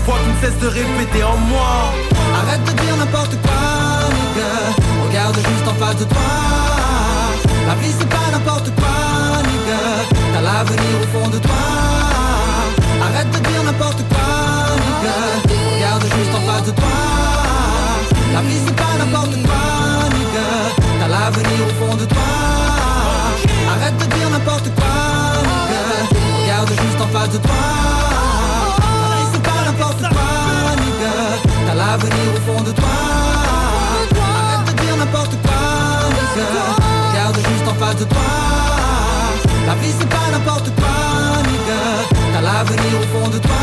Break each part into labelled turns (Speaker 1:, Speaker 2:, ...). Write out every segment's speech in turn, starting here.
Speaker 1: voix qui ne cesse de répéter en moi.
Speaker 2: Arrête de dire n'importe quoi, nigga. Regarde juste en face de toi. La vie c'est pas n'importe quoi, nigga. T'as l'avenir au fond de toi. Arrête de dire n'importe quoi, nigga. Regarde juste en face de toi. La vie c'est pas n'importe quoi, nigga. T'as l'avenir au fond de toi. Arrête de dire n'importe quoi, nigga. Regarde juste en face de toi. La vie c'est pas n'importe quoi, nigga. T'as l'avenir au fond de toi. Arrête de dire n'importe quoi, nigga. Regarde juste en face de toi. La vie c'est pas n'importe quoi, nigga. T'as l'avenir au fond de toi.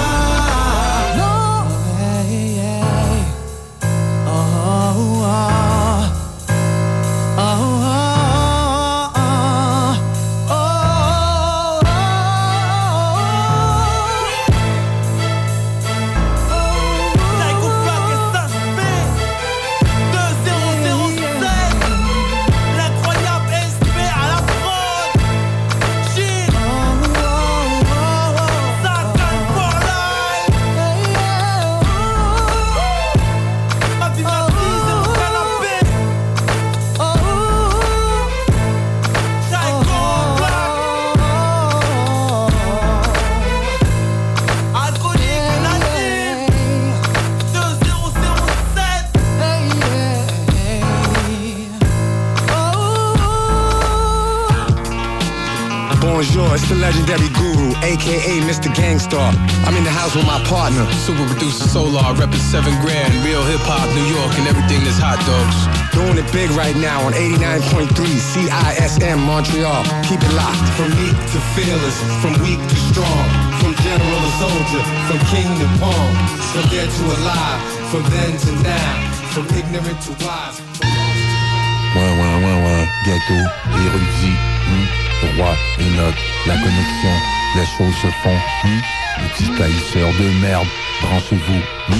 Speaker 3: Bonjour, it's the legendary Guru, a.k.a. Mr. Gangstar. I'm in the house with my partner,
Speaker 4: super producer Solar, reppin' 7 grand, real hip-hop, New York, and everything that's hot dogs.
Speaker 3: Doing it big right now on 89.3 CISM Montreal. Keep it locked.
Speaker 5: From meek to fearless, from weak to strong, from general to soldier, from king to pawn, from dead to alive, from then to now, from ignorant to wise.
Speaker 6: Ouais, ghetto, érudit, roi et note, la connexion, les choses se font, les petits taillisseurs de merde, branchez-vous,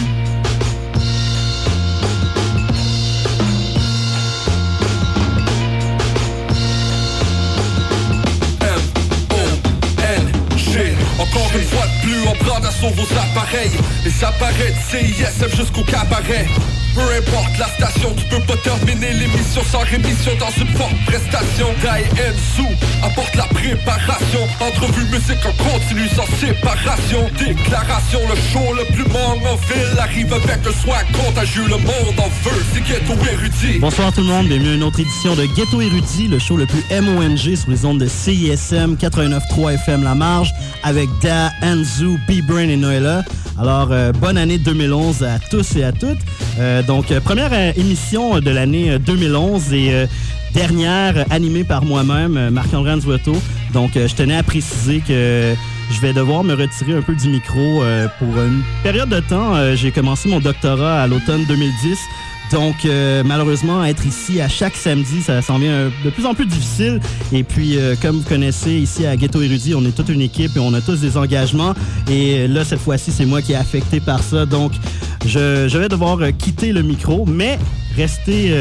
Speaker 7: M-O-N-G. Encore une fois de plus, on prend d'assaut vos appareils. Les appareils de CISM jusqu'au cabaret. Peu importe la station, tu peux pas terminer l'émission sans rémission dans une forte prestation. Dai Enzu apporte la préparation. Entrevue musique en continu sans séparation. Déclaration, le show le plus mort en ville arrive avec un swag contagieux, le monde en veut. C'est Ghetto Érudit.
Speaker 8: Bonsoir tout le monde, bienvenue à une autre édition de Ghetto Érudit, le show le plus MONG sur les ondes de CISM 89.3 FM La Marge avec Da, Enzu, B-Brain et Noëlla. Alors, bonne année 2011 à tous et à toutes. Donc, première émission de l'année 2011 et dernière animée par moi-même, Marc-André Anzuato. Donc, je tenais à préciser que je vais devoir me retirer un peu du micro pour une période de temps. J'ai commencé mon doctorat à l'automne 2010. Donc, malheureusement, être ici à chaque samedi, ça s'en vient de plus en plus difficile. Et puis, comme vous connaissez, ici à Ghetto Érudit, on est toute une équipe et on a tous des engagements. Et là, cette fois-ci, c'est moi qui est affecté par ça. Donc, je vais devoir quitter le micro, mais restez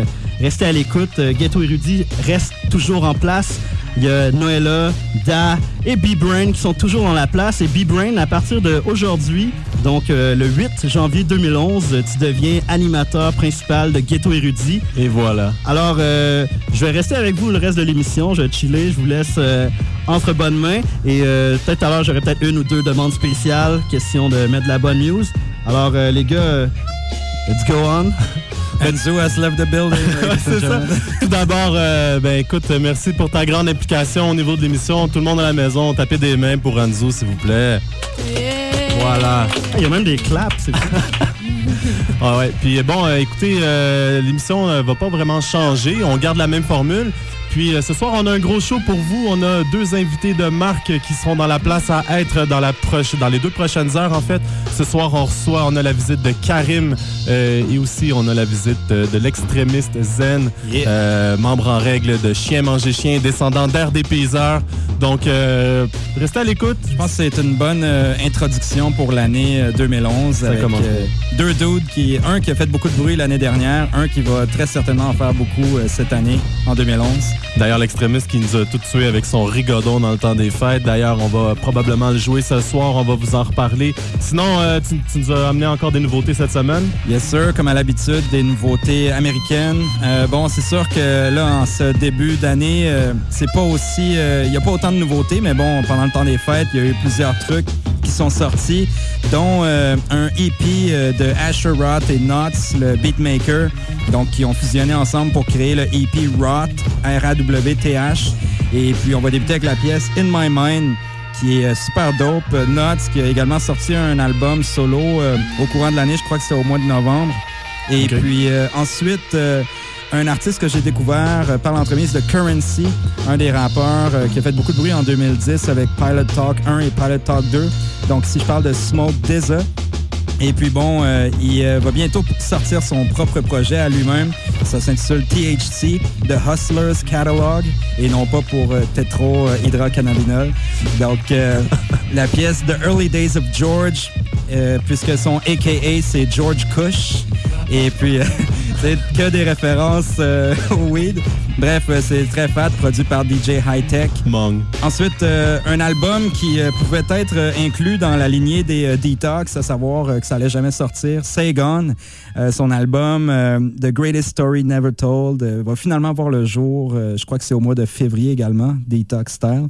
Speaker 8: à l'écoute. Ghetto Érudit reste toujours en place. Il y a Noëlla, Da et B-Brain qui sont toujours dans la place. Et B-Brain, à partir d'aujourd'hui, donc le 8 janvier 2011, tu deviens animateur principal de Ghetto Érudit.
Speaker 9: Et voilà.
Speaker 8: Alors, je vais rester avec vous le reste de l'émission. Je vais chiller, je vous laisse entre bonnes mains. Et peut-être tout à l'heure, j'aurai peut-être une ou deux demandes spéciales, question de mettre de la bonne news. Alors, les gars, let's go on.
Speaker 9: Enzu has left the building.
Speaker 8: C'est ça.
Speaker 9: Tout d'abord, écoute, merci pour ta grande implication au niveau de l'émission. Tout le monde à la maison, tapez des mains pour Enzu, s'il vous plaît.
Speaker 8: Yeah.
Speaker 9: Voilà.
Speaker 8: Il y a même des claps, c'est fou.
Speaker 9: Ah ouais. Puis bon, écoutez, l'émission va pas vraiment changer. On garde la même formule. Puis ce soir, on a un gros show pour vous. On a 2 invités de marque qui seront dans la place à être dans les 2 prochaines heures, en fait. Ce soir, on a la visite de Karim et aussi on a la visite de l'extrémiste Zen, membre en règle de Chien Manger Chien, descendant d'Air des Payseurs. Donc, restez à l'écoute.
Speaker 10: Je pense que c'est une bonne introduction pour l'année 2011
Speaker 9: Ça
Speaker 10: avec 2 dudes, un qui a fait beaucoup de bruit l'année dernière, un qui va très certainement en faire beaucoup cette année, en 2011.
Speaker 9: D'ailleurs, l'extrémiste qui nous a tout tué avec son rigodon dans le temps des fêtes. D'ailleurs, on va probablement le jouer ce soir. On va vous en reparler. Sinon, tu nous as amené encore des nouveautés cette semaine?
Speaker 10: Yes, sir. Comme à l'habitude, des nouveautés américaines. Bon, c'est sûr que là, en ce début d'année, c'est pas aussi... Il n'y a pas autant de nouveautés, mais bon, pendant le temps des fêtes, il y a eu plusieurs trucs qui sont sortis, dont un EP de Asher Roth et Knots, le beatmaker, donc qui ont fusionné ensemble pour créer le EP Roth, R-A-W-T-H. Et puis, on va débuter avec la pièce In My Mind, qui est super dope. Knots, qui a également sorti un album solo au courant de l'année, je crois que c'est au mois de novembre. Et puis, ensuite... un artiste que j'ai découvert par l'entremise de Currency, un des rappeurs qui a fait beaucoup de bruit en 2010 avec Pilot Talk 1 et Pilot Talk 2. Donc, si je parle de Smoke DZA. Et puis bon, il va bientôt sortir son propre projet à lui-même. Ça s'intitule THC, The Hustler's Catalog, et non pas pour tétrohydrocannabinol. Donc, la pièce The Early Days of George, puisque son AKA, c'est George Kush. Et puis, c'est que des références au weed. Bref, c'est très fat, produit par DJ High-Tech. Ensuite, un album qui pouvait être inclus dans la lignée des Detox, à savoir que ça allait jamais sortir. Saigon, son album The Greatest Story Never Told, va finalement voir le jour. Je crois que c'est au mois de février également, Detox Style.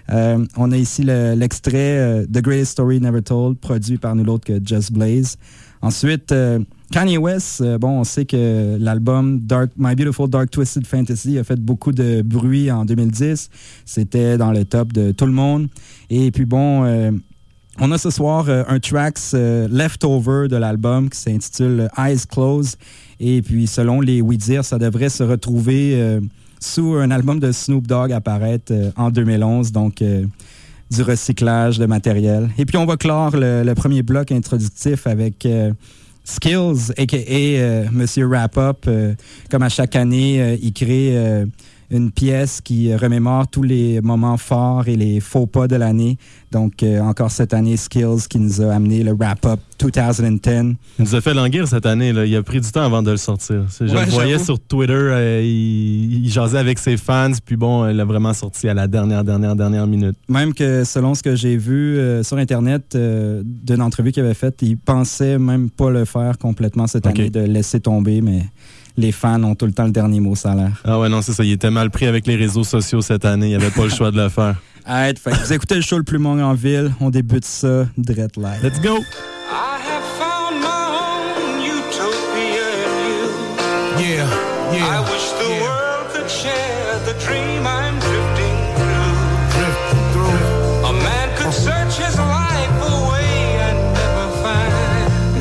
Speaker 10: On a ici l'extrait The Greatest Story Never Told, produit par nul autre que Just Blaze. Ensuite, Kanye West, bon, on sait que l'album My Beautiful Dark Twisted Fantasy a fait beaucoup de bruit en 2010. C'était dans le top de tout le monde. Et puis bon, on a ce soir un tracks leftover de l'album qui s'intitule Eyes Closed. Et puis, selon les oui-dire, ça devrait se retrouver sous un album de Snoop Dogg apparaître en 2011. Donc, du recyclage de matériel. Et puis, on va clore le premier bloc introductif avec Skills, a.k.a. Monsieur Wrap-Up. Comme à chaque année, il crée une pièce qui remémore tous les moments forts et les faux pas de l'année. Donc, encore cette année, Skills qui nous a amené le Wrap-Up 2010. Il
Speaker 9: nous a fait languir cette année. Là. Il a pris du temps avant de le sortir. Je le voyais sur Twitter, il jasait avec ses fans, puis bon, il l'a vraiment sorti à la dernière minute.
Speaker 10: Même que, selon ce que j'ai vu sur Internet, d'une entrevue qu'il avait faite, il pensait même pas le faire complètement cette année, de laisser tomber, mais... Les fans ont tout le temps le dernier mot, ça a l'air.
Speaker 9: Ah ouais, non, c'est ça. Il était mal pris avec les réseaux sociaux cette année. Il n'y avait pas le choix de le faire.
Speaker 10: Arrête, fait que vous écoutez le show le plus long en ville. On débute ça, direct live.
Speaker 9: Let's go!
Speaker 11: I have found my own utopia in you. Yeah. I wish the world could share the dream I'm drifting through. A man could search his life away and never find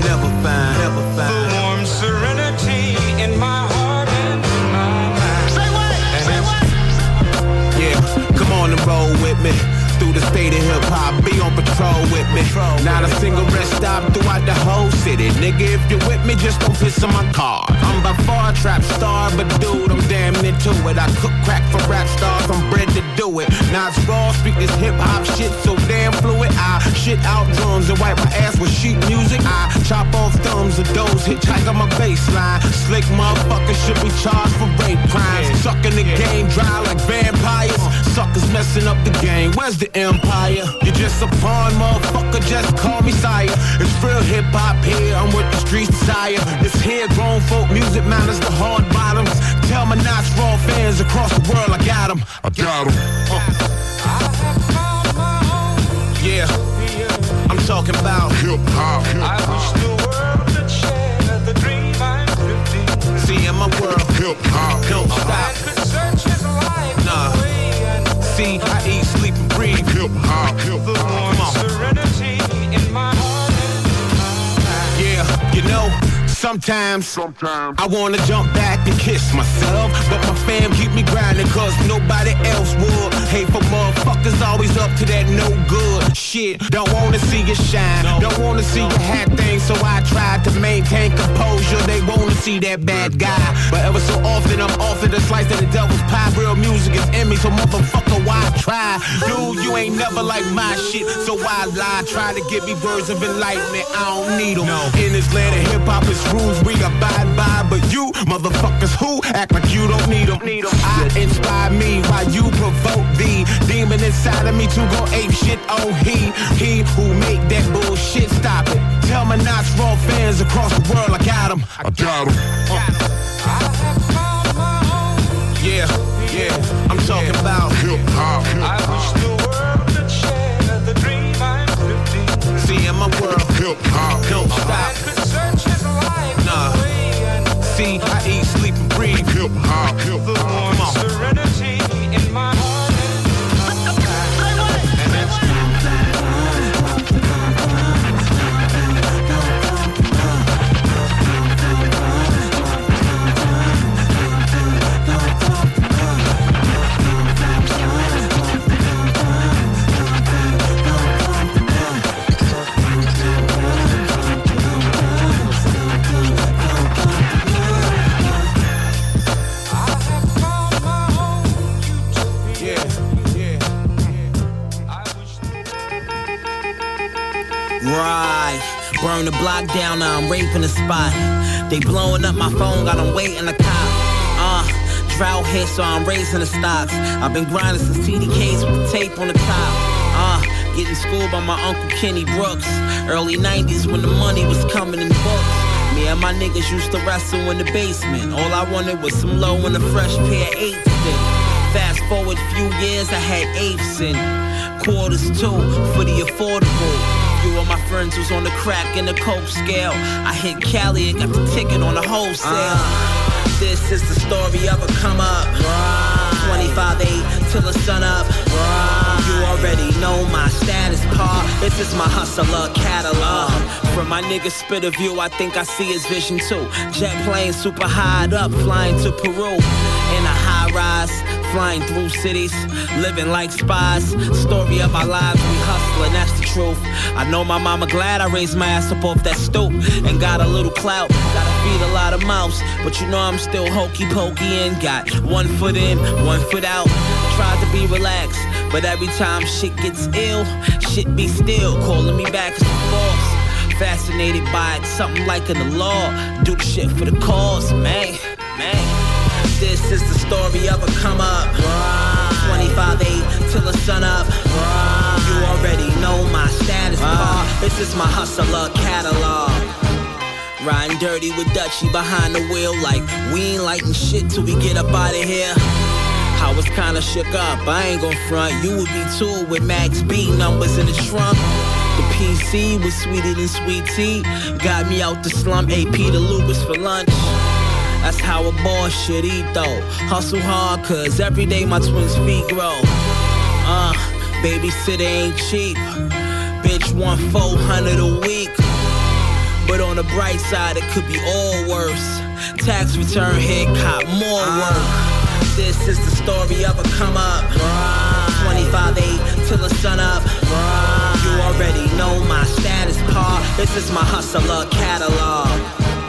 Speaker 11: the warm serenity in my heart and in my mind.
Speaker 1: Say what? Yeah, come on and roll with me. Through the state of hip-hop, be on patrol with me. Not a single rest stop throughout the whole city. Nigga, if you're with me, just don't piss on my car. I'm by far a trap star, but dude, I'm damn into it. I cook crack for rap stars, I'm bred to do it. Now it's raw, speak this hip-hop shit so damn fluid. I shit out drums and wipe my ass with sheet music. I chop off thumbs of those, hitchhike on my baseline. Slick motherfuckers should be charged for rape crimes. Sucking the game dry like vampires. Suckers messing up the game. Where's the empire? You're just a pawn, motherfucker, just call me sire. It's real hip-hop here, I'm with the streets desire. This here grown folk music matters, the hard bottoms. Tell my Knots Raw fans across the world, I got them. Yeah, I'm talking about hip-hop.
Speaker 11: I wish the world could share the dream I'm drifting through.
Speaker 1: See, in my world, hip-hop, don't stop.
Speaker 11: I could search his life away and
Speaker 1: see, I eat, sleep, and breathe hip-hop.
Speaker 11: the warm serenity in my heart and in my mind.
Speaker 1: Yeah, you know, sometimes I wanna jump back and kiss myself, but my fam keep me grinding cause nobody else would. Hate for motherfuckers always up to that no good shit. shit. Don't wanna see you shine, don't wanna see you have things, so I tried to maintain composure. They wanna see that bad guy, but ever so often I'm offered a slice of the devil's pie. Real music is in me, so motherfucker, why try? Dude, you ain't never like my shit, so why lie? Try to give me words of enlightenment, I don't need them. In this land of hip-hop, it's rules we abide by, but you motherfuckers who act like you don't need them. I inspire me while you provoke the demon inside of me to go ape shit. Oh, he who make that bullshit, stop it. Tell my Knots Raw fans across the world I got him. I got him. Yeah, I'm talking about hip-hop.
Speaker 11: I wish the world could share the dream I'm living.
Speaker 1: See, in my world, hip-hop don't stop.
Speaker 11: I could search his life away and
Speaker 1: see, I eat, sleep, and breathe hip-hop.
Speaker 11: the warm serenity in my heart.
Speaker 12: Right, burn the block down, now I'm raping the spot. They blowing up my phone, got them waiting the cop. Drought hit, so I'm raising the stocks. I've been grinding since TDKs with the tape on the top. Getting schooled by my Uncle Kenny Brooks. Early 90s when the money was coming in books. Me and my niggas used to wrestle in the basement. All I wanted was some low and a fresh pair of 8s. Fast forward few years, I had 8s and quarters too for the affordable. Few of my friends was on the crack and the coke scale. I hit Cali and got the ticket on the wholesale. This is the story of a come up. 25-8 till the sun up. You already know my status, pa. This is my hustler catalog. From my nigga spit a view, I think I see his vision too. Jet plane super high up, flying to Peru. In a high rise, flying through cities, living like spies. Story of our lives, we hustling, that's the truth. I know my mama glad I raised my ass up off that stoop and got a little clout. Gotta feed a lot of mouths, but you know I'm still hokey pokey and got 1 foot in, 1 foot out. Tried to be relaxed, but every time shit gets ill, shit be still calling me back as a force. Fascinated by it, something like in the law. Do shit for the cause, man. This is the story of a come up. 25-8 till the sun up. You already know my status, pa. This is my hustler catalog. Riding dirty with Dutchie behind the wheel, like we ain't lighting shit till we get up out of here. I was kinda shook up, I ain't gon' front. You would be too with Max B numbers in the trunk. The PC was sweeter than sweet tea. Got me out the slum, AP to Lewis for lunch. That's how a boss should eat though. Hustle hard cause every day my twins' feet grow. Babysitter ain't cheap. Bitch want 400 a week. But on the bright side it could be all worse. Tax return hit, cop more work. This is the story of a come up. 25-8 till the sun up. You already know my status, pa. This is my hustler catalog.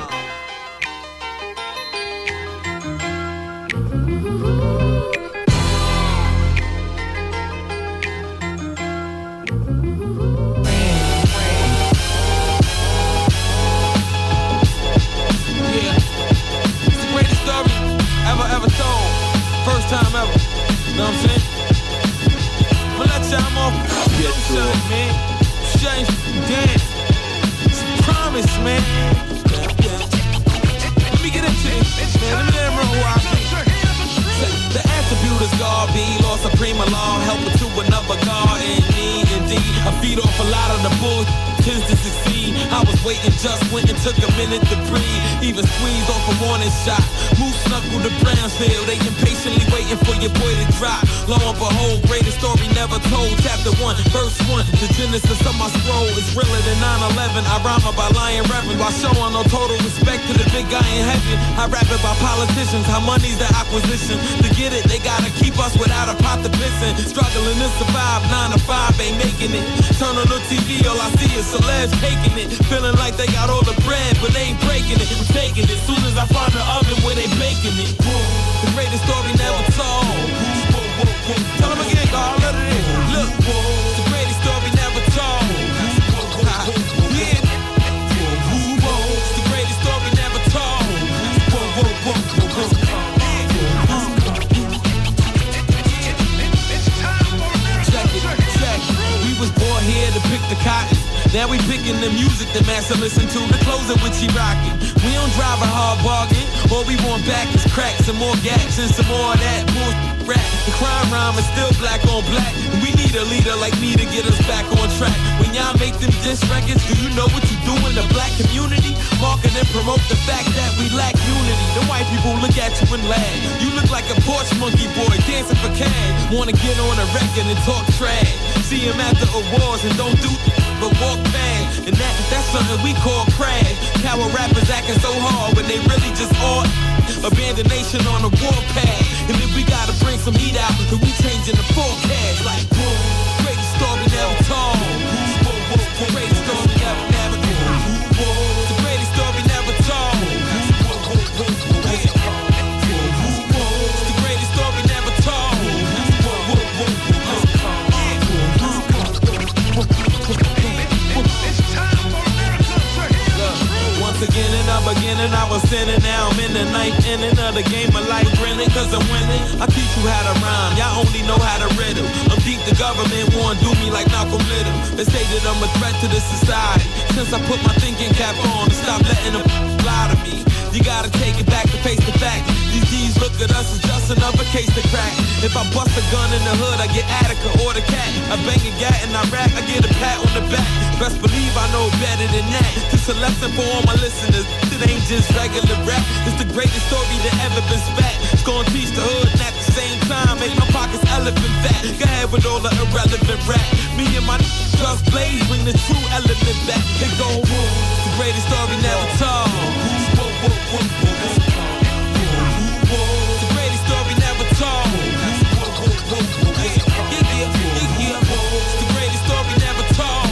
Speaker 11: Ever told, first time ever, know what I'm saying? I'ma let y'all off, get to it, man. Change, damn, it's a promise, man. Let me get into it, man. Let me let him run who I be. The attribute is God, be Lord Supreme Allah, helper to another God, and me, indeed. I feed off a lot of the bull. To succeed, I was waiting, just went and took a minute to breathe. Even squeezed off a warning shot. Moose knuckle to Brownsville, they impatiently waiting for your boy to drop. Lo and behold, greatest story never told. Chapter 1, verse 1, the genesis of my scroll is realer than 9/11. heaven. I rhyme about lying reverend while showing no total respect to the big guy in heaven. I rap about politicians, how money's the acquisition. To get it, they gotta keep us without a pot to piss in. Struggling to survive, 9 to 5 ain't making it. Turn on the TV, all I see is celebs caking it. Feeling like they got all the bread, but they ain't breaking it. I'm taking it, soon as I find the oven where they baking it. The greatest story never told. Tell them again, God, let it in. Look, the greatest story never told. Yeah. The greatest story never told. Check it, check. We was born here to pick the cotton. Now we picking the music that master listen to, the clothes in which he rockin'. We don't drive a hard bargain, all we want back is cracks and more gats and some more of that bullshit rap. The crime rhyme is still black on black, and we need a leader like me to get us back on track. When y'all make them diss records, do you know what you do in the black community? Market and promote the fact that we lack unity. The white people look at you and laugh. You look like a porch monkey boy dancing for cash. Wanna get on a record and talk trash. See him at the awards and don't do but walk past. And that's something we call crash. Coward rappers acting so hard when they really just all abandon nation on a warpath. And if we gotta bring some heat out, then we changing the forecast. Like, whoa, greatest story never told. Greatest story never told. The greatest story never told. The greatest story never told. Once again in the beginning I was sinning. Now I'm in the ninth inning of the game of life, grinning cause I'm winning. I teach you how to rhyme, y'all only know how to riddle. I'm deep, the government won't do me like Malcolm Little. They say that I'm a threat to the society. Since I put my thinking cap on and stop letting them lie to me. You gotta take it back to face the fact. These D's look at us as just another case to crack. If I bust a gun in the hood, I get Attica or the cat. I bang a gat and I rap, I get a pat on the back. Best believe I know better than that. This a lesson for all my listeners. It ain't just regular rap. It's the greatest story that ever been spat. It's gonna teach the hood and at the same time make my pockets elephant fat. Go ahead with all the irrelevant rap. Me and my just blaze bring the true element back. It go, the greatest story never told. The greatest story never told. The greatest story never told.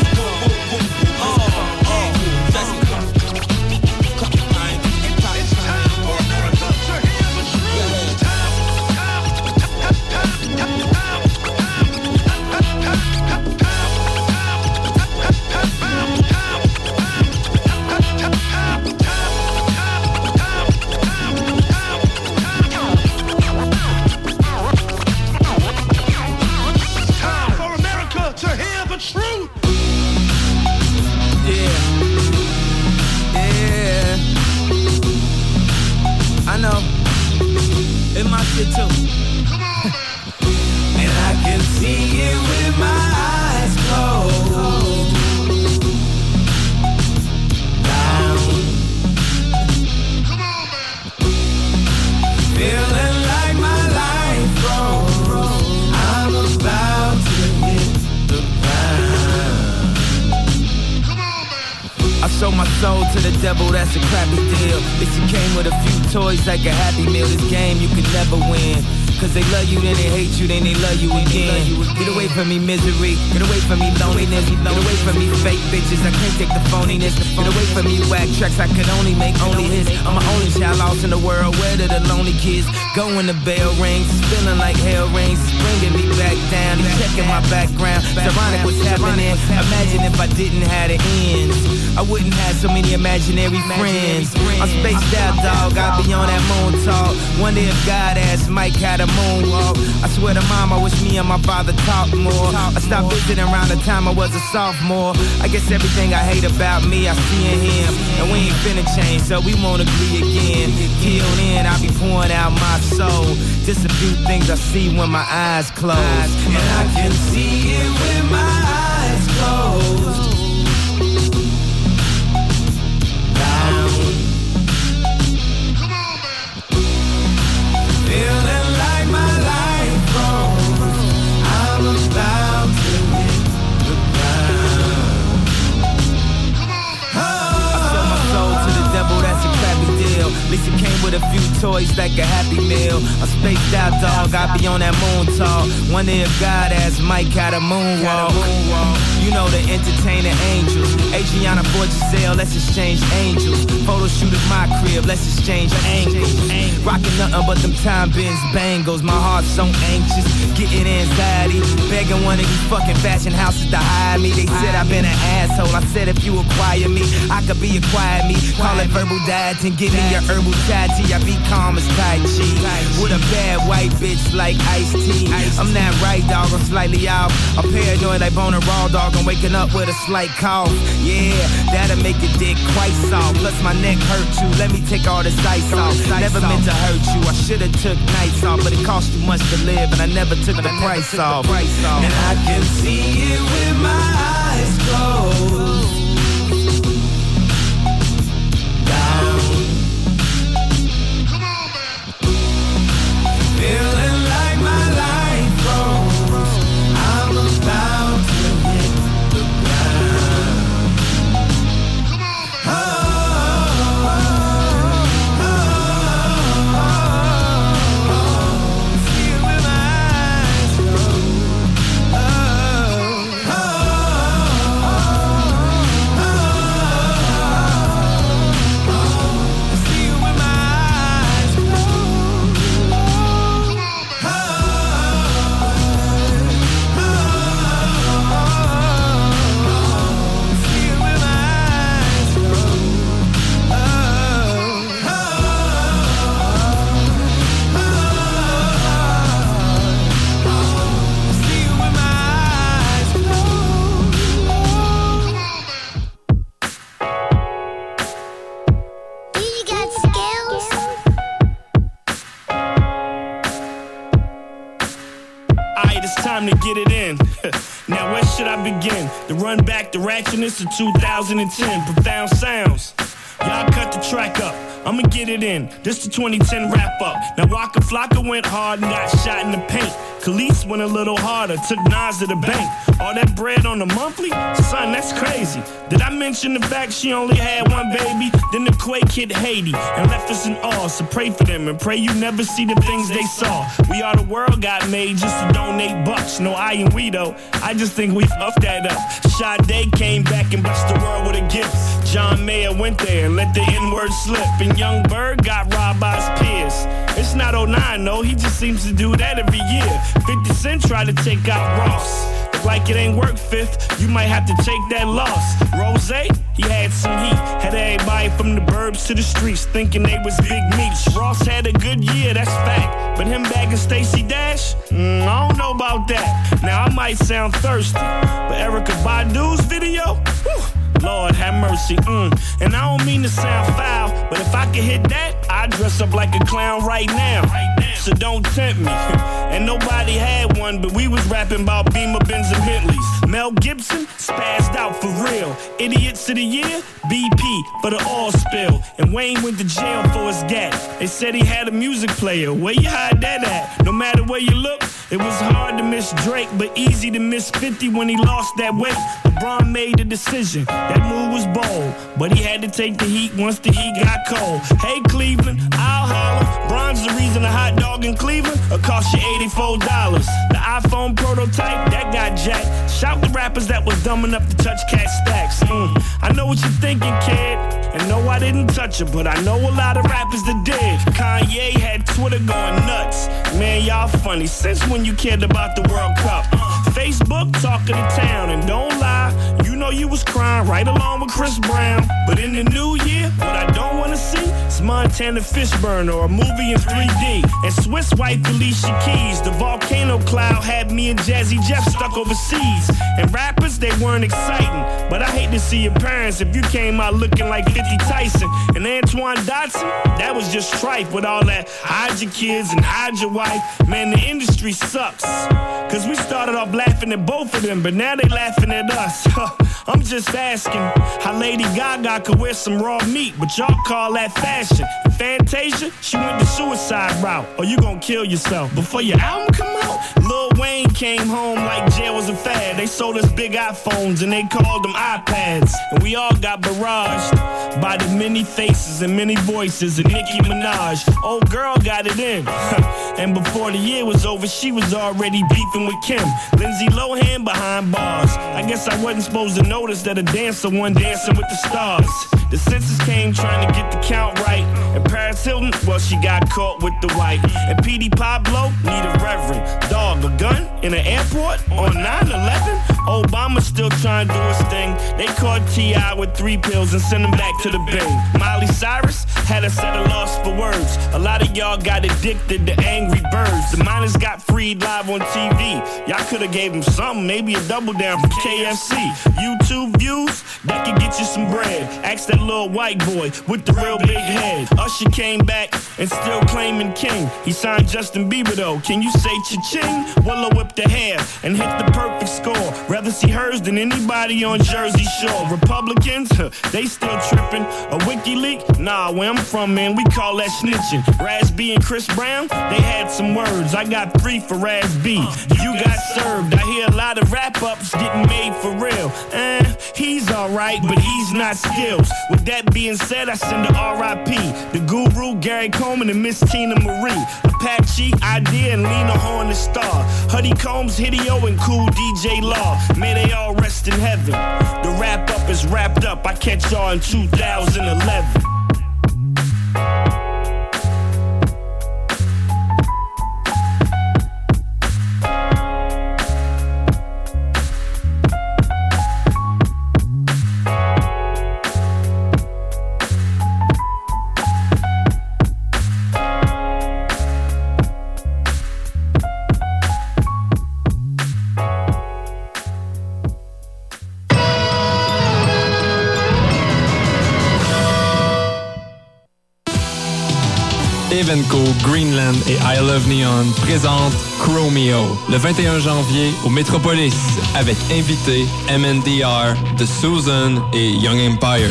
Speaker 11: Too. Come on, and I can see it with my eyes closed. Down. Come on, man. Feeling like my life froze. I'm about to hit the ground. Come on, man. I sold my soul to the devil, that's a crappy deal. If you came with a few toys like a Happy Meal, this game you could never win. Cause they love you, then they hate you, then they love you again. Get away from me, misery. Get away from me, loneliness. Get away from me, fake bitches. I can't take the phoniness. Get away from me, whack tracks. I could only make only hits. I'm my only child lost in the world. Where do the lonely kids go when the bell rings? It's feeling like hell rings. It's bringing me back down. He's checking my background. It's ironic what's happening. Imagine if I didn't have the ends. I wouldn't have so many imaginary friends. I'm spaced out, dog. I be on that moon talk. Wonder if God asked Mike how to moonwalk. I swear to mom, I wish me and my father talked more. I stopped visiting around the time I was a sophomore. I guess everything I hate about me, I see in him. And we ain't finna change, so we won't agree again. Till then, I be pouring out my soul. Just a few things I see when my eyes close. And I can see it when my eyes closed. Feeling like my life froze. I'm about to hit the ground.
Speaker 12: toys like a Happy Meal. I'm spaced out, dog, I be on that moon talk. Wonder if God asked Mike how to moonwalk. You know the entertainer angels. Adriana for Giselle, let's exchange angels. Photo shoot at my crib, let's exchange angles. Rockin' nothing but them time bins bangles. My heart's so anxious, getting anxiety. Begging one of these fucking fashion houses to hire me. They said I've been an asshole. I said if you acquire me, I could be acquired me. Call it verbal dieting, give me your herbal chai tea. I be calm as Tai Chi. With a bad white bitch like Ice T. I'm not right, dog, I'm slightly off. I'm paranoid like Boner Raw, dog. I'm waking up with a slight cough. Yeah, that'll make your dick quite soft. Plus my neck hurt you, let me take all this ice off. Never meant to hurt you, I should've took nights off. But it cost too much to live and I never took the price off.
Speaker 2: And I can see it with my eyes closed. Down. Feeling like my life froze. I'm about to hit the ground. Oh, oh, oh, oh, oh. See it with my eyes closed. Oh, oh, oh, see it with my eyes closed.
Speaker 13: Alright, it's time to get it in. Now where should I begin? To run back the ratchetness of 2010. Profound sounds. Y'all cut the track up. I'ma get it in. This the 2010 wrap up. Now Waka Flocka went hard and got shot in the paint. Khalees went a little harder, took Nas to the bank. All that bread on the monthly? Son, that's crazy. Did I mention the fact she only had one baby? Then the quake hit Haiti and left us in awe. So pray for them and pray you never see the things they saw. We Are the World got made just to donate bucks. No, I and we though. I just think we fucked that up. Sade came back and blessed the world with a gift. John Mayer went there and let the N-word slip. And Young Bird got robbed by his peers. It's not 09 though, he just seems to do that every year. 50 Cent tried to take out Ross. Like it ain't work, Fifth, you might have to take that loss. Rose, he had some heat. Had everybody from the burbs to the streets thinking they was big meats. Ross had a good year, that's fact. But him bagging Stacey Dash, I don't know about that. Now I might sound thirsty, but Erykah Badu's video, whew, Lord have mercy, And I don't mean to sound foul, but if I could hit that, I'd dress up like a clown right now. So don't tempt me. And nobody had one, but we was rapping about Beamer, Benz, and Bentleys. Mel Gibson spazzed out for real. Idiots of the Year, BP for the oil spill. And Wayne went to jail for his gat. They said he had a music player. Where you hide that at? No matter where you look, it was hard to miss Drake, but easy to miss 50 when he lost that weight. LeBron made the decision. That move was bold, but he had to take the heat once the heat got cold. Hey, Cleveland, I'll holler. Bron's the reason a hot dog in Cleveland will cost you $84. The iPhone prototype, that got jacked. Shout the rappers that was dumb enough to touch Cat Stacks. I know what you're thinking, kid. And no, I didn't touch it, but I know a lot of rappers that did. Kanye had Twitter going nuts. Man, y'all funny. Since when you cared about the World Cup? Facebook talking to town, and don't lie, you know you was crying right along with Chris Brown. But in the new year, what I don't want to see is Montana Fishburne or a movie in 3D. And Swiss wife Alicia Keys, the volcano cloud had me and Jazzy Jeff stuck overseas. And rappers, they weren't exciting, but I hate to see your parents if you came out looking like 50 Tyson. And Antoine Dotson, that was just tripe with all that hide your kids and hide your wife. Man, the industry sucks, cause we started off laughing at both of them, but now they laughing at us. I'm just asking how Lady Gaga could wear some raw meat, but y'all call that fashion. Fantasia, she went the suicide route. Or you gonna kill yourself before your album come out? Lil Wayne came home like jail was a fad. They sold us big iPhones and they called them iPads. And we all got barraged by the many faces and many voices of Nicki Minaj. Old girl got it in. And before the year was over, she was already beefing with Kim. Lindsay Lohan behind bars. I guess I wasn't supposed to notice that a dancer wasn't dancing with the stars. The census came trying to get the count right. And Paris Hilton, well, she got caught with the white. And P.D. Pablo need a reverend. Dog, a gun in an airport on 9/11? Obama still trying to do his thing. They caught T.I. with 3 pills and sent him back to the bin. Miley Cyrus had a set of lost for words. A lot of y'all got addicted to Angry Birds. The miners got freed live on TV. Y'all could've gave them something, maybe a double down from KFC. YouTube views, that could get you some bread. Ask that little white boy with the real big head. Usher came back and still claiming king. He signed Justin Bieber though. Can you say cha-ching? Willow whipped the hair and hit the perfect score. Rather see hers than anybody on Jersey Shore. Republicans, they still tripping. A WikiLeaks? Nah, where I'm from, man, we call that snitching. Raz B and Chris Brown, they had some words. I got 3 for Raz B. You got served. I hear a lot of rap-ups getting made for real. He's alright, but he's not skills. With that being said, I send a R.I.P. The Guru, Gary Coleman, and Miss Tina Marie. Apache, Idea, and Lena Horne the Star. Huddy Combs, Hideo, and Cool DJ Law. May they all rest in heaven. The wrap-up is wrapped up. I catch y'all in 2011.
Speaker 14: Evenco, Greenland et I Love Neon présentent Chromeo le 21 janvier au Metropolis avec invités MNDR, The Susan et Young Empires.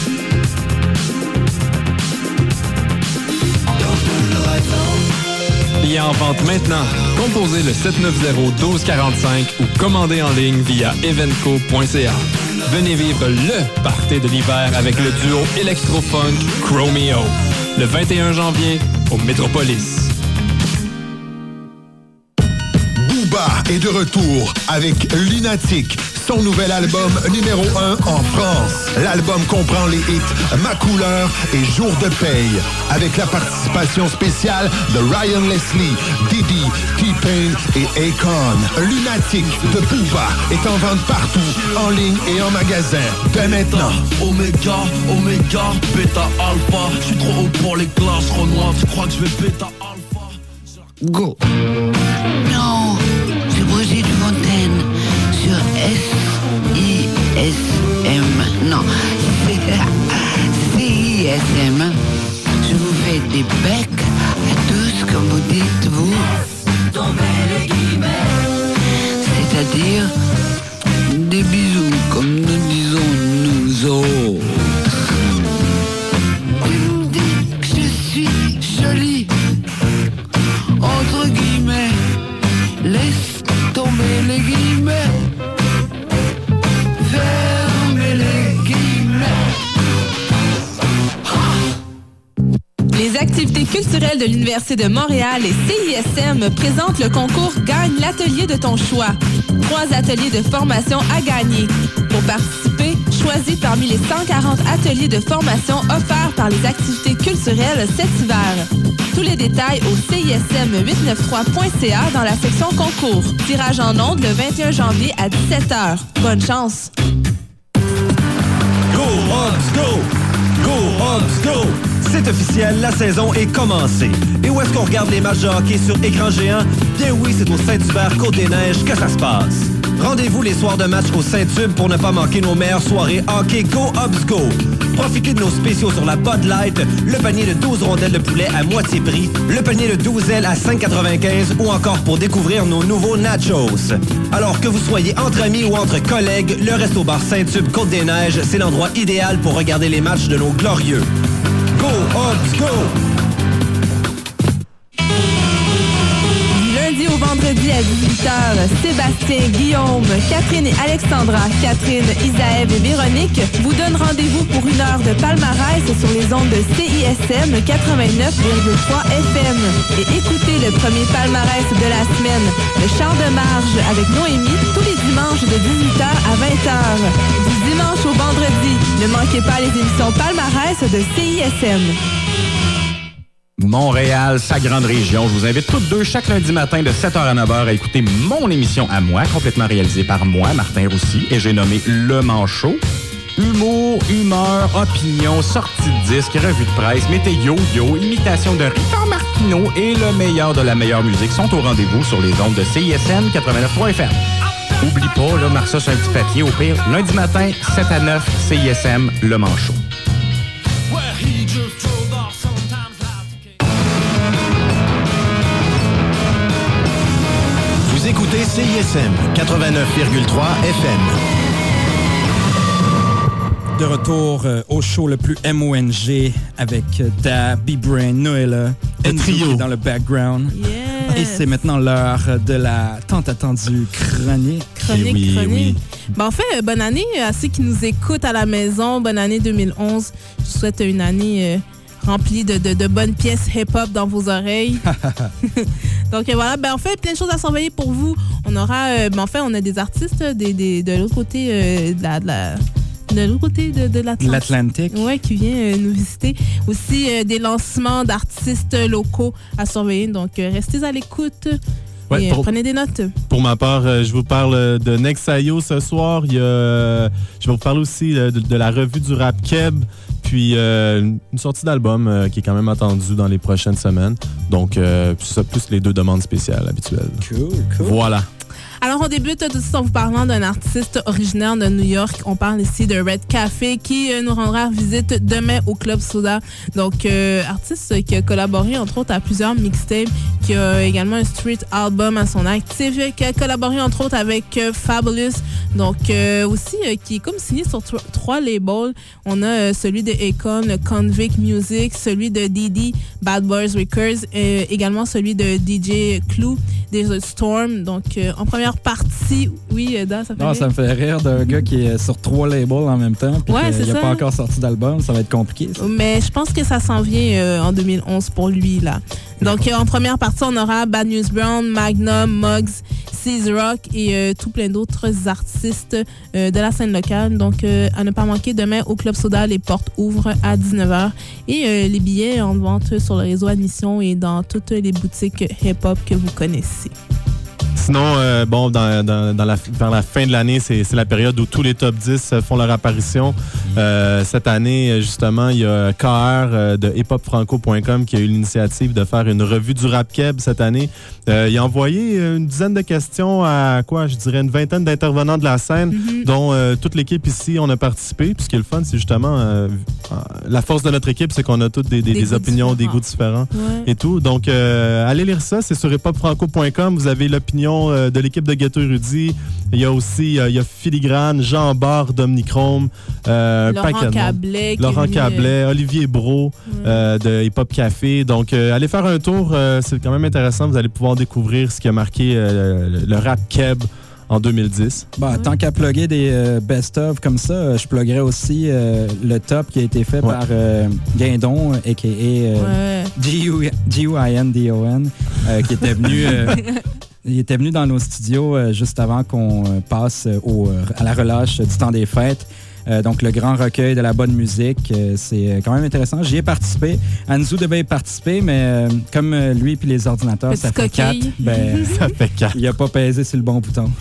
Speaker 14: Billets en vente maintenant. Composez le 790-1245 ou commandez en ligne via evenco.ca. Venez vivre le party de l'hiver avec le duo électro-funk Chromeo. Le 21 janvier au Metropolis.
Speaker 15: Booba est de retour avec Lunatic, son nouvel album numéro 1 en France. L'album comprend les hits Ma Couleur et Jour de Paye, avec la participation spéciale de Ryan Leslie, Diddy, T-Pain et Akon. Lunatic de Booba est en vente partout, en ligne et en magasin, dès maintenant.
Speaker 16: Oméga, bêta, alpha. Je suis trop haut pour les classes, Renoir. Tu crois que je vais bêta, alpha?
Speaker 17: Go. Non, c'est Brigitte Fontaine sur SISM. Non, CISM. Je vous fais des becs à tous, comme vous dites, vous. C'est-à-dire des bisous, comme nous disons nous autres. Tu me dis que je suis jolie, entre guillemets. Laisse tomber les guillemets. Fermez les guillemets.
Speaker 18: Les activités culturelles de l'Université de Montréal et CISM présentent le concours Gagne l'atelier de ton choix. 3 ateliers de formation à gagner. Pour participer, choisis parmi les 140 ateliers de formation offerts par les activités culturelles cet hiver. Tous les détails au CISM893.ca dans la section concours. Tirage en ondes le 21 janvier à 17h. Bonne chance!
Speaker 19: Go Hobbs Go! Go Hobbs Go! C'est officiel, la saison est commencée. Et où est-ce qu'on regarde les matchs de hockey sur écran géant? Bien oui, c'est au Saint-Hubert Côte-des-Neiges que ça se passe. Rendez-vous les soirs de match au Saint-Tube pour ne pas manquer nos meilleures soirées hockey Go Hobbs Go. Profitez de nos spéciaux sur la Bud Light, le panier de 12 rondelles de poulet à moitié prix, le panier de 12 ailes à 5,95 ou encore pour découvrir nos nouveaux nachos. Alors que vous soyez entre amis ou entre collègues, le Resto-Bar Saint-Tube Côte-des-Neiges, c'est l'endroit idéal pour regarder les matchs de nos glorieux. Go Hobbs Go!
Speaker 18: Du lundi au vendredi, vendredi à 18h, Sébastien, Guillaume, Catherine et Alexandra, Catherine, Isaëve et Véronique vous donnent rendez-vous pour une heure de palmarès sur les ondes de CISM 89,3 FM. Et écoutez le premier palmarès de la semaine, le char de marge avec Noémie, tous les dimanches de 18h à 20h. Du dimanche au vendredi, ne manquez pas les émissions palmarès de CISM.
Speaker 20: Montréal, sa grande région. Je vous invite toutes deux chaque lundi matin de 7h à 9h à écouter mon émission à moi, complètement réalisée par moi, Martin Roussy, et j'ai nommé Le Manchot. Humour, humeur, opinion, sortie de disque, revue de presse, météo, imitation de Richard Martineau et le meilleur de la meilleure musique sont au rendez-vous sur les ondes de CISM 89.3 FM. Oublie pas, là, marque ça sur un petit papier, au pire, lundi matin, 7 à 9, CISM, Le Manchot.
Speaker 19: Vous écoutez CISM 89,3 FM.
Speaker 10: De retour au show le plus MONG avec Da, B-Brain, Noëlla, Enzo dans le background.
Speaker 18: Yes.
Speaker 10: Et c'est maintenant l'heure de la tant attendue chronique.
Speaker 18: Chronique. Ben, en fait, bonne année à ceux qui nous écoutent à la maison. Bonne année 2011. Je vous souhaite une année remplie de bonnes pièces hip-hop dans vos oreilles. Donc voilà, ben en fait, plein de choses à surveiller pour vous. On aura, on a des artistes de l'autre côté de l'autre côté de
Speaker 10: l'Atlantique.
Speaker 18: Oui, qui vient nous visiter. Aussi, des lancements d'artistes locaux à surveiller. Donc, restez à l'écoute et prenez des notes.
Speaker 9: Pour ma part, je vous parle de Nexayo ce soir. Je vais vous parler aussi de la revue du rap Keb. Puis une sortie d'album qui est quand même attendue dans les prochaines semaines. Donc, ça, plus les deux demandes spéciales habituelles.
Speaker 10: Cool.
Speaker 9: Voilà.
Speaker 18: Alors, on débute tout de suite en vous parlant d'un artiste originaire de New York. On parle ici de Red Café qui nous rendra visite demain au Club Soda. Donc, artiste qui a collaboré entre autres à plusieurs mixtapes, qui a également un street album à son actif, qui a collaboré entre autres avec Fabulous. Donc, aussi qui est comme signé sur 3 labels. On a celui de Akon, Convict Music, celui de Didi, Bad Boys Records, et également celui de DJ Clue, des Storm. Donc, en première partie, oui, Dan, ça fait rire.
Speaker 10: Ça me fait rire d'un gars qui est sur 3 labels en même temps.
Speaker 18: Ouais, c'est ça.
Speaker 10: Il n'a pas encore sorti d'album, ça va être compliqué. Ça.
Speaker 18: Mais je pense que ça s'en vient en 2011 pour lui, là. Donc, en première partie, on aura Bad News Brown, Magnum, Muggs, Seas Rock et tout plein d'autres artistes de la scène locale. Donc, à ne pas manquer, demain au Club Soda, les portes ouvrent à 19h. Et les billets en vente sur le réseau Admission et dans toutes les boutiques hip-hop que vous connaissez.
Speaker 9: Sinon, vers la fin de l'année, c'est la période où tous les top 10 font leur apparition. Cette année, justement, il y a KR de hiphopfranco.com qui a eu l'initiative de faire une revue du rap keb cette année. Il a envoyé une dizaine de questions à, je dirais une vingtaine d'intervenants de la scène, dont toute l'équipe ici, on a participé. Puis ce qui est le fun, c'est justement la force de notre équipe, c'est qu'on a toutes des opinions, des goûts différents et tout. Donc, allez lire ça, c'est sur hiphopfranco.com. Vous avez l'opinion de l'équipe de Ghetto Érudit. Il y a aussi Filigrane, Jean Barre d'Omnichrome, Laurent Cablet, Olivier Brault de Hip Hop Café. Donc, allez faire un tour. C'est quand même intéressant. Vous allez pouvoir découvrir ce qui a marqué le rap keb en 2010.
Speaker 10: Tant qu'à plugger des best-of comme ça, je pluggerais aussi le top qui a été fait par Guindon, a.k.a. G-U-I-N-D-O-N, qui était venu... Il était venu dans nos studios juste avant qu'on passe à la relâche du temps des fêtes. Donc, le grand recueil de la bonne musique, c'est quand même intéressant. J'y ai participé. Anzu devait y participer, mais comme lui et les ordinateurs, ça fait 4.
Speaker 9: Ça fait 4.
Speaker 10: Il n'a pas pesé sur le bon bouton.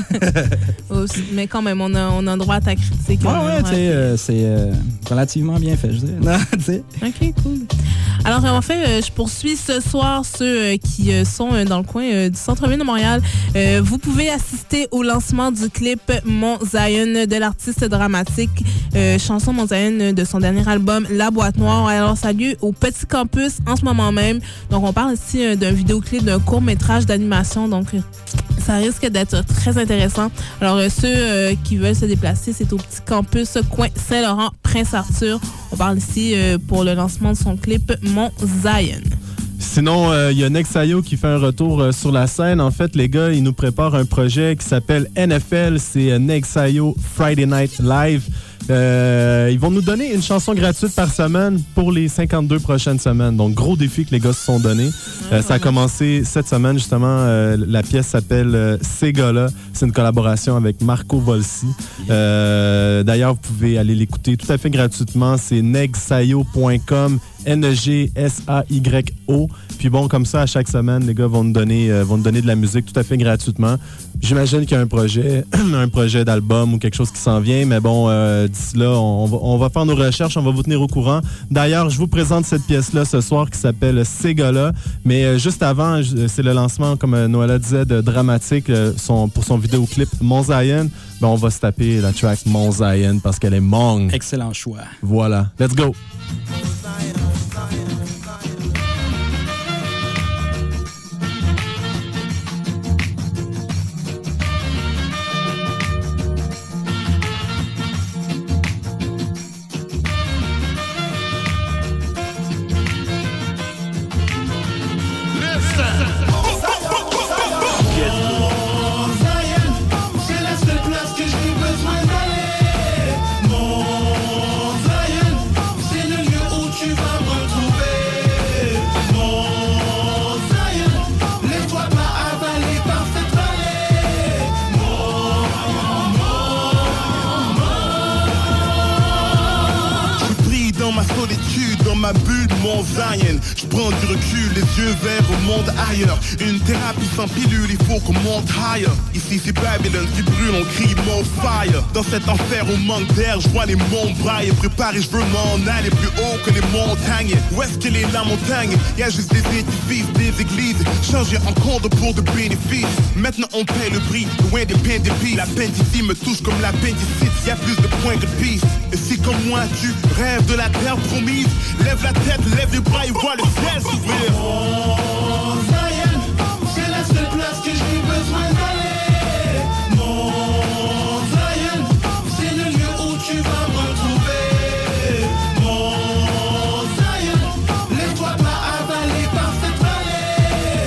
Speaker 18: Mais quand même, on a droit à ta critique.
Speaker 10: C'est relativement bien fait, je dirais.
Speaker 18: OK, cool. Alors, en fait, je poursuis ce soir ceux qui sont dans le coin du centre-ville de Montréal. Vous pouvez assister au lancement du clip Mont Zion de l'artiste dramatique chanson Mont Zion de son dernier album La Boîte Noire. Alors, ça a lieu au Petit Campus en ce moment même. Donc, on parle ici d'un vidéoclip, d'un court-métrage d'animation. Donc, ça risque d'être très intéressant. Alors, ceux qui veulent se déplacer, c'est au Petit Campus, coin Saint-Laurent, Prince-Arthur. On parle ici pour le lancement de son clip Mont Zion.
Speaker 9: Sinon, il y a Nexayo qui fait un retour sur la scène. En fait, les gars, ils nous préparent un projet qui s'appelle NFL. C'est Nexayo Friday Night Live. Ils vont nous donner une chanson gratuite par semaine pour les 52 prochaines semaines. Donc, gros défi que les gars se sont donnés. Ça a commencé cette semaine, justement. La pièce s'appelle Ces gars-là. C'est une collaboration avec Marco Volsi. D'ailleurs, vous pouvez aller l'écouter tout à fait gratuitement. C'est nexayo.com. N-E-G-S-A-Y-O. Puis bon, comme ça, à chaque semaine, les gars vont nous donner de la musique tout à fait gratuitement. J'imagine qu'il y a un projet d'album ou quelque chose qui s'en vient, mais bon, d'ici là, on va faire nos recherches, on va vous tenir au courant. D'ailleurs, je vous présente cette pièce-là ce soir qui s'appelle Ces gars-là, mais juste avant, c'est le lancement, comme Noëlla disait, de Dramatique pour son vidéoclip Mont Zion. Ben, on va se taper la track Mont Zion parce qu'elle est Mong.
Speaker 10: Excellent choix.
Speaker 9: Voilà, let's go!
Speaker 21: Ma bulle, Mont Zion. Je prends du recul, les yeux vers au monde ailleurs. Une thérapie sans pilule, il faut qu'on monte higher. Ici c'est Babylone qui brûle, on crie more fire. Dans cet enfer on manque d'air, je vois les monts brailler. Préparé, je veux m'en aller plus haut que les montagnes. Où est-ce qu'elle est la montagne? Y'a juste des édifices, des églises changées en compte pour de bénéfices. Maintenant on paie le prix, loin des pains d'épices. La peine d'ici me touche comme l'appendicite. Y'a plus de points que de pistes. Et si comme moi tu rêves de la terre promise, lève la tête, lève les bras et vois le ciel s'ouvrir.
Speaker 2: Mont Zion, c'est la seule place que j'ai besoin d'aller. Mont Zion, c'est le lieu où tu vas me retrouver. Mont Zion, laisse-toi pas avaler par cette vallée.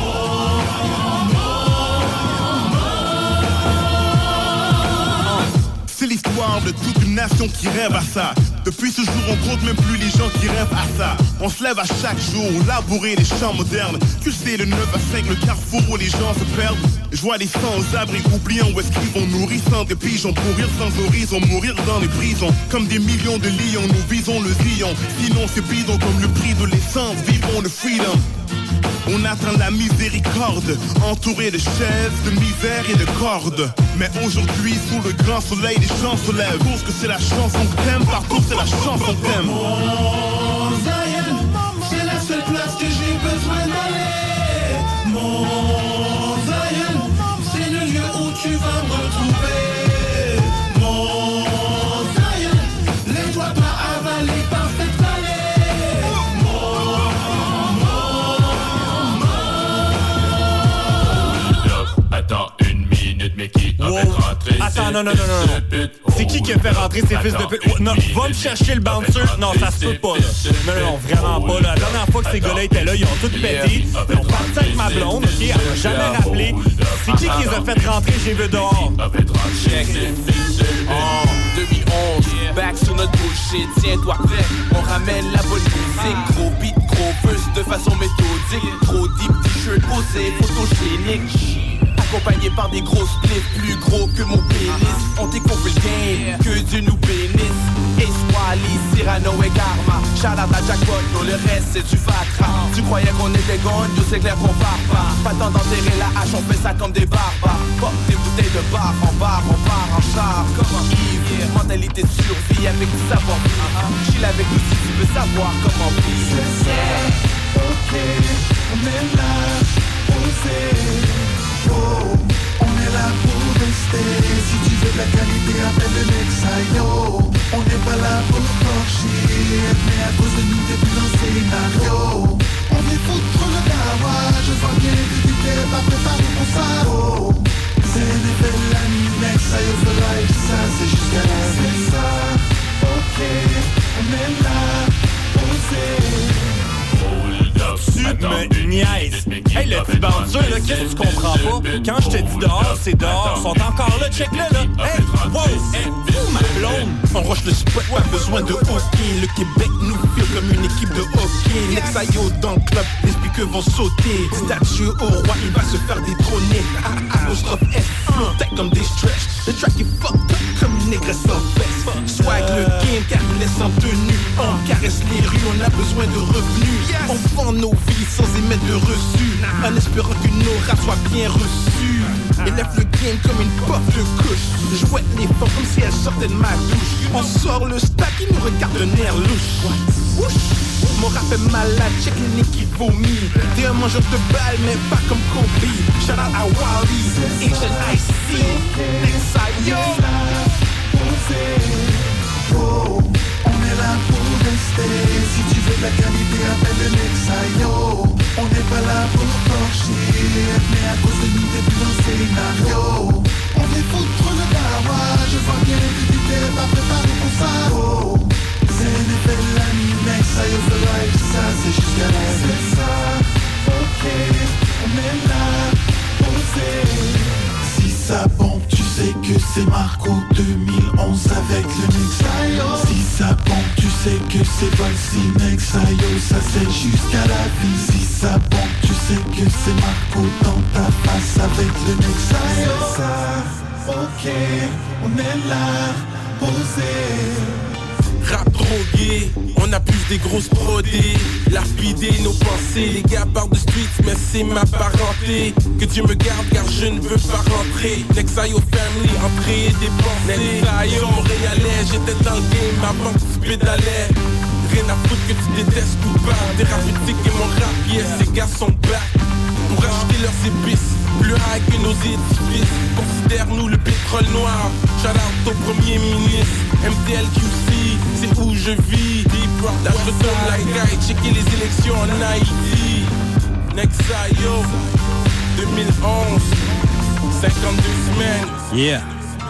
Speaker 21: C'est l'histoire de toute une nation qui rêve à ça. Depuis ce jour, on compte même plus les gens qui rêvent à ça. On se lève à chaque jour, labourer les champs modernes. Tu sais, le 9 à 5, le carrefour où les gens se perdent. Je vois les sans-abri oubliant où est-ce qu'ils vont nourrir sans des pigeons. Pourrir sans horizon, mourir dans les prisons. Comme des millions de lions, nous visons le zion. Sinon c'est bidon comme le prix de l'essence. Vivons le freedom. On atteint la miséricorde, entouré de chaises, de misère et de cordes. Mais aujourd'hui, sous le grand soleil, les gens se lèvent. Parce que c'est la chanson que t'aimes, partout c'est la chanson que t'aimes.
Speaker 2: Mont Zion, c'est la seule place que j'ai besoin d'aller. Mont Zion, c'est le lieu où tu vas me retrouver. Mont Zion, laisse-toi pas avaler par cette vallée.
Speaker 11: Attends une minute, mais qui a fait rentrer?
Speaker 22: Attends, non. C'est qui a fait rentrer ces fils de pute? Non, va me chercher le bouncer. Non, ça se peut pas, là. Non, vraiment pas, là. La dernière fois que ces gars-là étaient là, ils ont tout pété. Ils ont parti avec ma blonde, ok? Elle m'a jamais rappelé. C'est qui les a fait rentrer? J'ai vu dehors.
Speaker 11: Check. En 2011, back sur notre bullshit, tiens-toi prêt. On ramène la bonne musique, gros beat, gros verse de façon méthodique. Trop deep, t-shirt posé, photogénique. Accompagné par des gros spliffs plus gros que mon pénis. On découvre le game, que Dieu nous bénisse. Eswali, Cyrano et Karma. Shout-out à Jackpot, non le reste c'est du Fatra. Tu croyais qu'on était gone, nous c'est clair qu'on part pas. Pas temps d'enterrer la hache, on fait ça comme des barbares. Pop des bouteilles de bar en bar, on part en char. Comme un Yves, mentalité de survie avec du savoir-vivre. Chill avec nous si tu veux savoir comment vivre.
Speaker 2: Ok, on est là, on sait. Oh, on est là pour rester. Si tu veux de la qualité, appelle le Nexayo. On n'est pas là pour torcher, mais à cause de nous t'es plus dans le scénario. On est foutre le dawa. Je vois bien que tu t'es pas préparé pour ça. Oh, c'est NFL, la nuit, Nexayo for life. Ça c'est jusqu'à la vie. C'est ça, ok, on est là, on sait.
Speaker 11: Hold up, attends
Speaker 22: niaises. Hey, le petit bouncer, là, qu'est-ce que tu comprends pas? Quand je te dis dehors, c'est dehors. Ils sont encore là, check-le, là. Hey, wow, ma blonde.
Speaker 21: On rush le spot, pas besoin de hockey. Le Québec nous file comme une équipe de hockey. Nexayo dans le club, les speakers vont sauter. Statue au roi, il va se faire détrôner. Apostrophe S, flow tech comme des stretch. Le track est fucked up comme une négresse en fesse. Swag le game car il laisse en tenue. On caresse les rues, on a besoin de revenus. On vend nos vies sans émettre de reçu, en espérant que nos rats soient bien reçus. Élève le game comme une puff de couche. Jouette les femmes comme si elles sortaient de ma douche. On sort le stack, ils nous regardent d'un air louche. Mon rap est malade, check les nez qui vomit. T'es un mangeur de balles, mais pas comme Kobe. Shout out à Wally, HNIC, Nexayo.
Speaker 2: Oh, on est là pour rester. Si tu veux de la qualité, appelle le Nexayo. On n'est pas là pour torcher, mais à cause de nous, t'es plus dans le scénario. On est foutre le dawa. Je vois bien que tu t'es pas préparé pour ça. Oh, c'est NFL l'ami Nexayo for life. Ça c'est jusqu'à la vie. C'est ça, ok, on est là, posé. Si ça pompe, tu sais que c'est Marco 2011 avec le Nexayo. Si ça pompe, tu sais que c'est Volsi Nexayo. Ça c'est jusqu'à la vie. Si ça pompe, tu sais que c'est Marco dans ta face avec le Nexayo. C'est ça, ok, on est là, posé.
Speaker 21: Rap drogué, on a plus des grosses prodées. Lapidé nos pensées, les gars parlent de streets mais c'est ma parenté. Que Dieu me garde car je ne veux pas rentrer. Nexayo family, entrée et dépensée. Nexayo montréalais, j'étais dans le game avant que tu pédalais. Rien à foutre que tu détestes ou pas. Thérapeutique et mon rap, yes, ces gars sont back. Pour rajouter leurs épices, plus high que nos édifices. Considère-nous le pétrole noir. Shout out au premier ministre. MTLQC, c'est où je vis. Là je retourne la guy, checker les élections en Haïti. Nexayo, 2011, 52 semaines.
Speaker 9: Yeah.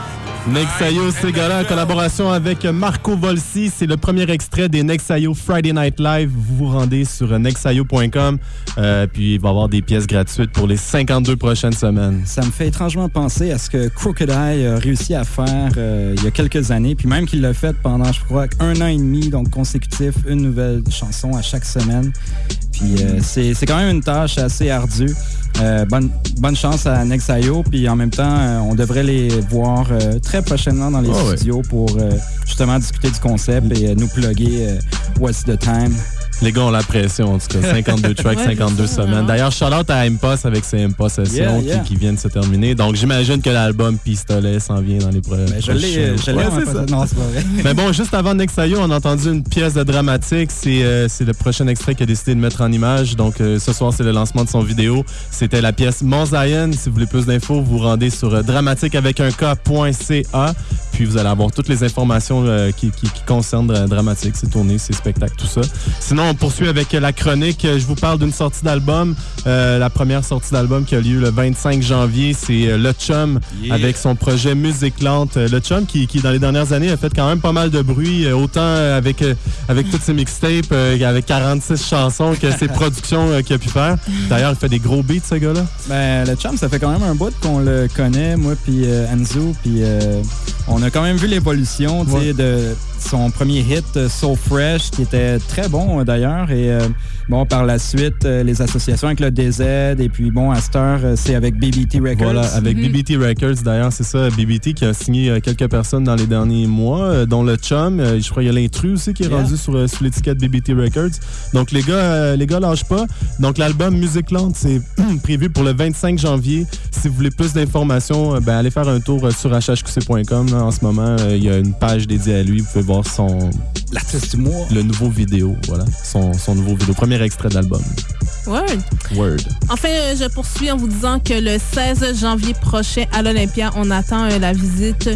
Speaker 9: Nexayo, ces gars-là, en collaboration avec Marco Volsi. C'est le premier extrait des Nexayo Friday Night Live. Vous vous rendez sur nexayo.com. Puis il va y avoir des pièces gratuites pour les 52 prochaines semaines.
Speaker 10: Ça me fait étrangement penser à ce que Crooked Eye a réussi à faire il y a quelques années. Puis même qu'il l'a fait pendant, je crois, 1 an et demi, donc consécutif, une nouvelle chanson à chaque semaine. Puis c'est quand même une tâche assez ardue. Bonne chance à Nexayo, puis en même temps, on devrait les voir très prochainement dans les studios pour justement discuter du concept et nous plugger What's the Time.
Speaker 9: Les gars ont la pression, en tout cas. 52 tracks, 52 semaines. D'ailleurs, shout-out à Impost avec ses Impost Sessions qui viennent de se terminer. Donc, j'imagine que l'album Pistolet s'en vient dans les prochains.
Speaker 10: Je l'ai
Speaker 9: c'est ça.
Speaker 10: Non, c'est pas vrai.
Speaker 9: Mais bon, juste avant Nexayo, on a entendu une pièce de Dramatique. C'est le prochain extrait qu'il a décidé de mettre en image. Donc, ce soir, c'est le lancement de son vidéo. C'était la pièce Mont Zion. Si vous voulez plus d'infos, vous vous rendez sur dramatique avec un K.ca. Puis, vous allez avoir toutes les informations qui concernent Dramatique, ses tournées, ses spectacles, tout ça. Sinon, on poursuit avec la chronique. Je vous parle d'une sortie d'album. La première sortie d'album qui a lieu le 25 janvier, c'est Le Chum avec son projet Musique Lente. Le Chum qui, dans les dernières années, a fait quand même pas mal de bruit, autant avec toutes ses mixtapes, avec 46 chansons que ses productions qu'il a pu faire. D'ailleurs, il fait des gros beats, ce gars-là.
Speaker 10: Ben, Le Chum, ça fait quand même un bout qu'on le connaît, moi puis Enzo, puis on a quand même vu l'évolution de son premier hit, So Fresh, qui était très bon d'ailleurs. Et bon, par la suite, les associations avec le DZ. Et puis bon, à cette heure, c'est avec BBT Records.
Speaker 9: Voilà, avec BBT Records d'ailleurs, c'est ça, BBT qui a signé quelques personnes dans les derniers mois, dont le Chum. Je crois qu'il y a l'Intrus aussi qui est rendu sur l'étiquette BBT Records. Donc les gars lâchent pas. Donc l'album Musique Lente, c'est prévu pour le 25 janvier. Si vous voulez plus d'informations, allez faire un tour sur hhqc.com. En ce moment, il y a une page dédiée à lui. Vous pouvez voir
Speaker 10: l'artiste du mois.
Speaker 9: Le nouveau vidéo, voilà. Son nouveau vidéo. Premier extrait d'album.
Speaker 18: Word. Enfin, je poursuis en vous disant que le 16 janvier prochain à l'Olympia, on attend la visite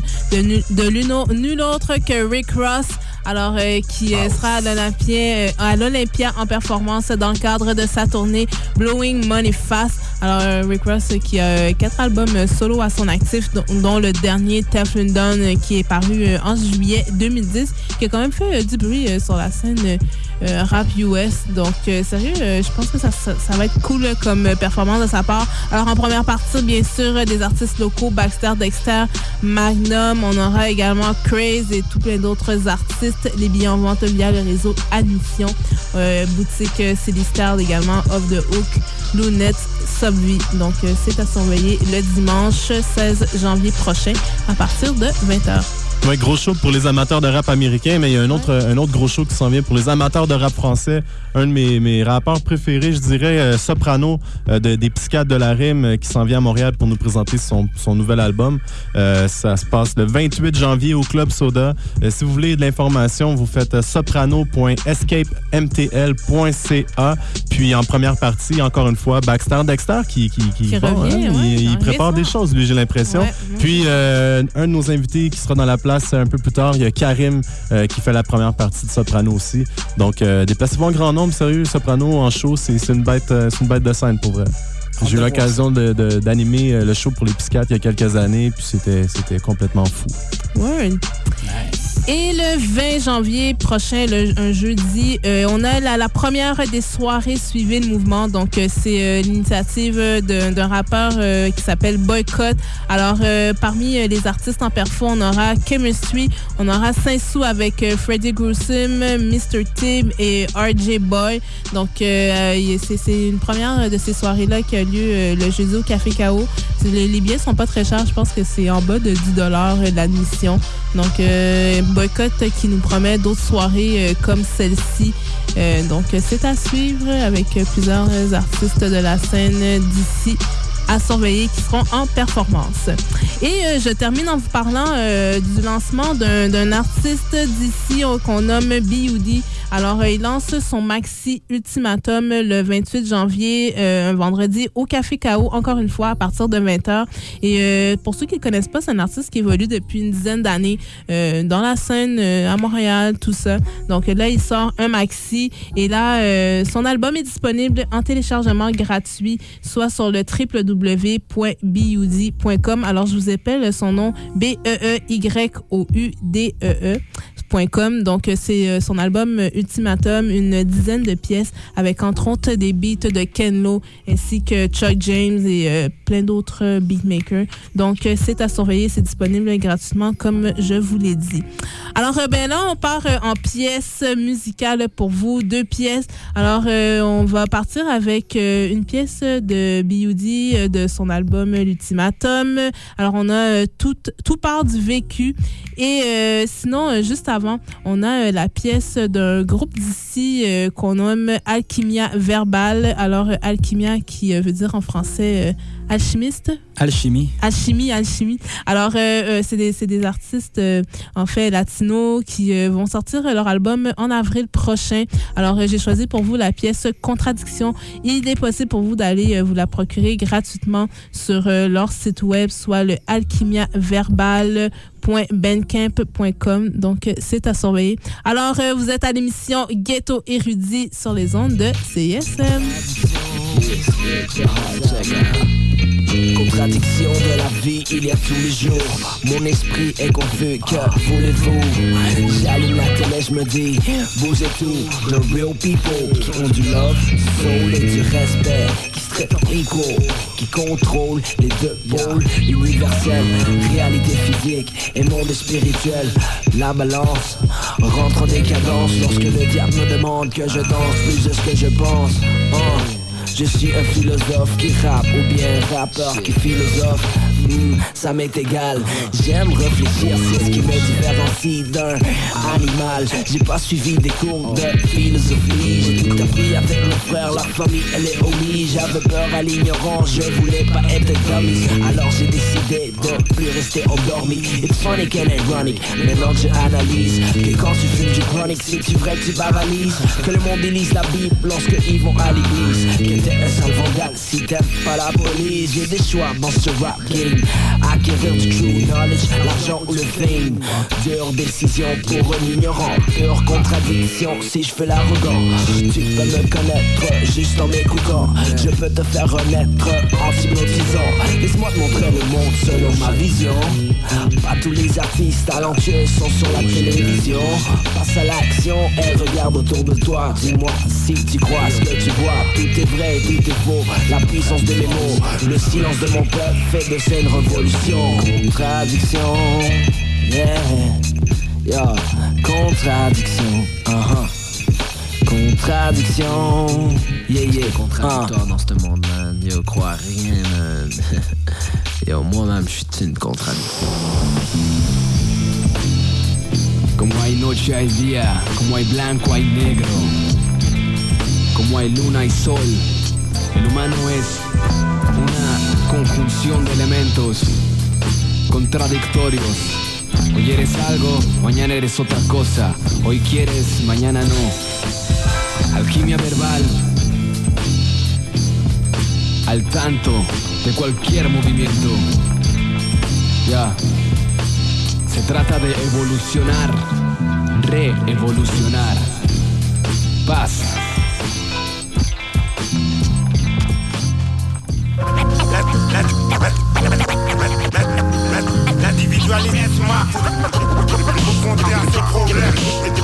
Speaker 18: de nul autre que Rick Ross. Alors, qui sera à l'Olympia en performance dans le cadre de sa tournée Blowing Money Fast.
Speaker 3: Alors, Rick Ross qui a 4 albums solo à son actif, dont le dernier Teflon Don qui est paru en juillet 2010, qui a quand même fait du bruit sur la scène rap US. Donc, sérieux, je pense que ça va être cool comme performance de sa part. Alors, en première partie, bien sûr, des artistes locaux, Baxter, Dexter, Magnum. On aura également Craze et tout plein d'autres artistes. Les billets en vente via le réseau Admission. Boutique Célestal également, Off the Hook, Lunette, Subway. Donc, c'est à surveiller le dimanche 16 janvier prochain à partir de 20h.
Speaker 9: Ouais, gros show pour les amateurs de rap américain, mais il y a un autre gros show qui s'en vient pour les amateurs de rap français. Un de mes rappeurs préférés, je dirais, Soprano, des Psychiatres de la Rime, qui s'en vient à Montréal pour nous présenter son nouvel album. Ça se passe le 28 janvier au Club Soda. Si vous voulez de l'information, vous faites soprano.escapemtl.ca. Puis en première partie, encore une fois, Baxter Dexter qui revient, il prépare des choses, lui, j'ai l'impression. Ouais. Puis un de nos invités qui sera dans la place un peu plus tard, il y a Karim qui fait la première partie de Soprano aussi. Donc, déplacez-vous en grand nombre, sérieux, Soprano en show, c'est une bête de scène pour vrai. J'ai eu l'occasion d'animer le show pour les Psychiatres il y a quelques années, puis c'était complètement fou.
Speaker 3: Ouais. Et le 20 janvier prochain, un jeudi, on a la première des soirées Suivez le mouvement. Donc, c'est l'initiative d'un rappeur qui s'appelle Boycott. Alors, parmi les artistes en perfo, on aura Chemistry, on aura Saint-Sou avec Freddy Gruesome, Mr. Tib et RJ Boy. Donc, c'est une première de ces soirées-là qui a lieu le jeudi au Café K.O. Les billets sont pas très chers. Je pense que c'est en bas de 10$ l'admission. Donc, Boycott qui nous promet d'autres soirées comme celle-ci. Donc, c'est à suivre avec plusieurs artistes de la scène d'ici à surveiller qui seront en performance. Et je termine en vous parlant du lancement d'un artiste d'ici qu'on nomme B.U.D. Alors, il lance son maxi Ultimatum le 28 janvier, un vendredi, au Café K.O., encore une fois, à partir de 20h. Et pour ceux qui ne connaissent pas, c'est un artiste qui évolue depuis une dizaine d'années dans la scène, à Montréal, tout ça. Donc là, il sort un maxi. Et là, son album est disponible en téléchargement gratuit, soit sur le www.boud.com. Alors, je vous appelle son nom, BEEYOUDEE.com. Donc, c'est son album Ultimatum, une dizaine de pièces avec entre autres des beats de Ken Lo ainsi que Chuck James et plein d'autres beatmakers. Donc, c'est à surveiller, c'est disponible gratuitement comme je vous l'ai dit. Alors, là, on part en pièces musicales pour vous, 2 pièces. Alors, on va partir avec une pièce de B.U.D. de son album L'Ultimatum. Alors, on a tout part du vécu. Et sinon, juste avant, on a la pièce d'un groupe d'ici qu'on nomme Alchimia Verbal. Alors, Alchimia qui veut dire en français alchimiste.
Speaker 10: Alchimie. Alors, c'est des artistes, en fait, latinos qui vont sortir leur album en avril prochain. Alors, j'ai choisi pour vous la pièce Contradiction. Il est possible pour vous d'aller vous la procurer gratuitement sur leur site web, soit le alchimiaverbal.bandcamp.com. Donc, c'est à surveiller. Alors, vous êtes à l'émission Ghetto Érudit sur les ondes de CISM.
Speaker 4: Contradiction de la vie, il y a tous les jours. Mon esprit est confus, que voulez-vous? J'allume la télé, je me dis, bougez tout. The real people qui ont du love, soul et du respect, qui se traitent égaux, qui contrôlent les deux pôles universels, réalité physique et monde spirituel. La balance rentre en décadence lorsque le diable me demande que je danse plus de ce que je pense. Je suis un philosophe qui rappe ou bien un rappeur qui philosophe. Ça m'est égal, j'aime réfléchir, c'est ce qui me différencie d'un animal. J'ai pas suivi des cours de philosophie, j'ai tout appris avec mon frère, la famille elle est au lit. J'avais peur à l'ignorance, je voulais pas être dummy. Alors j'ai décidé de plus rester endormi. It's funny and ironic, maintenant je analyse que quand tu fumes du chronic, c'est-tu vrai que tu bavalises? Que le monde élise la Bible lorsque ils vont à l'église? t'es un sale vandale. Si t'aimes pas la police, j'ai des choix dans ce rap game. Acquérir du true knowledge, l'argent ou le fame. Dure décision pour un ignorant, pure contradiction si je fais l'arrogant. Tu peux me connaître juste en m'écoutant. Je peux te faire renaître en t'hypnotisant. Laisse-moi te montrer le monde selon ma vision. Pas tous les artistes talentueux sont sur la télévision. Passe à l'action et regarde autour de toi. Dis-moi si tu crois à ce que tu vois. Tout est vrai, tout est faux. La puissance de mes mots, le silence de mon peuple fait de ça une révolution. Contradiction, yeah, yeah. Contradiction, contradiction, yeah, yeah.
Speaker 5: Contradictoire dans ce monde, man. Yo, crois rien, man. Yo, moi-même, je suis une contradiction.
Speaker 6: Como hay noche hay día, como hay blanco hay negro, como hay luna hay sol. El humano es una conjunción de elementos contradictorios. Hoy eres algo, mañana eres otra cosa. Hoy quieres, mañana no. Alquimia verbal, al tanto de cualquier movimiento. Ya. Se trata de evolucionar, reevolucionar. Paz.
Speaker 21: L'individualisme confronté à ses problèmes.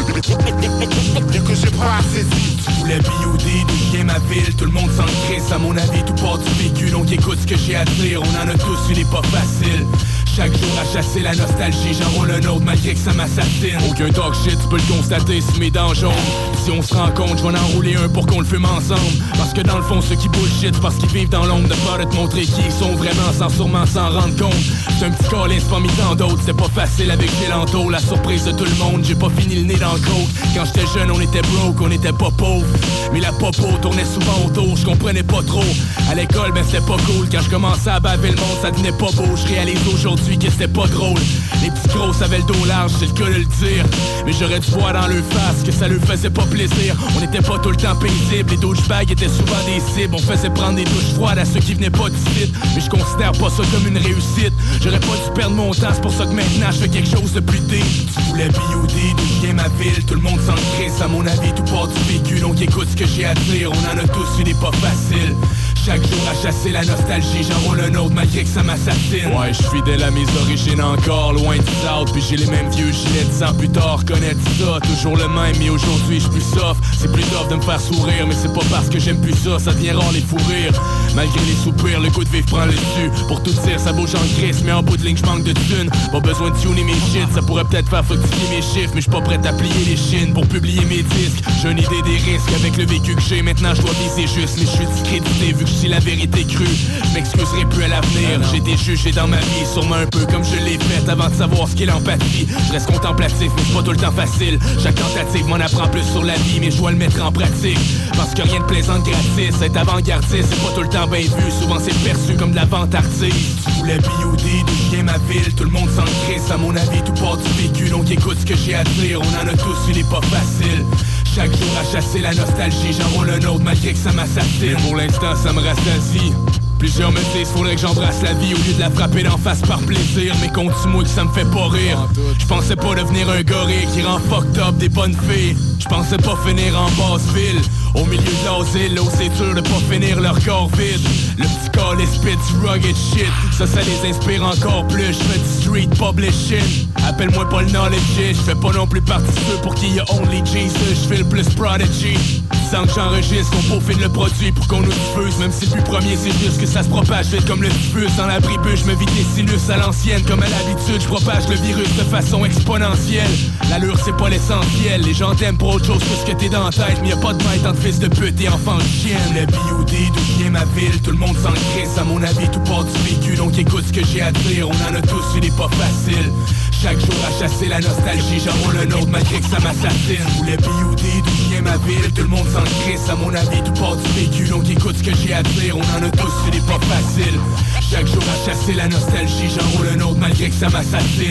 Speaker 21: Dès que j'ai pas saisi.
Speaker 16: Je voulais B.O.D, d'où ma ville, tout le monde s'en crisse. À mon avis, tout part du vécu, donc écoute ce que j'ai à dire. On en a tous, il est pas facile. Chaque jour à chasser la nostalgie, j'enroule un autre malgré que ça m'assassine. Aucun talk shit, tu peux le constater si mes dents jaunes. Si on se rencontre, je vais en enrouler un pour qu'on le fume ensemble. Parce que dans le fond, ceux qui bullshit, c'est parce qu'ils vivent dans l'ombre de peur de te montrer qui ils sont vraiment sans sûrement s'en rendre compte. C'est un petit câlin, c'est pas mis tant d'autres, c'était pas facile avec Gélanto. La surprise de tout le monde, j'ai pas fini le nez dans le coke. Quand j'étais jeune, on était broke, on était pas pauvre. Mais la popo tournait souvent autour, je comprenais pas trop. À l'école, ben c'était pas cool. Quand je commençais à baver le monde, ça devenait pas beau. Je réalise aujourd'hui que c'était pas drôle. Les petits gros avaient le dos large, c'est le cas de le dire. Mais j'aurais dû voir dans leur face que ça leur faisait pas plaisir. On était pas tout le temps paisible, les douchebags étaient souvent des cibles. On faisait prendre des douches froides à ceux qui venaient pas d'ici. Mais je considère pas ça comme une réussite. J'aurais pas dû perdre mon temps, c'est pour ça que maintenant je fais quelque chose de plus D. Tu voulais B.O.D, d'où vient ma ville, tout le monde s'en crisse. À mon avis, tout part du vécu, donc écoute ce que j'ai à dire. On en a tous, il est pas facile. Chaque jour à chasser la nostalgie, j'enroule un autre malgré que ça m'assassine. Ouais, je suis fidèle à mes origines encore, loin du south. Puis j'ai les mêmes vieux gilets 10 ans plus tard, connaître ça. Toujours le même, mais aujourd'hui je suis plus soft. C'est plus tough de me faire sourire, mais c'est pas parce que j'aime plus ça, ça devient rare les fous rires. Malgré les soupirs, le coup de vivre prend le dessus. Pour tout dire, ça bouge en crise, mais en bout de ligne, j'manque de thunes. Pas besoin de tuner mes shit, ça pourrait peut-être faire fructifier mes chiffres. Mais j'suis pas prêt à plier les chines pour publier mes disques. J'ai une idée des risques avec le vécu que j'ai. Maintenant je dois viser juste, mais je suis discrédité vu que je dis la vérité crue. Je m'excuserai plus à l'avenir. J'ai été jugé dans ma vie, sûrement un peu comme je l'ai fait avant de savoir ce qu'est l'empathie. Je reste contemplatif, mais c'est pas tout le temps facile. Chaque tentative m'en apprend plus sur la vie, mais je dois le mettre en pratique. Parce que rien de plaisant de gratis, être avant-gardiste, c'est pas tout le temps bien vu. Souvent c'est perçu comme de la vente artiste. Tu voulais B.O.D, d'où vient ma ville, tout le monde s'en crisse. À mon avis, tout part du vécu, donc écoute ce que j'ai à dire. On en a tous, il est pas facile. Chaque jour à chasser la nostalgie, j'enroule un autre malgré que ça m'assassine. Pour l'instant ça me rassasie. Plusieurs me disent faudrait que j'embrasse la vie au lieu de la frapper d'en face par plaisir. Mais compte-moi que ça me fait pas rire. Je pensais pas devenir un gorille qui rend fucked up des bonnes filles. Je pensais pas finir en basse ville, au milieu de l'asile, là où c'est dur de pas finir leur corps vide. Le petit corps les spit du rugged shit, ça les inspire encore plus. Je fais du street publishing. Appelle-moi pas le knowledge, je fais pas non plus partie de ceux pour qui y a only Jesus. Je fais le plus prodigy. Sans que j'enregistre, on peaufine le produit pour qu'on nous diffuse. Même si le but premier c'est juste que ça se propage vite comme le typhus. Dans l'abri-bus, je me vide des sinus à l'ancienne. Comme à l'habitude, je propage le virus de façon exponentielle. L'allure c'est pas l'essentiel. Les gens t'aiment pour autre chose que ce que t'es dans la tête. Mais y'a pas de maître entre fils de pute et enfant de chienne. Le B.O.D, d'où vient ma ville, tout le monde s'en crisse. À mon avis, tout part du vécu, donc écoute ce que j'ai à dire. On en a tous, il est pas facile. Chaque jour à chasser la nostalgie, j'enroule un autre malgré que ça m'assassine. Vous les B.O.D, d'où vient ma ville, tout le monde s'en crisse. À mon avis, tout part du vécu, donc écoute ce que j'ai à dire. On en a tous, ce n'est pas facile. Chaque jour à chasser la nostalgie, j'enroule un autre malgré que ça m'assassine.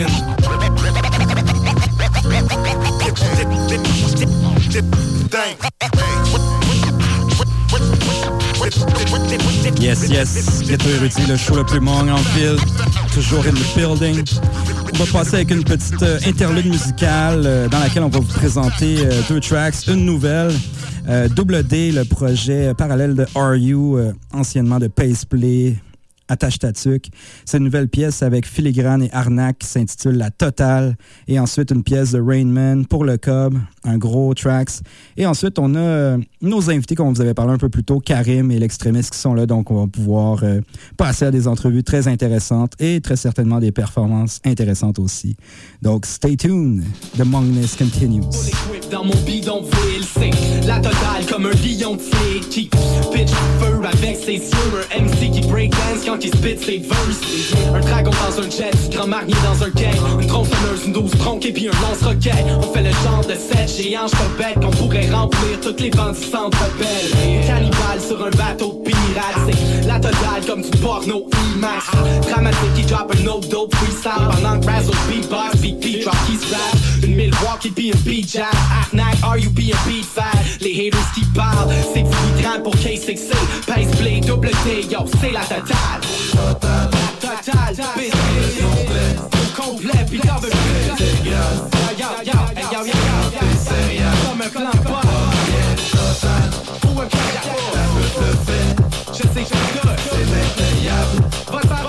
Speaker 10: Yes, Ghetto Érudit, le show le plus mong en ville, toujours in the building. On va passer avec une petite interlude musicale dans laquelle on va vous présenter 2 tracks, une nouvelle. Double D, le projet parallèle de RU, anciennement de Paceplay, Attache Tatuc. C'est une nouvelle pièce avec Filigrane et Arnaque qui s'intitule La Totale. Et ensuite, une pièce de Rainman pour le Cob, un gros tracks. Et ensuite, on a nos invités, comme on vous avait parlé un peu plus tôt, Karim et l'Extrémiste qui sont là. Donc, on va pouvoir passer à des entrevues très intéressantes et très certainement des performances intéressantes aussi. Donc, stay tuned. The Mongness continues.
Speaker 7: Dans mon bidonville, c'est la totale comme un lion de flic qui pitch feu avec ses yeux. Un MC qui breakdance quand il spit ses verses. Un dragon dans un jet, du grand marnier dans un quai. Une tronçonneuse, une 12 troncs et puis un lance-roquette. On fait le genre de set géant, j'te bête qu'on pourrait remplir toutes les bandes centres belles. Cannibale sur un bateau pirate, c'est la totale comme du porno IMAX. Dramatique qui drop un autre dope freestyle pendant que Razzle beatbox, VP drop qui se rap. Une Milwaukee puis une beat jab. Arnaque, RUB et beat fat. Les haters qui parlent, c'est Filigrane pour K6C. Paceplay, double D, yo, c'est la totale. Total, business. Complet, pis t'en veux plus. Yo, comme un plan pas. Ou un je sais que je suis good. C'est incroyable. Va te faire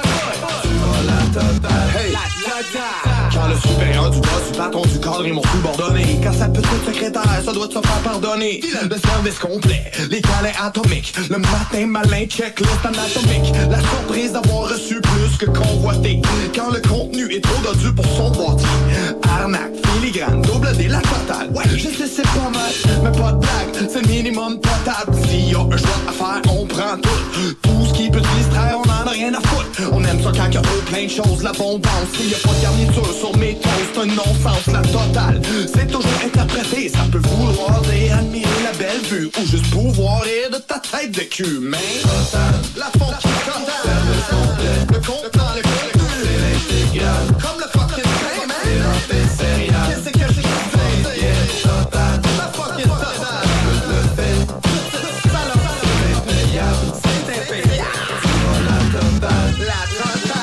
Speaker 8: Hey, quand le supérieur du boss, du patron du cadre et mon subordonné. Quand sa petite secrétaire, ça doit te faire pardonner. Le service complet, les câlins atomiques. Le matin malin, checklist anatomique. La surprise d'avoir reçu plus que convoité. Quand le contenu est trop dodu pour son boîtier. Arnaque, Filigrane, double D, la totale. Ouais, je sais c'est pas mal, mais pas de blague. C'est le minimum potable. S'il y a un choix à faire, on prend tout. Tout ce qui peut te distraire, on en a rien à foutre. On aime ça quand il y a plein de choses, l'abondance. S'il y a pas de garniture sur mes toasts, c'est un non-sens, la totale. C'est toujours interprété, ça peut vouloir dire admirer la belle vue ou juste pouvoir rire de ta tête de cul. Mais la fonction totale, le compte dans le cul, c'est l'intégral. Comme le fucking train, man. Qu'est-ce que j'ai fait? La fucking totale, le fait. C'est impayable. La totale, la totale.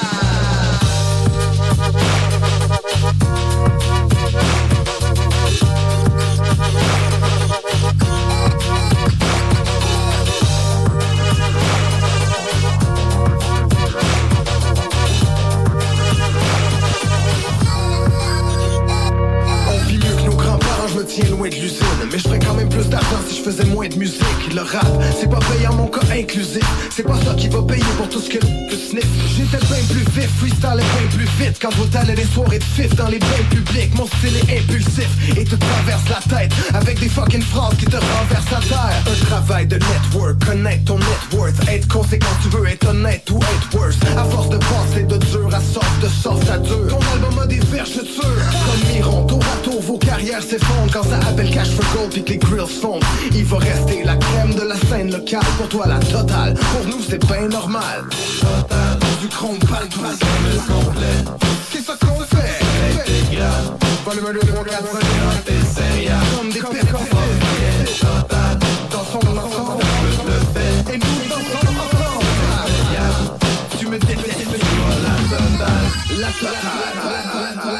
Speaker 8: Je me tiens loin de l'usine, mais je ferais quand même plus d'argent si je faisais moins de musique. Le rap, c'est pas payant mon cas inclusif. C'est pas ça qui va payer pour tout ce que sniff. J'étais bien plus vif, freestyle est bien plus vite. Quand vous allez les soirées de fif dans les bains publics, mon style est impulsif et te traverse la tête avec des fucking phrases qui te renversent à terre. Un travail de network, connaître ton net worth. Être conséquent, tu veux être honnête ou être worse. À force de passer de dur à soft, de soft à dur. Ton album a des vergetures comme Miron, tour à tour, vos carrières s'effondrent. Quand ça appelle cash for gold pis que les grills fondent. Il va rester la crème de la scène locale. Pour toi la totale, pour nous c'est bien normal. Total, du chrome pal complet. C'est ça qu'on fait. Volume 2, 3, 4, 5, comme des pépites. Total, dans son ensemble. Et nous dansons ensemble. Tu me défais. La totale, la totale.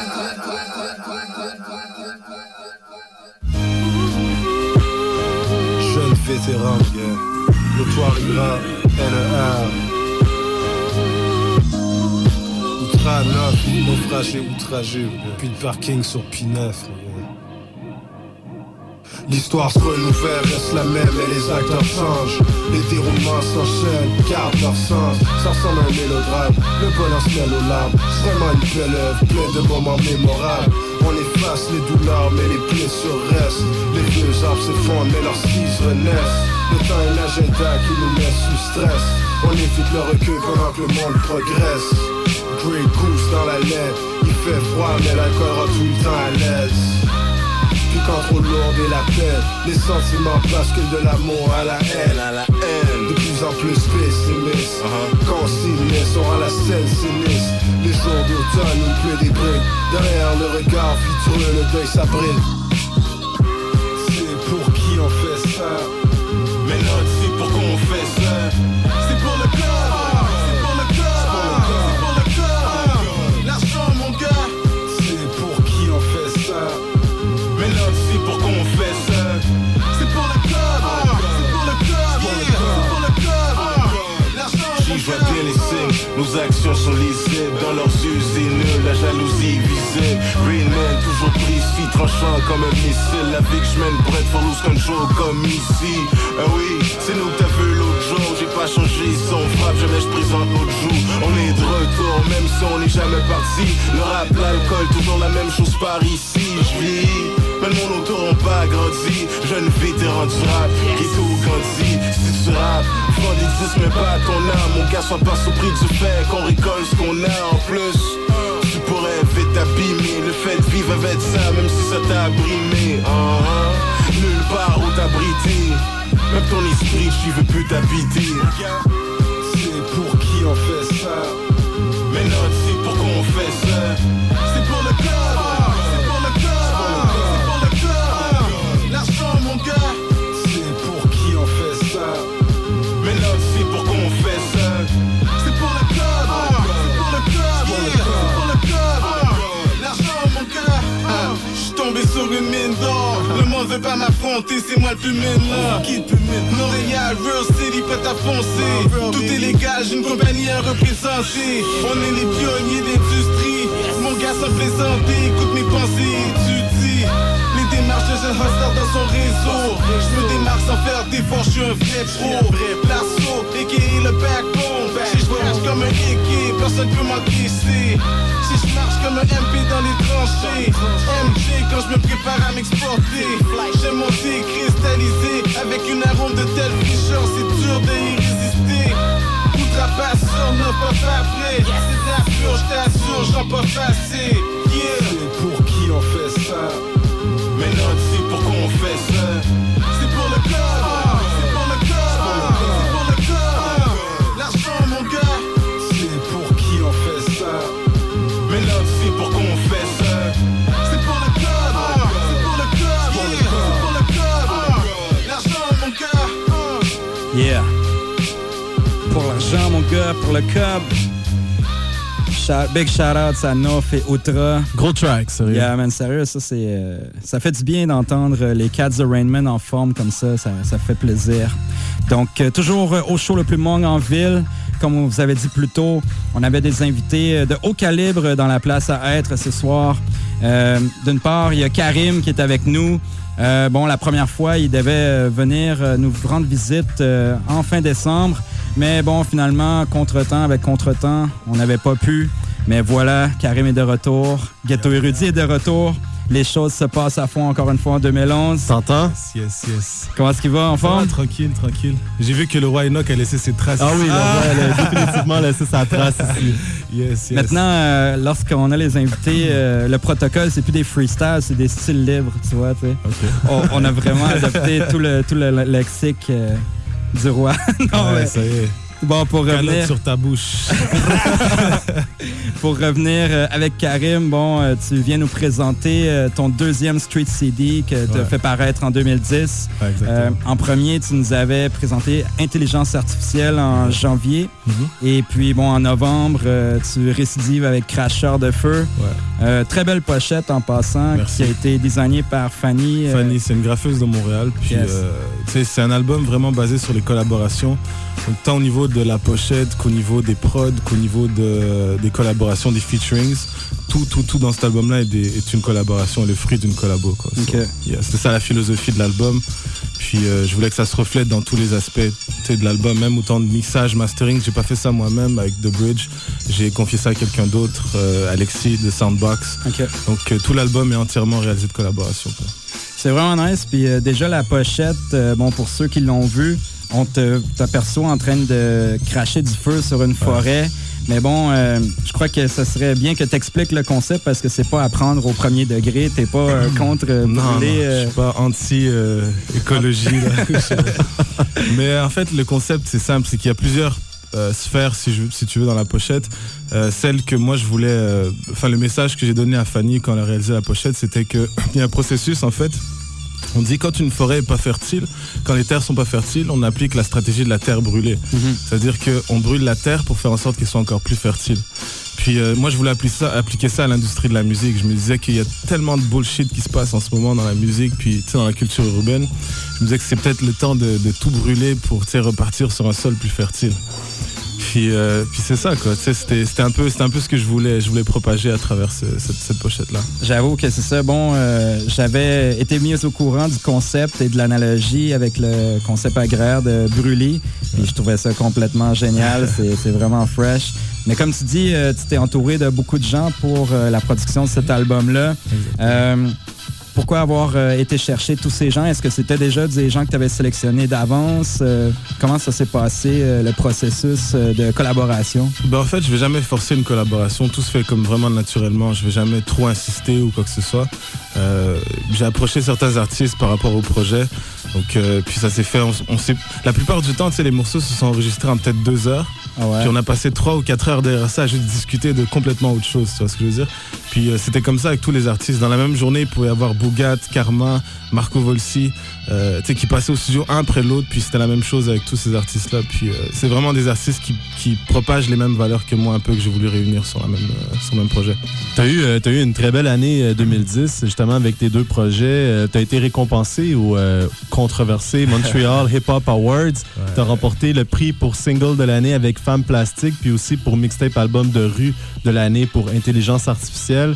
Speaker 23: Jeune vétéran, yeah. Notoire ingrat, NER. Outra 9, naufragé, outragé. Puis le parking sur P9. L'histoire se renouvelle, reste la même et les acteurs changent. Les déroulements s'enchaînent, gardent leur sens. Ça ressemble à un mélodrame, le bonheur se mêle aux larmes. C'est vraiment une belle œuvre, plein de moments mémorables. On efface les douleurs, mais les blessures restent. Les vieux arbres s'effondrent, mais leurs cises renaissent. Le temps est l'agenda qui nous met sous stress. On évite le recul pendant que le monde progresse. Grey Goose dans la laine, il fait froid, mais l'alcool rend tout le temps à l'aise. Puis quand trop lourde est la peine, les sentiments basculent de l'amour à la haine. De plus en plus pessimistes, consignés sont à la scène sinistre. Les jours d'automne, une pluie des briques. Derrière le regard vitreux, le deuil s'abrite. C'est pour qui on fait ça? Mais non, c'est pour qu'on fait ça. C'est pour le peuple.
Speaker 21: Nos actions sont lisibles dans leurs usines, la jalousie visée. Rain Man, toujours précis, tranchant comme un missile. La vie que je mène pour être loose comme Joe, comme ici. Ah oui, c'est nous que t'as vu l'autre jour. J'ai pas changé, son frappe, jamais je présente l'autre joue. On est de retour, même si on n'est jamais parti. Le rap, l'alcool, toujours la même chose par ici. Je vis, mais mon auto n'a pas grandi. Jeune vétéran du rap, qui tout grandi. Si tu rap, vends des disques mais pas ton âme. Mon gars, sois pas surpris du fait qu'on récolte ce qu'on a en plus. Tu pourrais vite t'abîmer. Le fait de vivre avec ça, même si ça t'a abrimé. Nulle part où t'abriter. Même ton esprit, j'y veux plus t'habiter.
Speaker 23: C'est pour qui on fait ça?
Speaker 21: Mais non, c'est pour qu'on fait ça.
Speaker 23: C'est pour le club. C'est pour le club. C'est pour le club. L'argent, mon gars. C'est pour qui on fait ça?
Speaker 21: Mais non, c'est pour qu'on fait ça.
Speaker 23: C'est pour le club. C'est pour le club. C'est pour le club. L'argent, mon gars.
Speaker 21: J'suis tombé sur une mine d'or. Le monde veut pas m'affronter, c'est moi le plus mine là. Qui le plus mine? Montréal, Real City, prêt à foncer. Tout est légal, j'ai une compagnie à représenter. On est les pionniers d'industrie. Mon gars sans plaisanter, écoute mes pensées, tu dis. Les démarches de jeune hustler dans son réseau. Je me démarque sans faire d'efforts, je suis un vrai pro. L'assaut, a.k.a. le backbone. Si je marche comme un équipe, personne peut m'encaisser. Si je marche comme un MP dans les tranchées. MJ quand je me prépare à m'exporter. J'aime monter cristallisé avec une arôme de telle fricheur, c'est dur de y résister. Outrapasseur, n'a pas fait après. C'est de la pure, je t'assure, j'en pas assez. Yeah.
Speaker 23: C'est pour qui on fait ça?
Speaker 21: Mais non, c'est pour qu'on fait ça.
Speaker 23: C'est pour le club. C'est pour le club. C'est pour le club. L'argent, mon gars. C'est pour qui on fait ça?
Speaker 21: Mais non, c'est pour qu'on fait ça.
Speaker 23: C'est pour le club. C'est pour le club. C'est pour le club. L'argent, mon gars.
Speaker 10: Yeah. Pour l'argent, mon gars, pour le club. Big shout-out à Nof et Outra.
Speaker 9: Gros track, sérieux.
Speaker 10: Yeah, man, sérieux, ça, ça fait du bien d'entendre les Cats de Rain Man en forme comme ça fait plaisir. Donc, toujours au show le plus long en ville. Comme on vous avait dit plus tôt, on avait des invités de haut calibre dans la place à être ce soir. D'une part, il y a Karim qui est avec nous. La première fois, il devait venir nous rendre visite en fin décembre. Mais bon, finalement, avec contretemps, on n'avait pas pu. Mais voilà, Karim est de retour. Ghetto Érudit est de retour. Les choses se passent à fond encore une fois en 2011.
Speaker 9: T'entends?
Speaker 1: Yes.
Speaker 10: Comment est-ce qu'il va, en forme?
Speaker 1: Tranquille. J'ai vu que le roi Enoch a laissé ses traces.
Speaker 9: Ah oui, le roi, elle a définitivement laissé sa trace ici.
Speaker 1: Yes.
Speaker 10: Maintenant, lorsqu'on a les invités, le protocole, c'est plus des freestyles, c'est des styles libres, tu vois. Tu sais.
Speaker 9: Okay.
Speaker 10: On a vraiment adopté tout le lexique du roi.
Speaker 1: Non, ouais, ça y est.
Speaker 10: Bon, pour revenir
Speaker 1: sur ta bouche.
Speaker 10: Pour revenir avec Karim, tu viens nous présenter ton deuxième Street CD que tu as fait paraître en 2010.
Speaker 1: Ouais,
Speaker 10: en premier, tu nous avais présenté Intelligence artificielle en janvier. Et puis, en novembre, tu récidives avec Cracheur de feu.
Speaker 1: Ouais.
Speaker 10: Très belle pochette en passant.
Speaker 1: Merci.
Speaker 10: Qui a été designée par Fanny.
Speaker 1: Fanny, c'est une graffeuse de Montréal. Puis, c'est un album vraiment basé sur les collaborations. Donc, tant au niveau de la pochette qu'au niveau des prods, qu'au niveau des collaborations, des featurings, tout dans cet album-là est une collaboration, est le fruit d'une collabo. Quoi.
Speaker 10: Okay.
Speaker 1: C'est ça la philosophie de l'album. Puis je voulais que ça se reflète dans tous les aspects de l'album, même autant de mixage, mastering. J'ai pas fait ça moi-même avec The Bridge. J'ai confié ça à quelqu'un d'autre, Alexis de Soundbox.
Speaker 10: Okay.
Speaker 1: Donc tout l'album est entièrement réalisé de collaboration. Quoi.
Speaker 10: C'est vraiment nice. Puis déjà la pochette, pour ceux qui l'ont vu, on t'aperçoit en train de cracher du feu sur une forêt. Mais je crois que ce serait bien que tu expliques le concept parce que c'est pas à prendre au premier degré. T'es pas contre brûler.
Speaker 1: Non, je suis pas anti-écologie. Mais en fait, le concept, c'est simple. C'est qu'il y a plusieurs sphères, si tu veux, dans la pochette. Celle que moi, je voulais... le message que j'ai donné à Fanny quand elle a réalisé la pochette, c'était qu'il y a un processus, en fait. On dit quand une forêt est pas fertile, quand les terres sont pas fertiles, on applique la stratégie de la terre brûlée. C'est-à-dire qu'on brûle la terre pour faire en sorte qu'elle soit encore plus fertile. Puis moi, je voulais appliquer ça à l'industrie de la musique. Je me disais qu'il y a tellement de bullshit qui se passe en ce moment dans la musique, puis dans la culture urbaine. Je me disais que c'est peut-être le temps de tout brûler pour repartir sur un sol plus fertile. Puis c'est ça, quoi. C'était un peu ce que je voulais propager à travers cette pochette-là.
Speaker 10: J'avoue que c'est ça. Bon, j'avais été mis au courant du concept et de l'analogie avec le concept agraire de Brûlis. Puis je trouvais ça complètement génial. C'est vraiment fresh. Mais comme tu dis, tu t'es entouré de beaucoup de gens pour la production de cet album-là. Pourquoi avoir été chercher tous ces gens? Est-ce que c'était déjà des gens que tu avais sélectionnés d'avance? Comment ça s'est passé, le processus de collaboration?
Speaker 1: En fait, je vais jamais forcer une collaboration. Tout se fait comme vraiment naturellement. Je vais jamais trop insister ou quoi que ce soit. J'ai approché certains artistes par rapport au projet. Donc, puis ça s'est fait. La plupart du temps, les morceaux se sont enregistrés en peut-être 2 heures. Ah ouais. Puis on a passé 3 ou 4 heures derrière ça à juste discuter de complètement autre chose, tu vois ce que je veux dire. Puis c'était comme ça avec tous les artistes. Dans la même journée, il pouvait y avoir Bougat, Karma, Marco Volsi, qui passaient au studio un après l'autre. Puis c'était la même chose avec tous ces artistes-là. Puis c'est vraiment des artistes qui propagent les mêmes valeurs que moi un peu, que j'ai voulu réunir sur le même projet.
Speaker 9: T'as eu une très belle année 2010, justement, avec tes 2 projets. T'as été récompensé au controversé Montreal Hip Hop Awards. Ouais. T'as remporté le prix pour single de l'année avec Femme Plastique, puis aussi pour mixtape album de rue de l'année pour Intelligence Artificielle.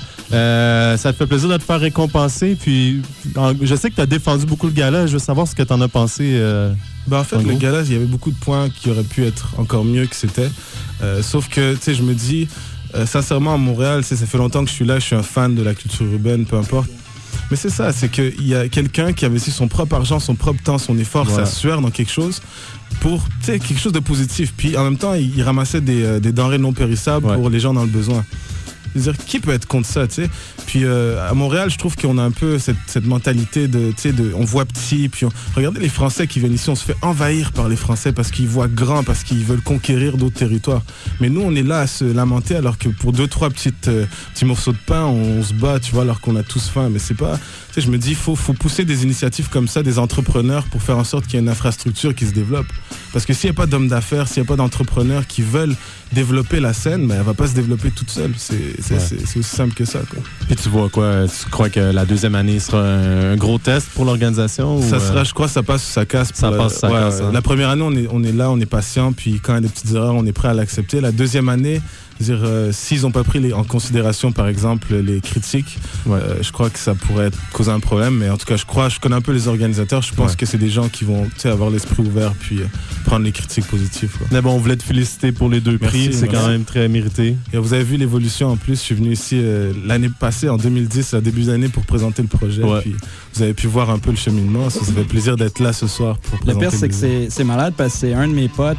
Speaker 9: Ça te fait plaisir de te faire récompenser. Puis je sais que tu as défendu beaucoup le gala. Je veux savoir ce que tu en as pensé.
Speaker 1: En fait, le gala, il y avait beaucoup de points qui auraient pu être encore mieux que c'était. Sauf que, je me dis, sincèrement, à Montréal, ça fait longtemps que je suis là, je suis un fan de la culture urbaine, peu importe. Mais c'est ça, c'est qu'il y a quelqu'un qui a investi son propre argent, son propre temps, son effort, sa sueur dans quelque chose pour quelque chose de positif. Puis en même temps, il ramassait des denrées non périssables pour les gens dans le besoin. C'est-à-dire, qui peut être contre ça, tu sais? Puis à Montréal, je trouve qu'on a un peu cette mentalité on voit petit, puis regardez les Français qui viennent ici, on se fait envahir par les Français parce qu'ils voient grand, parce qu'ils veulent conquérir d'autres territoires. Mais nous, on est là à se lamenter alors que pour 2-3 petits morceaux de pain, on se bat, tu vois, alors qu'on a tous faim. Mais c'est pas... Tu sais, je me dis, faut pousser des initiatives comme ça, des entrepreneurs, pour faire en sorte qu'il y ait une infrastructure qui se développe. Parce que s'il n'y a pas d'hommes d'affaires, s'il n'y a pas d'entrepreneurs qui veulent développer la scène, elle ne va pas se développer toute seule. C'est aussi simple que ça, quoi.
Speaker 9: Et tu vois quoi? Tu crois que la 2e année sera un gros test pour l'organisation?
Speaker 1: Ça sera, je crois, ça passe ou ça casse.
Speaker 9: Ça passe ou ça casse. Hein.
Speaker 1: La première année, on est là, on est patient, puis quand il y a des petites erreurs, on est prêt à l'accepter. La 2e année, s'ils n'ont pas pris en considération, par exemple, les critiques, je crois que ça pourrait causer un problème. Mais en tout cas, je connais un peu les organisateurs. Je pense que c'est des gens qui vont avoir l'esprit ouvert puis prendre les critiques positives. Quoi.
Speaker 9: Mais bon, on voulait te féliciter pour les 2 prix. C'est quand même très mérité.
Speaker 1: Et vous avez vu l'évolution en plus. Je suis venu ici l'année passée, en 2010, à début d'année, pour présenter le projet. Puis vous avez pu voir un peu le cheminement. Ça fait plaisir d'être là ce soir pour présenter.
Speaker 10: Le pire, c'est que c'est malade parce que c'est un de mes potes...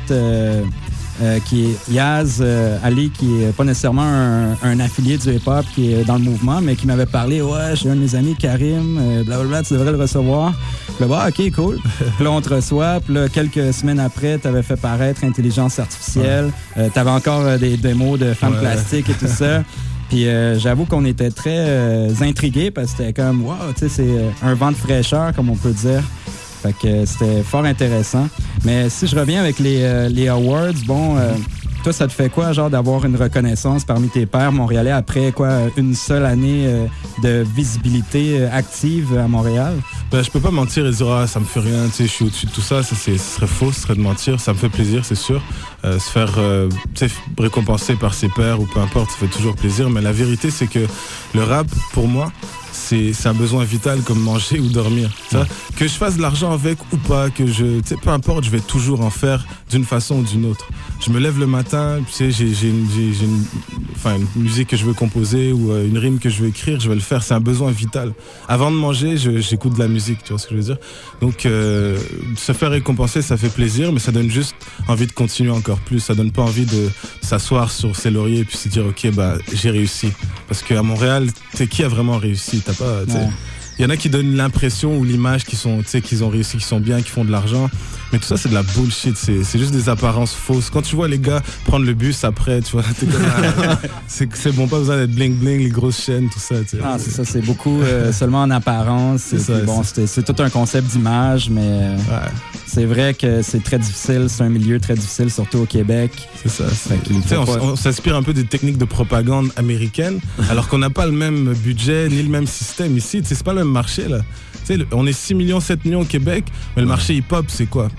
Speaker 10: qui est Yaz Ali, qui est pas nécessairement un affilié du hip-hop qui est dans le mouvement, mais qui m'avait parlé, j'ai un de mes amis, Karim, blablabla, tu devrais le recevoir. Puis là, ok, cool. Puis là, on te reçoit. Puis là, quelques semaines après, tu avais fait paraître Intelligence Artificielle. Tu avais encore des démos de Femme Plastique et tout ça. Puis j'avoue qu'on était très intrigués parce que c'était comme, wow, tu sais, c'est un vent de fraîcheur, comme on peut dire. Fait que c'était fort intéressant. Mais si je reviens avec les awards, toi, ça te fait quoi, genre, d'avoir une reconnaissance parmi tes pairs montréalais après, une seule année de visibilité active à Montréal?
Speaker 1: Je peux pas mentir et dire, ça me fait rien, tu sais, je suis au-dessus de tout ça. Ce serait faux, ce serait de mentir. Ça me fait plaisir, c'est sûr. Se faire récompenser par ses pairs ou peu importe, ça fait toujours plaisir. Mais la vérité, c'est que le rap, pour moi, c'est un besoin vital comme manger ou dormir. Que je fasse de l'argent avec ou pas, peu importe, je vais toujours en faire d'une façon ou d'une autre. Je me lève le matin, tu sais, j'ai une musique que je veux composer ou une rime que je veux écrire, je vais le faire, c'est un besoin vital. Avant de manger, j'écoute de la musique, tu vois ce que je veux dire. Donc, se faire récompenser, ça fait plaisir, mais ça donne juste envie de continuer encore plus. Ça donne pas envie de s'asseoir sur ses lauriers et puis se dire, ok, j'ai réussi. Parce qu'à Montréal, qui a vraiment réussi? T'as pas, il y en a qui donnent l'impression ou l'image qu'ils ont réussi, qu'ils sont bien, qu'ils font de l'argent. Mais tout ça, c'est de la bullshit. C'est juste des apparences fausses. Quand tu vois les gars prendre le bus après, tu vois, t'es comme, c'est bon, pas besoin d'être bling-bling, les grosses chaînes, tout ça.
Speaker 10: Ah, c'est ça, c'est beaucoup seulement en apparence. C'est tout un concept d'image, mais c'est vrai que c'est très difficile. C'est un milieu très difficile, surtout au Québec.
Speaker 1: C'est ça. On s'inspire un peu des techniques de propagande américaines, alors qu'on n'a pas le même budget ni le même système ici. C'est pas le même marché, là. On est 6 millions, 7 millions au Québec, mais le marché hip-hop, c'est quoi?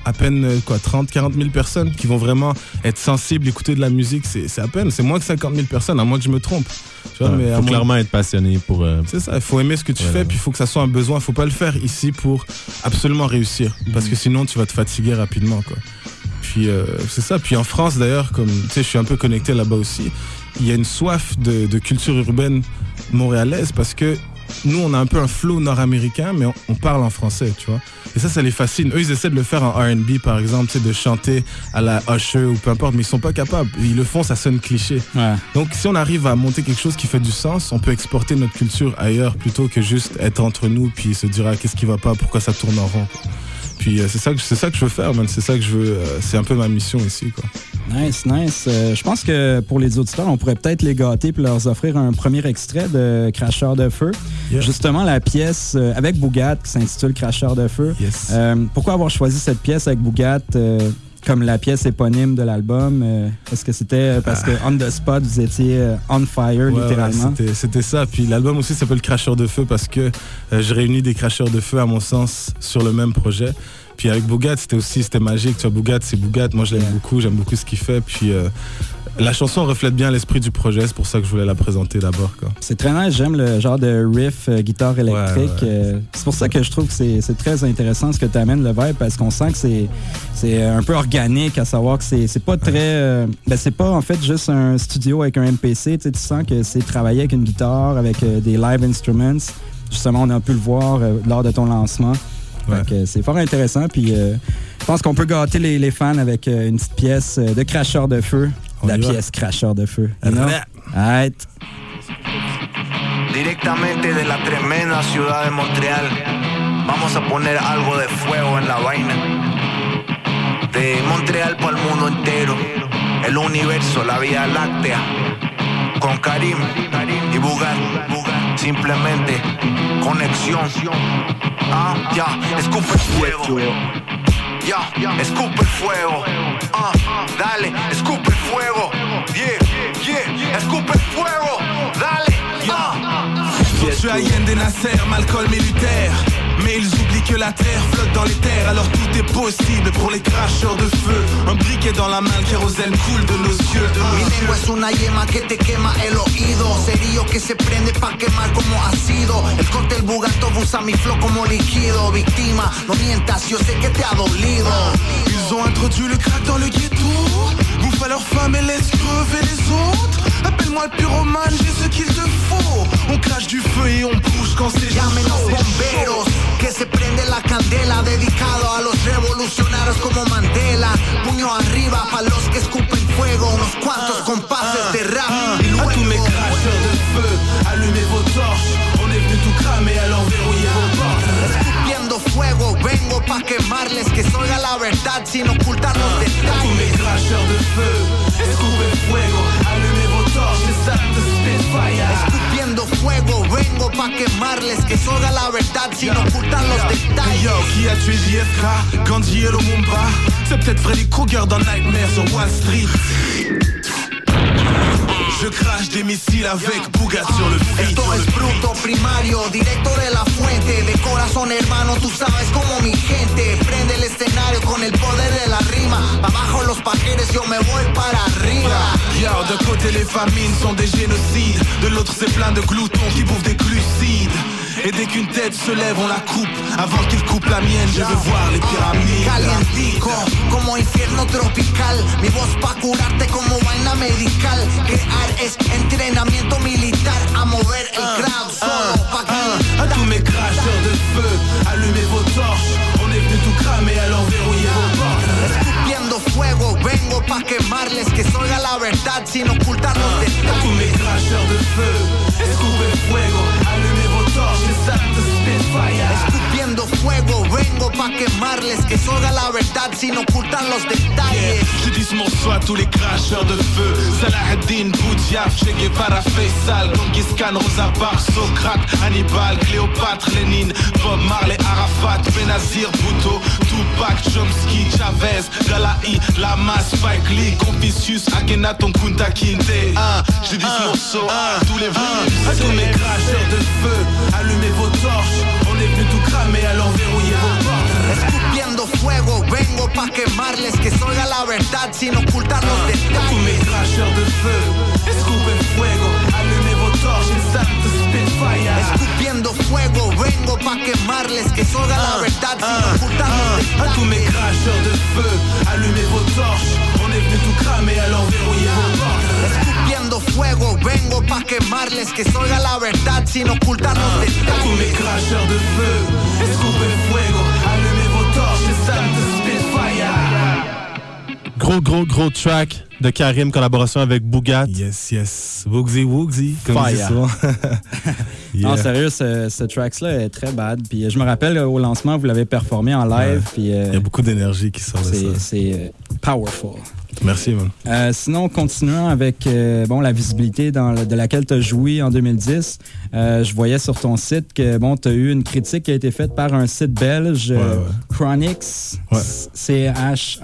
Speaker 1: à peine 30-40 000 personnes qui vont vraiment être sensibles, écouter de la musique. C'est à peine, c'est moins que 50 000 personnes, à moins que je me trompe.
Speaker 9: Il faut clairement être passionné pour...
Speaker 1: C'est ça, il faut aimer ce que tu fais, puis il faut que ça soit un besoin. Il ne faut pas le faire ici pour absolument réussir, parce que sinon tu vas te fatiguer rapidement, quoi. Puis c'est ça. Puis en France d'ailleurs, comme tu sais, je suis un peu connecté là-bas aussi, il y a une soif de culture urbaine montréalaise parce que nous, on a un peu un flow nord-américain, mais on parle en français, tu vois. Et ça les fascine. Eux, ils essaient de le faire en R&B, par exemple, tu sais, de chanter à la Usher ou peu importe, mais ils sont pas capables. Ils le font, ça sonne cliché. Ouais. Donc, si on arrive à monter quelque chose qui fait du sens, on peut exporter notre culture ailleurs plutôt que juste être entre nous puis se dire qu'est-ce qui va pas, pourquoi ça tourne en rond, quoi. Puis c'est ça que je veux faire, man. C'est ça que je veux. C'est un peu ma mission ici, quoi.
Speaker 10: Nice. Je pense que pour les auditeurs, on pourrait peut-être les gâter pour leur offrir un premier extrait de Cracheur de feu. Yeah. Justement, la pièce avec Bougat qui s'intitule Cracheur de feu. Yes. Pourquoi avoir choisi cette pièce avec Bougat comme la pièce éponyme de l'album? Est-ce que c'était parce que on the spot, vous étiez on fire, littéralement?
Speaker 1: Ouais, c'était ça. Puis l'album aussi s'appelle Cracheur de feu parce que je réunis des cracheurs de feu, à mon sens, sur le même projet. Puis avec Bougat, c'était magique. Tu vois, Bougat, c'est Bougat. Moi, je l'aime beaucoup. J'aime beaucoup ce qu'il fait. Puis la chanson reflète bien l'esprit du projet. C'est pour ça que je voulais la présenter d'abord, quoi.
Speaker 10: C'est très nice. J'aime le genre de riff guitare électrique. Ouais. C'est pour ça que je trouve que c'est très intéressant ce que tu amènes, le vibe, parce qu'on sent que c'est un peu organique, à savoir que c'est pas très... c'est pas en fait juste un studio avec un MPC. Tu sens que c'est travailler avec une guitare, avec des live instruments. Justement, on a pu le voir lors de ton lancement. Ouais. Donc, c'est fort intéressant. Puis je pense qu'on peut gâter les fans avec une petite pièce de Cracheur de feu. La pièce Cracheur de feu. Right.
Speaker 12: Directamente de la tremenda ciudad de Montreal, vamos a poner algo de fuego en la vaina. De Montreal para el mundo entero, el universo, la Vía Láctea. Con Karim y Bougat, simplemente conexión. Ya, escupe fuego. Ya, escupe fuego. Dale, escupe fuego. Yeah, escupe fuego. Dale.
Speaker 16: Je Allende Nasser, Malcolm et Luther. Mais ils oublient que la terre flotte dans les terres. Alors tout est possible pour les cracheurs de feu. Un briquet dans la main, le kérosène coule de nos yeux.
Speaker 12: Mi lengua es una yema que te quema el oído. Cerillo que se prende pa' quemar como ácido. El cóctel Bugato usa mi flow como líquido. Víctima, no mientas, yo sé que te ha dolido.
Speaker 16: Ils ont introduit le crack dans le ghetto. Bouffe à leurs femmes et laisse crever les autres. Appelle-moi le pyromane, j'ai ce qu'il te faut. On crache du feu et on bouge quand c'est
Speaker 12: Llámenos bomberos, que se prende la candela. Dedicado a los revolucionarios como Mandela. Puño arriba pa' los que escupen fuego. Unos cuantos compases de rap y luego.
Speaker 16: À tous mes cracheurs de feu, allumez vos torches. On est venu tout cramer, alors verrouillez vos portes.
Speaker 12: Escupiendo fuego, vengo pa' quemarles. Que salga la verdad sin ocultar los detalles.
Speaker 16: À tous mes cracheurs de feu, escupe fuego, allumez vos torches, it's time to spit fire.
Speaker 12: Escupiendo fuego, vengo pa' quemarles. Que salga la verdad sin ocultar los detalles.
Speaker 16: Yo, qui a tué JFK, Gandhi et Lumumba? C'est peut-être Freddy Krueger dans Nightmare sur Wall Street. Je crache des missiles avec Bougat sur le free.
Speaker 12: Esto es bruto, primario, directo de la fuente. De corazón hermano, tú sabes como mi gente. Prende el escenario con el poder de la rima. Abajo los paquetes, yo me voy para arriba.
Speaker 16: Yo, d'un côté les famines sont des génocides. De l'autre c'est plein de gloutons qui bouffent des glucides. Et dès qu'une tête se lève, on la coupe. Avant qu'il coupe la mienne, je veux voir les pyramides.
Speaker 12: Calientico, como infierno tropical. Mi voz pa' curarte como vaina medical. Crear es entrenamiento militar. A mover el crowd solo pa' que.
Speaker 16: À tous mes cracheurs de feu, allumez vos torches. On est venu tout cramer, alors verrouillez vos portes.
Speaker 12: Escupiendo fuego, vengo pa' quemarles. Que salga la verdad sin ocultar los detalles.
Speaker 16: À tous mes cracheurs de feu, escupe fuego, allumez vos torches, it's time to spit fire.
Speaker 12: Escupiendo fuego, vengo pa' quemarles. Que salga la verdad sin ocultar los detalles.
Speaker 16: Je dis ce morceau à tous les cracheurs de feu. Salah ad-Din, Boudiaf, Che Guevara, Faisal, Genghis Khan, Rosa Parks, Socrate, Hannibal, Cléopâtre, Lénine, Bob Marley, Arafat, Benazir, Bhutto, Tupac, Chomsky, Chavez, Galahi, Lamas, Spike Lee, Confucius, Akhenaton, Kunta Kinte. Je dis ce morceau à tous les vrais. À tous mes cracheurs de feu, allumez vos torches. On est venu tout cramer, alors verrouillez vos portes.
Speaker 12: Escupiendo fuego, vengo pa' sin ocultarnos detalles.
Speaker 21: Tous mes cracheurs de feu, escupen fuego, allumez vos torches, it's time to spit fire.
Speaker 12: Escupiendo fuego, vengo pa' quemarles, que salga la verdad sin ocultarnos detalles.
Speaker 21: À tous mes cracheurs de feu, allumez vos torches, on est venu tout cramer, alors verrouillez vos portes.
Speaker 12: Escupiendo fuego, vengo pa' quemarles, que salga la verdad sin ocultarnos detalles.
Speaker 21: Tous mes cracheurs de feu, escupen fuego, allumez vos torches, it's time to spit fire.
Speaker 9: Gros track de Karim, collaboration avec Bougat.
Speaker 1: Yes. Woogsy, comme on dit souvent.
Speaker 10: Non, sérieux, ce track-là est très bad. Puis je me rappelle, au lancement, vous l'avez performé en live. Puis,
Speaker 1: il y a beaucoup d'énergie qui sort de ça.
Speaker 10: C'est powerful.
Speaker 1: Merci, man.
Speaker 10: Sinon, continuons avec la visibilité de laquelle tu as joué en 2010. Je voyais sur ton site que tu as eu une critique qui a été faite par un site belge, Chronix, CHRONYX.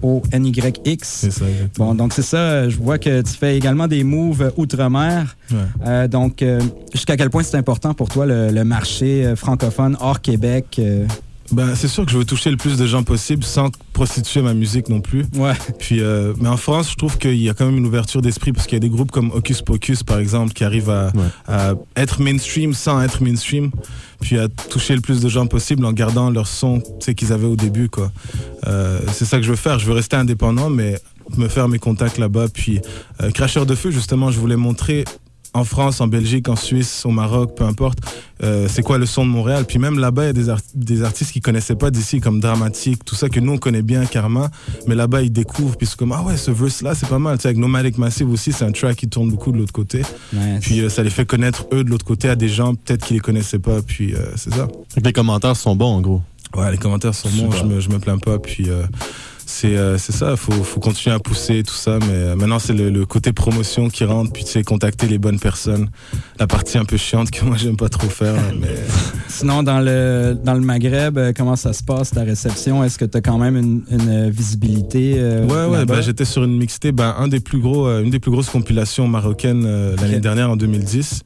Speaker 1: C'est ça, exactement.
Speaker 10: Bon, donc c'est ça. Je vois que tu fais également des moves outre-mer.
Speaker 1: Ouais.
Speaker 10: Donc, jusqu'à quel point c'est important pour toi le marché francophone hors Québec?
Speaker 1: Ben, c'est sûr que je veux toucher le plus de gens possible sans prostituer ma musique non plus.
Speaker 10: Ouais.
Speaker 1: Puis, mais en France, je trouve qu'il y a quand même une ouverture d'esprit parce qu'il y a des groupes comme Hocus Pocus, par exemple, qui arrivent à être mainstream sans être mainstream, puis à toucher le plus de gens possible en gardant leur son qu'ils avaient au début, quoi. C'est ça que je veux faire. Je veux rester indépendant, mais me faire mes contacts là-bas. Puis, Cracheur de Feu, justement, je voulais montrer en France, en Belgique, en Suisse, au Maroc, peu importe, c'est quoi le son de Montréal. Puis même là-bas, il y a des artistes qui connaissaient pas d'ici, comme Dramatique, tout ça, que nous, on connaît bien, Karma. Mais là-bas, ils découvrent, puis c'est comme, ah ouais, ce verse-là, c'est pas mal. Tu sais, avec Nomadic Massive aussi, c'est un track qui tourne beaucoup de l'autre côté.
Speaker 10: Nice.
Speaker 1: Puis ça les fait connaître, eux, de l'autre côté, à des gens, peut-être qu'ils les connaissaient pas. Puis c'est ça.
Speaker 9: Les commentaires sont bons, en gros.
Speaker 1: Ouais, les commentaires sont bons, je me plains pas. Puis c'est ça, faut continuer à pousser tout ça, mais maintenant c'est le côté promotion qui rentre, puis tu sais, contacter les bonnes personnes, la partie un peu chiante que moi j'aime pas trop faire. Mais...
Speaker 10: Sinon, dans le Maghreb, comment ça se passe, ta réception? Est-ce que tu as quand même une visibilité?
Speaker 1: Ouais, j'étais sur une mixtape, une des plus grosses compilations marocaines l'année dernière, en 2010.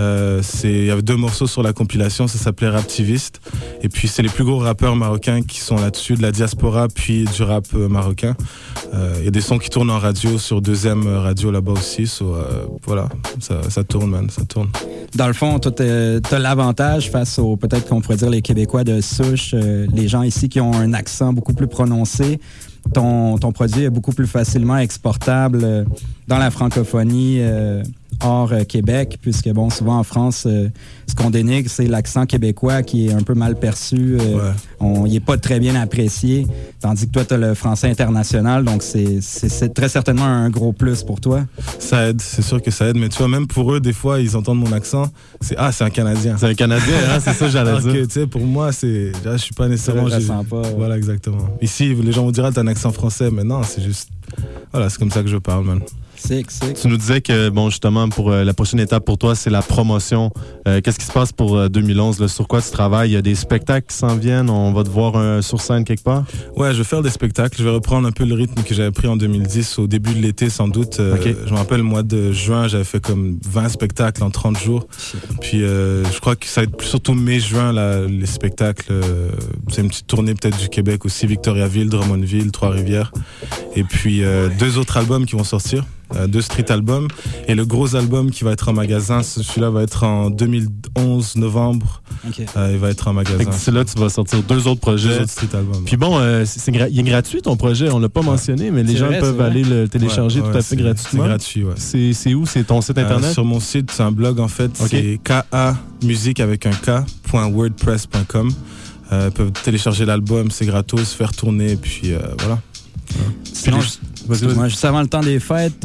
Speaker 1: Il y avait 2 morceaux sur la compilation, ça s'appelait Raptiviste, et puis c'est les plus gros rappeurs marocains qui sont là-dessus, de la diaspora, puis du rap marocain. Il y a des sons qui tournent en radio, sur 2M radio là-bas aussi. Voilà, ça tourne, man, ça tourne.
Speaker 10: Dans le fond, toi, t'as l'avantage face aux, peut-être qu'on pourrait dire, les Québécois de souche, les gens ici qui ont un accent beaucoup plus prononcé. Ton produit est beaucoup plus facilement exportable dans la francophonie hors Québec, puisque bon, souvent en France, ce qu'on dénigre, c'est l'accent québécois qui est un peu mal perçu. Il n'est pas très bien apprécié, tandis que toi, tu as le français international, donc c'est très certainement un gros plus pour toi.
Speaker 1: Ça aide, c'est sûr que ça aide, mais tu vois, même pour eux, des fois, ils entendent mon accent, c'est un Canadien.
Speaker 9: C'est un Canadien, hein, c'est ça que j'allais dire.
Speaker 1: Tu sais, pour moi, je suis pas nécessairement...
Speaker 10: Je le ressens pas.
Speaker 1: Voilà, exactement. Ici, les gens vont dire, t'as un accent français, mais non, c'est juste... Voilà, c'est comme ça que je parle, man.
Speaker 10: Sick.
Speaker 9: Tu nous disais que, bon, justement, pour la prochaine étape pour toi, c'est la promotion. Qu'est-ce qui se passe pour 2011? Là, sur quoi tu travailles? Il y a des spectacles qui s'en viennent? On va te voir sur scène quelque part?
Speaker 1: Ouais, je vais faire des spectacles. Je vais reprendre un peu le rythme que j'avais pris en 2010, au début de l'été, sans doute. Je me rappelle, le mois de juin, j'avais fait comme 20 spectacles en 30 jours. Puis je crois que ça va être surtout mai-juin, les spectacles. C'est une petite tournée peut-être du Québec aussi, Victoriaville, Drummondville, Trois-Rivières. Et puis 2 autres albums qui vont sortir. 2 street albums, et le gros album qui va être en magasin, celui-là va être en 2011 novembre. Il va être en magasin.
Speaker 9: C'est là que tu vas sortir 2 autres projets.
Speaker 1: 2 autres street albums.
Speaker 9: Puis bon, il est gratuit ton projet, on l'a pas mentionné, mais les gens peuvent aller le télécharger tout à fait gratuitement.
Speaker 1: C'est gratuit, ouais.
Speaker 9: C'est où? C'est ton site internet?
Speaker 1: Sur mon site, c'est un blog en fait, c'est KA-musique avec un K.wordpress.com. Ils peuvent télécharger l'album, c'est gratos, faire tourner, et puis voilà.
Speaker 10: Sinon, juste avant le temps des fêtes,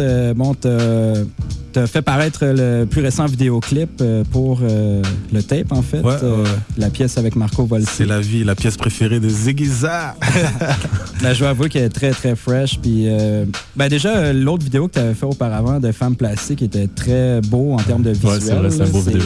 Speaker 10: t'as fait paraître le plus récent vidéoclip pour le tape, en fait. La pièce avec Marco Volsi.
Speaker 1: C'est la pièce préférée de Ziggy-Za.
Speaker 10: Je dois avouer qu'elle est très, très fresh. Puis, déjà, l'autre vidéo que t'avais fait auparavant de Femme Plastique était très beau en termes de visuel.
Speaker 9: Ouais, c'est vrai, c'est un beau vidéo.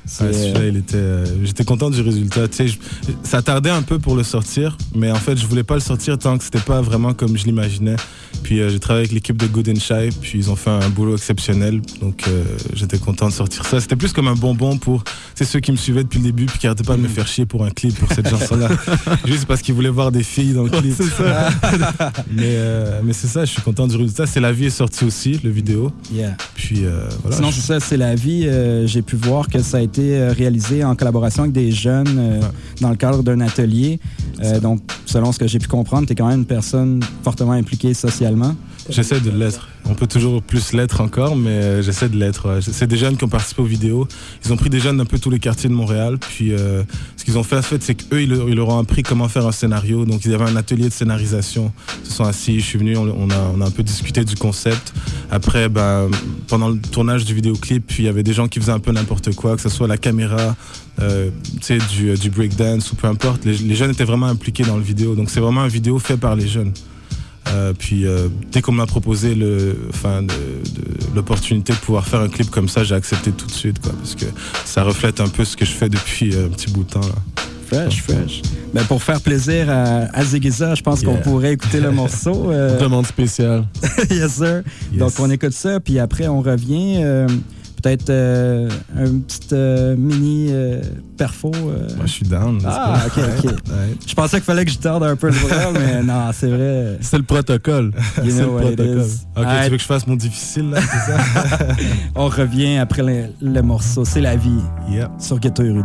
Speaker 1: Celui-là, j'étais content du résultat. Tu sais, ça tardait un peu pour le sortir, mais en fait, je voulais pas le sortir tant que c'était pas vraiment comme je l'imaginais. Puis j'ai travaillé avec l'équipe de Good and Shy, puis ils ont fait un boulot exceptionnel. Donc j'étais content de sortir ça. C'était plus comme un bonbon pour ceux qui me suivaient depuis le début, puis qui arrêtaient pas de me faire chier pour un clip pour cette chanson-là. Juste parce qu'ils voulaient voir des filles dans le clip.
Speaker 9: C'est ça.
Speaker 1: mais c'est ça, je suis content du résultat. C'est la vie est sortie aussi, le vidéo.
Speaker 10: Yeah.
Speaker 1: Puis voilà.
Speaker 10: Sinon, c'est ça, c'est la vie. J'ai pu voir que ça a été réalisé en collaboration avec des jeunes dans le cadre d'un atelier. Donc, selon ce que j'ai pu comprendre, tu es quand même une personne fortement impliquée socialement.
Speaker 1: J'essaie de l'être. On peut toujours plus l'être encore, mais j'essaie de l'être. Ouais. C'est des jeunes qui ont participé aux vidéos. Ils ont pris des jeunes d'un peu tous les quartiers de Montréal. Puis ce qu'ils ont fait, en fait, c'est qu'eux, ils leur ont appris comment faire un scénario. Donc, ils avaient un atelier de scénarisation. Ils se sont assis, je suis venu, on a un peu discuté du concept. Après, pendant le tournage du vidéoclip, il y avait des gens qui faisaient un peu n'importe quoi, que ce soit la caméra, du breakdance ou peu importe. Les jeunes étaient vraiment impliqués dans le vidéo. Donc, c'est vraiment un vidéo fait par les jeunes. Puis dès qu'on m'a proposé l'opportunité de pouvoir faire un clip comme ça, j'ai accepté tout de suite, quoi, parce que ça reflète un peu ce que je fais depuis un petit bout de temps là.
Speaker 10: Fresh. Ben, pour faire plaisir à Ziggyza, je pense qu'on pourrait écouter le morceau.
Speaker 9: Demande spéciale.
Speaker 10: Yes, sir. Yes. Donc on écoute ça, puis après on revient. Peut-être un petit mini perfo.
Speaker 1: Moi, je suis down.
Speaker 10: Ah, ok.
Speaker 1: Ouais.
Speaker 10: Je pensais qu'il fallait que je tarde un peu le voix, mais non, c'est vrai.
Speaker 9: C'est le protocole.
Speaker 10: You know what it is.
Speaker 1: Ok, tu veux que je fasse mon difficile, là, c'est ça?
Speaker 10: On revient après le morceau. C'est la vie.
Speaker 1: Yep.
Speaker 10: Sur Ghetto Érudit.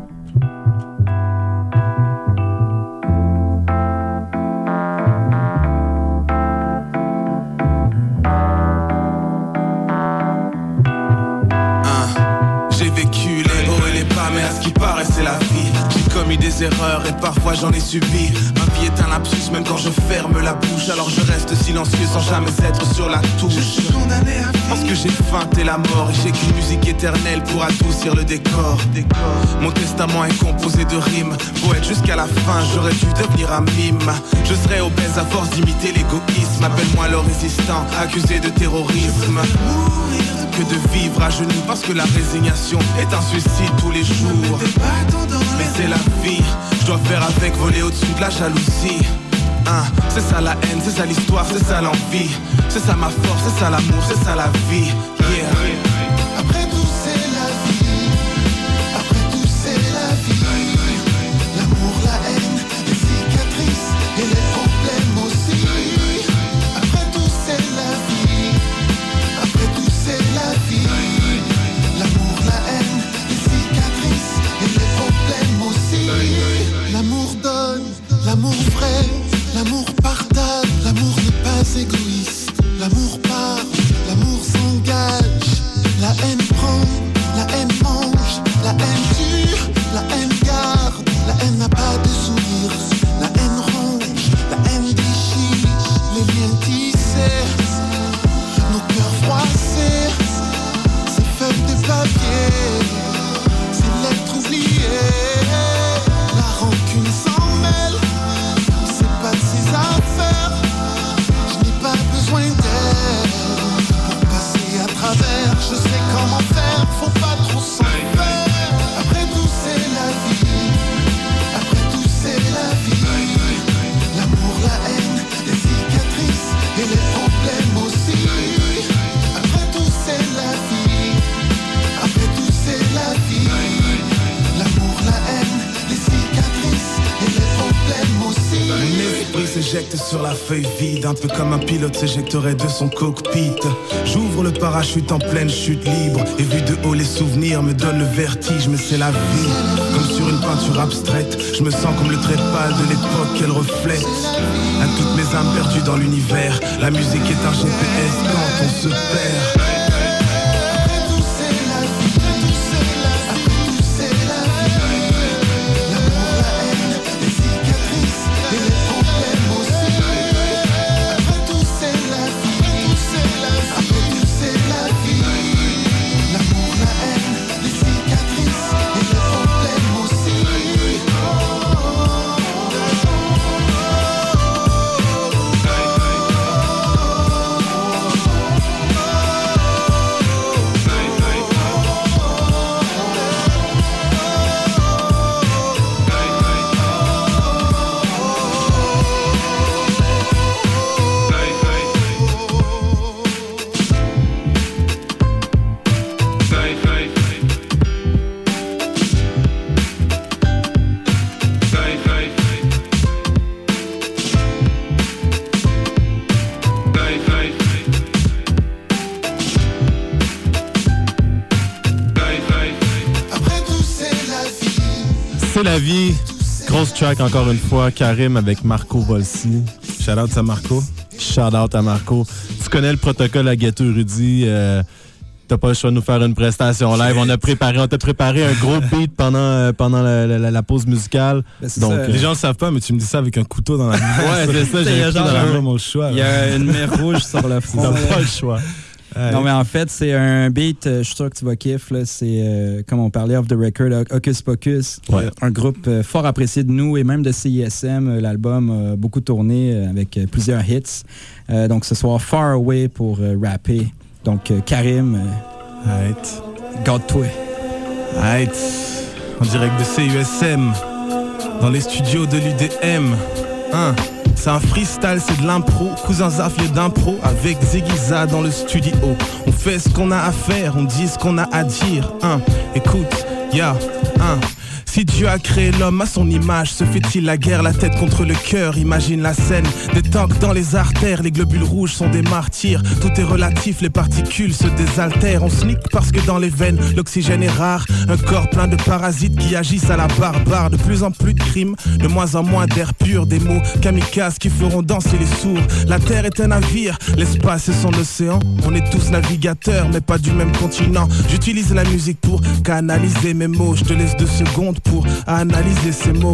Speaker 21: C'est la vie, j'ai commis des erreurs et parfois j'en ai subi. Ma vie est un lapsus même quand je ferme la bouche. Alors je reste silencieux sans jamais être sur la touche. Je suis condamné à vivre parce que j'ai feinté la mort et j'ai qu'une musique éternelle pour adoucir le décor. Mon testament est composé de rimes. Poète jusqu'à la fin, j'aurais dû devenir un mime. Je serais obèse à force d'imiter l'égoïsme. Appelle-moi le résistant, accusé de terrorisme. Que de vivre à genoux parce que la résignation est un suicide tous les jours. Mais c'est la vie, je dois faire avec, voler au-dessus de la jalousie. C'est ça la haine, c'est ça l'histoire, c'est ça l'envie. C'est ça ma force, c'est ça l'amour, c'est ça la vie. Yeah.
Speaker 2: Après tout c'est la vie. Après tout c'est la vie. L'amour, la haine, les cicatrices et les problèmes aussi. Après tout c'est la vie. Après tout c'est la vie. L'amour, la haine, les cicatrices et les problèmes aussi. L'amour donne, l'amour vrai, l'amour partage, l'amour n'est pas égoïste. L'amour parle, l'amour s'engage. La haine prend, la haine mange, la haine tue, la haine garde. La haine n'a pas de sourire, la haine ronge, la haine déchire. Les liens tissés, nos cœurs froissés. Ces feuilles de papier, ces lettres oubliées. La rancune s'en mêle, c'est pas de ses affaires. Je n'ai pas besoin d'elle pour passer à travers. Je sais comment faire, faut pas trop s'en faire. Après tout c'est la vie. Après tout c'est la vie. L'amour, la haine, les cicatrices et les problèmes aussi. Après tout c'est la vie. Après tout c'est la vie. L'amour, la haine, les cicatrices et les problèmes aussi.
Speaker 21: Mon esprit s'éjecte sur la feuille vide, un peu comme un pilote s'éjecterait de son cockpit. J'ouvre le parachute en pleine chute libre, et vu de haut les souvenirs me donnent le vertige. Mais c'est la vie, comme sur une peinture abstraite. Je me sens comme le trait pâle de l'époque qu'elle reflète. À toutes mes âmes perdues dans l'univers, la musique est un GPS quand on se perd.
Speaker 9: C'est la vie. Grosse track encore une fois. Karim avec Marco Volsi.
Speaker 1: Shout out à Marco.
Speaker 9: Shout out à Marco. Tu connais le protocole à Ghetto Rudy. T'as pas le choix de nous faire une prestation live. On t'a préparé un gros beat pendant la pause musicale.
Speaker 1: Donc, les gens le savent pas, mais tu me dis ça avec un couteau dans la main.
Speaker 9: Ouais, c'est ça. J'ai
Speaker 1: pris dans la main mon choix.
Speaker 10: Il y a une mer rouge sur le front.
Speaker 1: T'as pas le choix.
Speaker 10: Non, mais en fait, c'est un beat, je suis sûr que tu vas kiffer. Là, c'est, comme on parlait off the record, Hocus Pocus.
Speaker 9: Ouais.
Speaker 10: Un groupe fort apprécié de nous et même de CISM. L'album a beaucoup tourné avec plusieurs hits. Donc, ce soir, Far Away pour rapper. Donc, Karim, garde-toi.
Speaker 1: En direct de CISM, dans les studios de l'UDM. C'est un freestyle, c'est de l'impro. Cousin Zafie d'impro avec Ziggyza dans le studio. On fait ce qu'on a à faire, on dit ce qu'on a à dire. Écoute, Si Dieu a créé l'homme à son image, se fait-il la guerre, la tête contre le cœur? Imagine la scène, des tanks dans les artères, les globules rouges sont des martyrs. Tout est relatif, les particules se désaltèrent. On sneak parce que dans les veines, l'oxygène est rare. Un corps plein de parasites qui agissent à la barbare. De plus en plus de crimes, de moins en moins d'air pur. Des mots kamikazes qui feront danser les sourds. La terre est un navire, l'espace est son océan. On est tous navigateurs, mais pas du même continent. J'utilise la musique pour canaliser mes mots. Je te laisse 2 secondes pour analyser ces mots.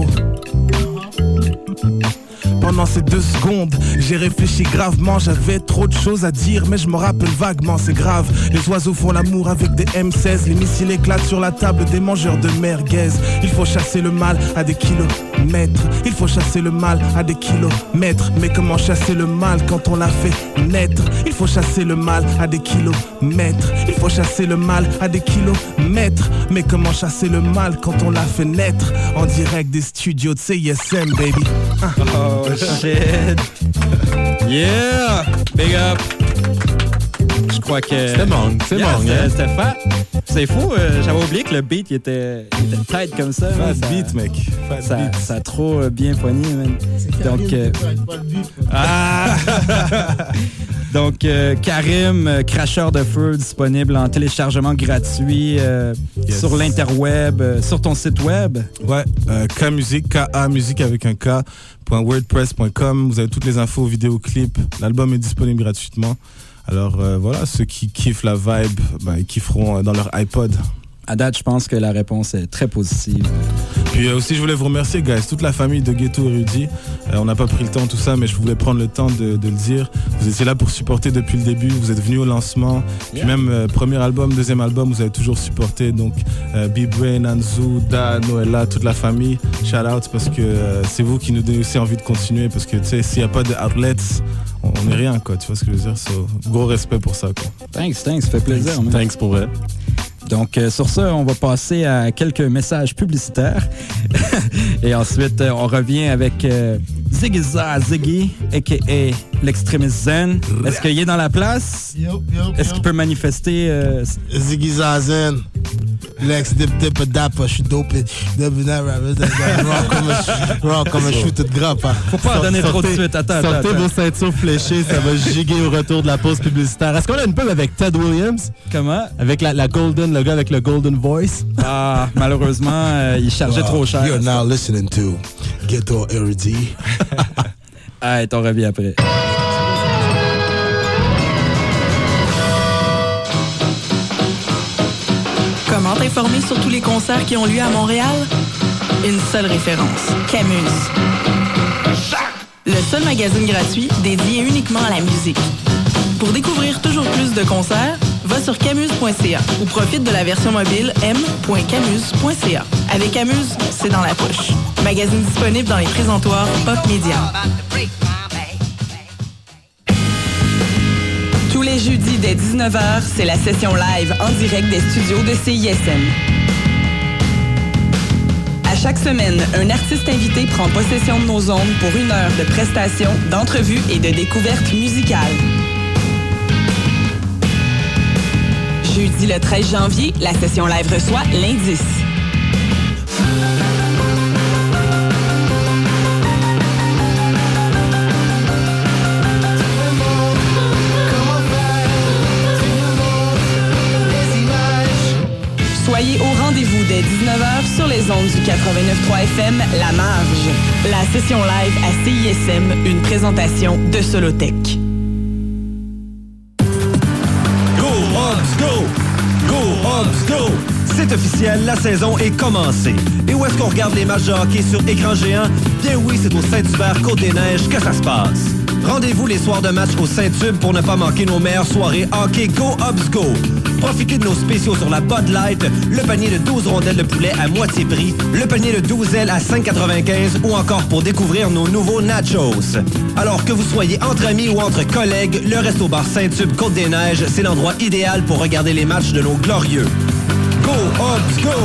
Speaker 1: Pendant ces 2 secondes, j'ai réfléchi gravement. J'avais trop de choses à dire, mais je me rappelle vaguement, c'est grave. Les oiseaux font l'amour avec des M16. Les missiles éclatent sur la table des mangeurs de merguez. Il faut chasser le mal à des kilomètres. Il faut chasser le mal à des kilomètres. Mais comment chasser le mal quand on l'a fait naître? Il faut chasser le mal à des kilomètres. Il faut chasser le mal à des kilomètres. Mais comment chasser le mal quand on l'a fait naître? En direct des studios de CISM, baby.
Speaker 10: Oh shit. Yeah. Big up. Je crois que...
Speaker 9: C'était bon.
Speaker 10: C'était fat. C'est fou, j'avais oublié que le beat il était tight comme ça.
Speaker 1: Fat beat, mec.
Speaker 10: Ça a trop bien poigné, man. Donc... Donc, Karim, cracheur de feu, disponible en téléchargement gratuit sur l'interweb, sur ton site web.
Speaker 1: Ouais, K-Musique, K-A-Musique avec un K.wordpress.com. Vous avez toutes les infos, vidéoclips. L'album est disponible gratuitement. Alors voilà, ceux qui kiffent la vibe, ils kifferont dans leur iPod.
Speaker 10: À date, je pense que la réponse est très positive.
Speaker 1: Puis aussi, je voulais vous remercier, guys, toute la famille de Ghetto Rudy. On n'a pas pris le temps, tout ça, mais je voulais prendre le temps de le dire. Vous étiez là pour supporter depuis le début, vous êtes venus au lancement. Puis même premier album, deuxième album, vous avez toujours supporté. Donc, B-Brain, Anzu, Da, Noëlla, toute la famille. Shout out, parce que c'est vous qui nous donnez aussi envie de continuer. Parce que, tu sais, s'il n'y a pas de outlets, on n'est rien, quoi. Tu vois ce que je veux dire? So, gros respect pour ça, quoi.
Speaker 10: Thanks, ça fait plaisir.
Speaker 9: Thanks pour vrai.
Speaker 10: Donc, sur ça, on va passer à quelques messages publicitaires. Et ensuite, on revient avec Ziggy, a.k.a. l'extrémiste zen. Est-ce qu'il est dans la place? Est-ce qu'il peut manifester?
Speaker 13: Ziggy Zen. Lex dip dapper, je suis dopé. Raw comme un shoot de grappe.
Speaker 10: Faut pas en donner trop de suite.
Speaker 9: Sortez vos ceintures fléchées, ça va giguer au retour de la pause publicitaire. Est-ce qu'on a une pub avec Ted Williams?
Speaker 10: Comment?
Speaker 9: Avec la Golden, le gars avec le Golden Voice?
Speaker 10: Ah, malheureusement, il chargeait trop cher.
Speaker 13: You're now listening to Ghetto Rudy.
Speaker 10: Hey, t'en reviens après.
Speaker 14: Comment t'informer sur tous les concerts qui ont lieu à Montréal? Une seule référence, Camuse. Le seul magazine gratuit dédié uniquement à la musique. Pour découvrir toujours plus de concerts, va sur camuse.ca ou profite de la version mobile m.camuse.ca. Avec Camuse, c'est dans la poche. Magazine disponible dans les présentoirs Pop Media. Tous les jeudis dès 19h, c'est la session live en direct des studios de CISM. À chaque semaine, un artiste invité prend possession de nos ondes pour 1 heure de prestations, d'entrevues et de découvertes musicales. Jeudi le 13 janvier, la session live reçoit l'Indice. Soyez au rendez-vous dès 19h sur les ondes du 96.9 89.3 FM, La Marge. La session live à CISM, une présentation de Solotech.
Speaker 19: Go Hogs Go! Go Hogs Go! C'est officiel, la saison est commencée. Et où est-ce qu'on regarde les matchs de hockey sur écran géant? Bien oui, c'est au Saint-Hubert Côte-des-Neiges que ça se passe. Rendez-vous les soirs de match au Saint-Tube pour ne pas manquer nos meilleures soirées hockey Go Hogs Go. Profitez de nos spéciaux sur la Bud Light, le panier de 12 rondelles de poulet à moitié prix, le panier de 12 ailes à 5,95 ou encore pour découvrir nos nouveaux nachos. Alors que vous soyez entre amis ou entre collègues, le Resto-Bar Saint-Tube Côte-des-Neiges, c'est l'endroit idéal pour regarder les matchs de nos glorieux. Go Hogs Go!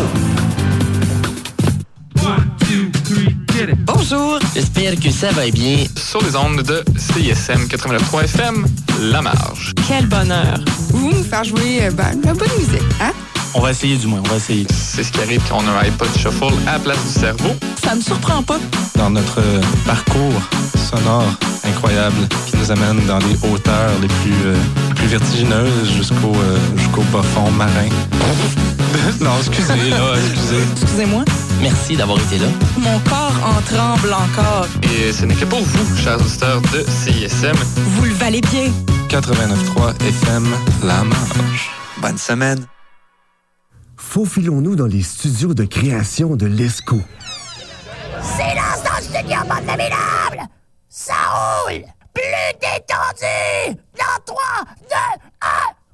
Speaker 15: Bonjour, j'espère que ça va bien. Sur les ondes de CISM 89.3 FM, La Marge.
Speaker 14: Quel bonheur. Vous nous faire jouer la bonne musique, hein?
Speaker 15: On va essayer du moins, on va essayer. C'est ce qui arrive quand on a un iPod Shuffle à la place du cerveau.
Speaker 14: Ça me surprend pas.
Speaker 17: Dans notre parcours sonore incroyable qui nous amène dans les hauteurs les plus vertigineuses jusqu'au bas fond marin. Non, excusez.
Speaker 14: Excusez-moi.
Speaker 15: Merci d'avoir été là.
Speaker 14: Mon corps en tremble encore.
Speaker 15: Et ce n'est que pour vous, chers auditeurs de CISM.
Speaker 14: Vous le valez bien.
Speaker 17: 89.3 FM, La Marge. Bonne semaine.
Speaker 20: Faufilons-nous dans les studios de création de l'ESCO.
Speaker 24: Silence dans le studio, bande de minables! Ça roule! Plus détendu! Dans 3, 2, 1...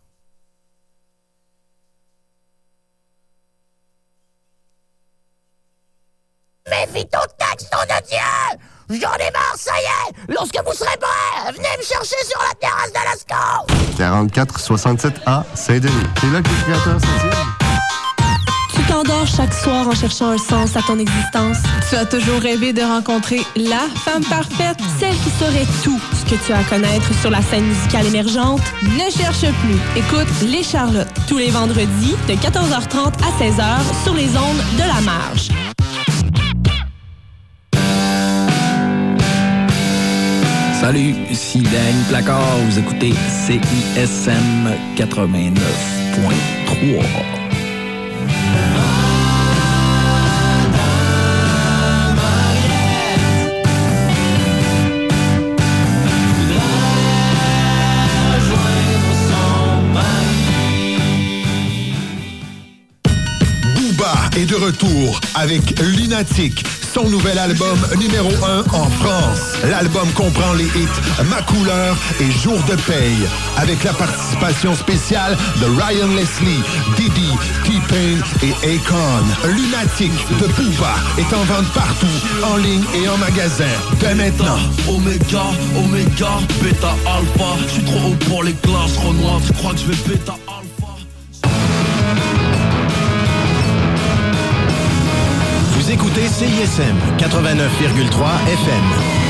Speaker 24: Méfie ton texte, nom de Dieu! J'en ai marre, ça y est! Lorsque vous serez prêts, venez me chercher sur la terrasse de l'ESCO!
Speaker 20: 4467A, Saint-Denis. C'est là que les créateurs se tiennent.
Speaker 18: Tu t'endors chaque soir en cherchant un sens à ton existence. Tu as toujours rêvé de rencontrer la femme parfaite, celle qui saurait tout ce que tu as à connaître sur la scène musicale émergente. Ne cherche plus. Écoute Les Charlottes, tous les vendredis de 14h30 à 16h sur les ondes de La Marge.
Speaker 25: Salut, ici Danny Placard, vous écoutez CISM 89.3.
Speaker 26: Booba est de retour avec Lunatic, son nouvel album numéro 1 en France. L'album comprend les hits Ma couleur et Jour de paye, avec la participation spéciale de Ryan Leslie, Diddy, T-Pain et Akon. Lunatic de Booba est en vente partout, en ligne et en magasin, dès maintenant.
Speaker 27: Oméga, bêta, alpha. Je suis trop haut pour les classes, Renoir. Tu crois que je vais bêta, alpha?
Speaker 19: Vous écoutez CISM 89,3 FM.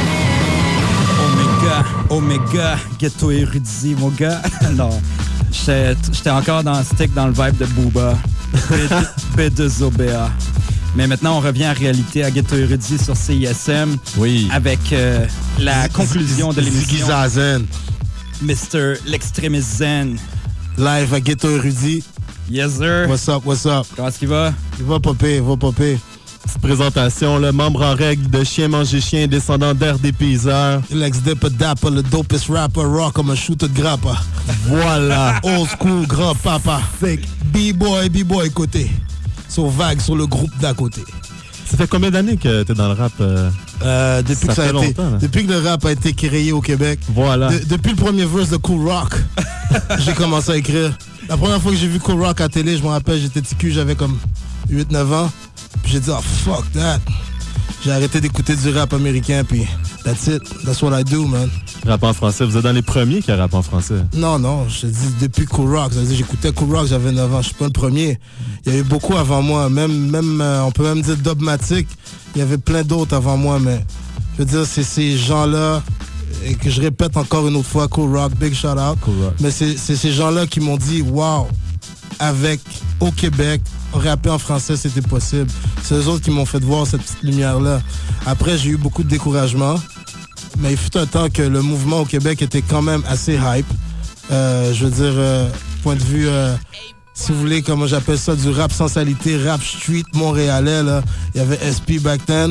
Speaker 10: Oméga, ghetto érudit, mon gars. Non, j'étais encore dans le vibe de Booba. B2OBA. Mais maintenant, on revient à réalité, à Ghetto Érudit sur CISM.
Speaker 9: Oui.
Speaker 10: Avec la conclusion de l'émission.
Speaker 13: Ziggy Zazen.
Speaker 10: Mr. L'Extrémiste Zen.
Speaker 13: Live à Ghetto Érudit.
Speaker 10: Yes, sir.
Speaker 13: What's up?
Speaker 10: Comment est-ce qu'il va?
Speaker 13: Il va popper.
Speaker 9: Petite présentation, le membre en règle de Chien Manger Chien, descendant d'air des payseurs.
Speaker 13: Lex Dipper Dapper, le dopest rapper, rock comme un shooter de grappa.
Speaker 9: Voilà.
Speaker 13: Old school, grand papa. Fake. B-boy côté. Sur vague, sur le groupe d'à côté.
Speaker 9: Ça fait combien d'années que t'es dans le rap?
Speaker 13: Depuis que le rap a été créé au Québec.
Speaker 9: Voilà.
Speaker 13: Depuis le premier verse de Cool Rock, j'ai commencé à écrire. La première fois que j'ai vu Cool Rock à télé, je me rappelle, j'étais petit cul, j'avais comme 8-9 ans. Puis j'ai dit, oh fuck that. J'ai arrêté d'écouter du rap américain, puis that's it. That's what I do, man.
Speaker 9: Rap en français, vous êtes dans les premiers qui rappent en français?
Speaker 13: Non, je te dis depuis Cool Rock. Ça veut dire, j'écoutais Cool Rock, j'avais 9 ans. Je suis pas le premier. Il y a eu beaucoup avant moi. Même on peut même dire Dogmatic. Il y avait plein d'autres avant moi, mais je veux dire, c'est ces gens-là, et que je répète encore une autre fois, Cool Rock, big shout out.
Speaker 9: Cool Rock.
Speaker 13: Mais c'est ces gens-là qui m'ont dit, wow, au Québec, rapper en français, c'était possible. C'est eux autres qui m'ont fait voir cette petite lumière-là. Après, j'ai eu beaucoup de découragement. Mais il fut un temps que le mouvement au Québec était quand même assez hype. Je veux dire, point de vue si vous voulez, comme j'appelle ça, du rap sans salité, rap street montréalais, là. Il y avait SP back then.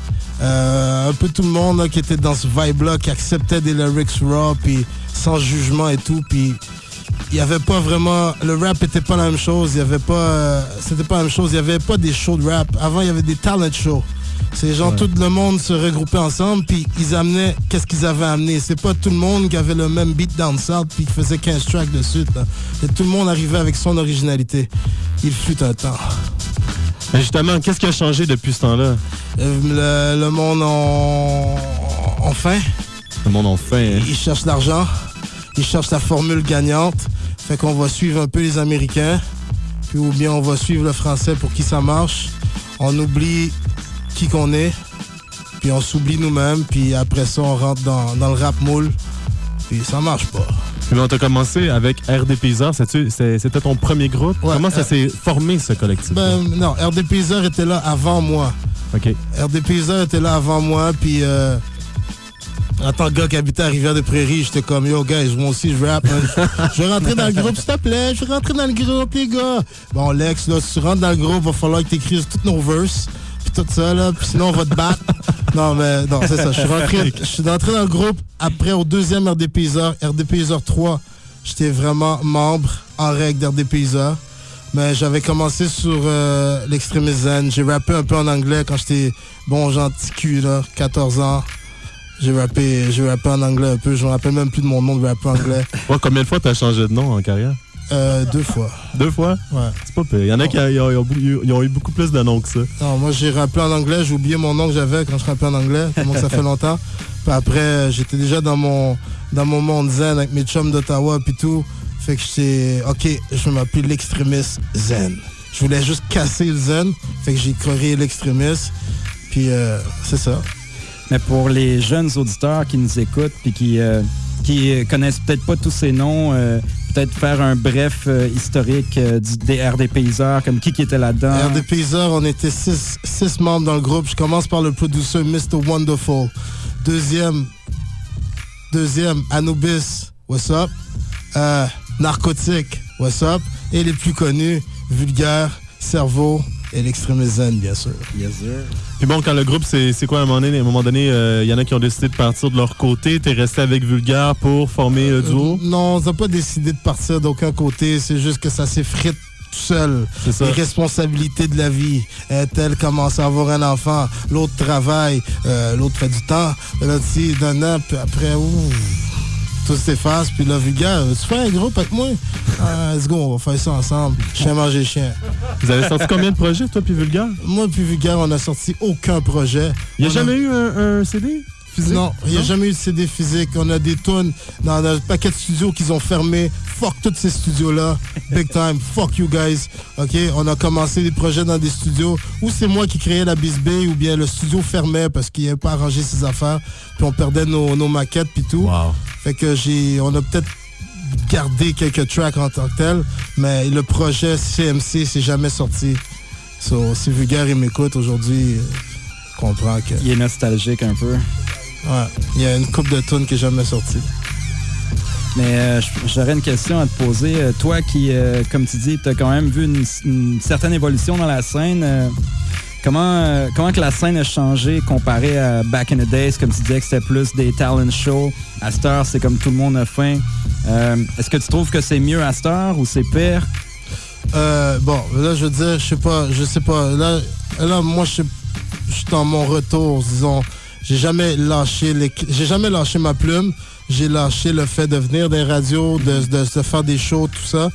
Speaker 13: Un peu tout le monde là, qui était dans ce vibe-là, qui acceptait des lyrics raw, puis sans jugement et tout, puis il y avait pas vraiment... Le rap était pas la même chose, il y avait pas... c'était pas la même chose, il y avait pas des shows de rap. Avant, il y avait des talent shows. C'est genre tout le monde se regroupait ensemble, puis ils amenaient qu'est-ce qu'ils avaient amené. C'est pas tout le monde qui avait le même beat down south, puis qui faisait 15 tracks de suite. Là. Et tout le monde arrivait avec son originalité. Il fut un temps.
Speaker 9: Mais justement, qu'est-ce qui a changé depuis ce temps-là?
Speaker 13: Le monde en faim.
Speaker 9: Le monde en faim, hein?
Speaker 13: Il cherche l'argent. Il cherche la formule gagnante. Fait qu'on va suivre un peu les Américains. Puis ou bien on va suivre le français pour qui ça marche. On oublie qui qu'on est. Puis on s'oublie nous-mêmes. Puis après ça, on rentre dans le rap moule. Puis ça marche pas.
Speaker 9: Puis on t'a commencé avec RD Paysard, c'était ton premier groupe. Ouais, comment ça s'est formé, ce collectif?
Speaker 13: Non, RD Paysard était là avant moi.
Speaker 9: OK.
Speaker 13: RD Paysard était là avant moi, puis en tant que gars qui habitait à Rivière-des-Prairies, j'étais comme, yo, guys, moi aussi, je rappe. Je vais rentrer dans le groupe, s'il te plaît, je vais rentrer dans le groupe, les gars. Bon, Lex, là, si tu rentres dans le groupe, va falloir que tu écrives toutes nos verses, puis tout ça, là, puis sinon, on va te battre. Non, c'est ça. Je suis rentré dans le groupe après au deuxième RD Paysard, RD Paysard 3. J'étais vraiment membre en règle d'RD Paysard. Mais j'avais commencé sur l'Extrémiste Zen. J'ai rappé un peu en anglais quand j'étais bon gentil cul, là, 14 ans. J'ai rappé en anglais un peu. Je me rappelle même plus de mon nom de rapper anglais.
Speaker 9: Ouais, combien de fois t'as changé de nom en carrière?
Speaker 13: 2 fois.
Speaker 9: 2 fois?
Speaker 13: Ouais.
Speaker 9: C'est pas pire. Il y en a qui ont eu beaucoup plus de noms que ça.
Speaker 13: Non, moi j'ai rappelé en anglais. J'ai oublié mon nom que j'avais quand je rappelais en anglais. Tellement que ça fait longtemps. Puis après, j'étais déjà dans mon monde zen avec mes chums d'Ottawa puis tout. Fait que j'étais... OK, je m'appelle l'Extrémiste Zen. Je voulais juste casser le zen. Fait que j'ai créé l'Extrémiste. Puis c'est ça.
Speaker 10: Mais pour les jeunes auditeurs qui nous écoutent puis qui connaissent peut-être pas tous ces noms... peut-être faire un bref historique des RD Paysard, comme qui était là-dedans.
Speaker 13: RD Paysard, on était 6 membres dans le groupe. Je commence par le producer Mr. Wonderful. Deuxième, Anubis, what's up? Narcotique, what's up? Et les plus connus, Vulgaire, Cerveau et l'Extrémiste Zen, bien sûr.
Speaker 10: Yes, sir.
Speaker 9: Puis bon, quand le groupe, c'est quoi à un moment donné, y en a qui ont décidé de partir de leur côté. T'es resté avec Vulgaire pour former le duo?
Speaker 13: Non, on n'a pas décidé de partir d'aucun côté. C'est juste que ça s'effrite tout seul.
Speaker 9: C'est ça.
Speaker 13: Les responsabilités de la vie. Tel commence à avoir un enfant, l'autre travaille, l'autre fait du temps. Là, tu sais, d'un an, puis après, tout s'efface. Puis là, Vulgaire, tu fais un groupe avec moi? Let's go, on va faire ça ensemble. Chien manger chien.
Speaker 9: Vous avez sorti combien de projets, toi puis Vulgaire?
Speaker 13: Moi puis Vulgaire, on a sorti aucun projet.
Speaker 9: Il n'y a jamais eu un CD physique?
Speaker 13: Non, il n'y a jamais eu de CD physique. On a des tunes dans un paquet de studios qu'ils ont fermés. Fuck tous ces studios-là. Big time. Fuck you guys. OK? On a commencé des projets dans des studios où c'est moi qui créais la Bisbee ou bien le studio fermait parce qu'il n'avait pas arrangé ses affaires. Puis on perdait nos maquettes puis tout.
Speaker 9: Wow.
Speaker 13: Fait que on a peut-être gardé quelques tracks en tant que tel, mais le projet CMC c'est jamais sorti. So, si Vulgaire il m'écoute aujourd'hui, comprend que...
Speaker 10: Il est nostalgique un peu.
Speaker 13: Ouais, il y a une couple de tunes qui n'est jamais sortie.
Speaker 10: Mais j'aurais une question à te poser. Toi qui, comme tu dis, tu as quand même vu une certaine évolution dans la scène. Comment que la scène a changé comparé à back in the days, comme tu disais que c'était plus des talent shows. À cette heure, c'est comme tout le monde a faim. Est-ce que tu trouves que c'est mieux à cette heure ou c'est pire?
Speaker 13: Bon, là, je veux dire, je sais pas. Là moi, je suis dans mon retour, disons. J'ai jamais lâché ma plume. J'ai lâché le fait de venir des radios, de faire des shows, tout ça.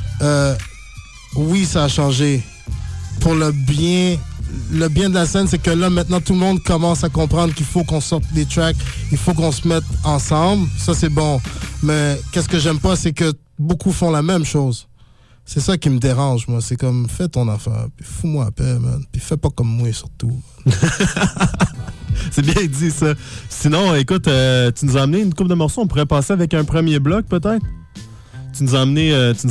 Speaker 13: Oui, ça a changé. Pour le bien de la scène, c'est que là, maintenant, tout le monde commence à comprendre qu'il faut qu'on sorte des tracks, il faut qu'on se mette ensemble. Ça, c'est bon. Mais qu'est-ce que j'aime pas, c'est que beaucoup font la même chose. C'est ça qui me dérange, moi. C'est comme, fais ton affaire, puis fous-moi la paix, man. Puis fais pas comme moi, surtout.
Speaker 9: C'est bien dit, ça. Sinon, écoute, tu nous as amené une couple de morceaux. On pourrait passer avec un premier bloc, peut-être? Tu nous as amené...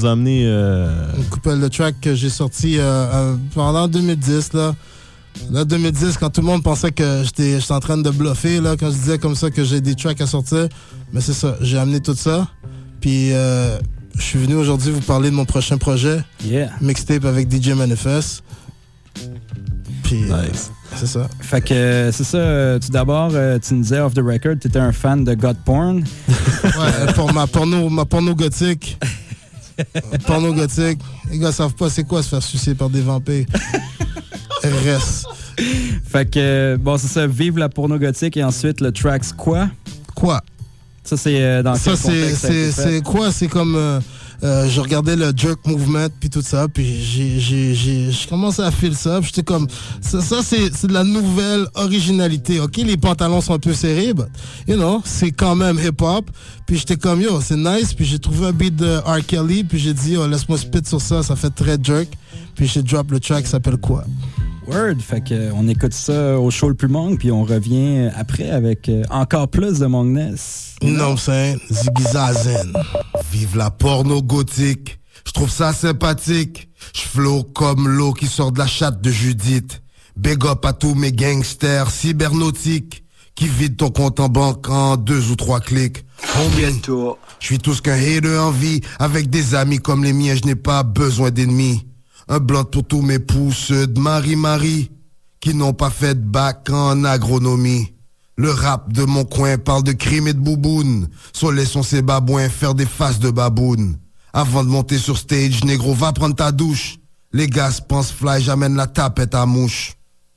Speaker 13: Une couple de tracks que j'ai sorti pendant 2010, là. Là, 2010, quand tout le monde pensait que j'étais en train de bluffer, là, quand je disais comme ça que j'ai des tracks à sortir. Mais c'est ça, j'ai amené tout ça. Puis je suis venu aujourd'hui vous parler de mon prochain projet.
Speaker 10: Yeah.
Speaker 13: Mixtape avec DJ Manifest. Puis,
Speaker 9: nice.
Speaker 13: C'est ça.
Speaker 10: Fait que, c'est ça, tout d'abord, tu nous disais off the record, t'étais un fan de God Porn.
Speaker 13: Ouais, pour ma porno gothique. Porno gothique. Les gars savent pas c'est quoi se faire sucer par des vampires. Reste.
Speaker 10: Fait que, bon, c'est ça, vive la porno gothique et ensuite le tracks quoi?
Speaker 13: Quoi?
Speaker 10: Ça, c'est dans quel contexte ça a été fait?
Speaker 13: C'est quoi? C'est comme... je regardais le jerk movement puis tout ça, puis j'ai commencé à filer ça, puis j'étais comme ça c'est de la nouvelle originalité. OK, les pantalons sont un peu serrés, but, you know, c'est quand même hip-hop. Puis j'étais comme yo, c'est nice, puis j'ai trouvé un beat de R. Kelly, puis j'ai dit oh, laisse-moi spit sur ça, ça fait très jerk. Puis j'ai drop le track qui s'appelle quoi?
Speaker 10: Word, fait que on écoute ça au show le plus Monk, puis on revient après avec encore plus de Mongness.
Speaker 13: Non, c'est Ziggy Zazen.
Speaker 26: Vive la porno gothique, je trouve ça sympathique. Je flow comme l'eau qui sort de la chatte de Judith. Big up à tous mes gangsters cybernautiques qui vident ton compte en banque en 2 ou 3 clics. Bientôt. Je suis tout ce qu'un hater en vie. Avec des amis comme les miens, je n'ai pas besoin d'ennemis. Un blanc pour tous mes pousses de Marie-Marie qui n'ont pas fait de bac en agronomie. Le rap de mon coin parle de crime et de bouboune. So laissons ces babouins faire des faces de baboune. Avant de monter sur stage, négro, va prendre ta douche. Les gars pensent fly, j'amène la tapette à mouche.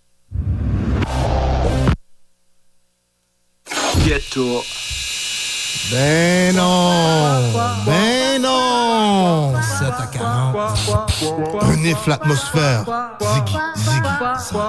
Speaker 27: Ghetto.
Speaker 13: Ben non, ben non. 7 à 40. Renifle l'atmosphère. Ziggy, Ziggy.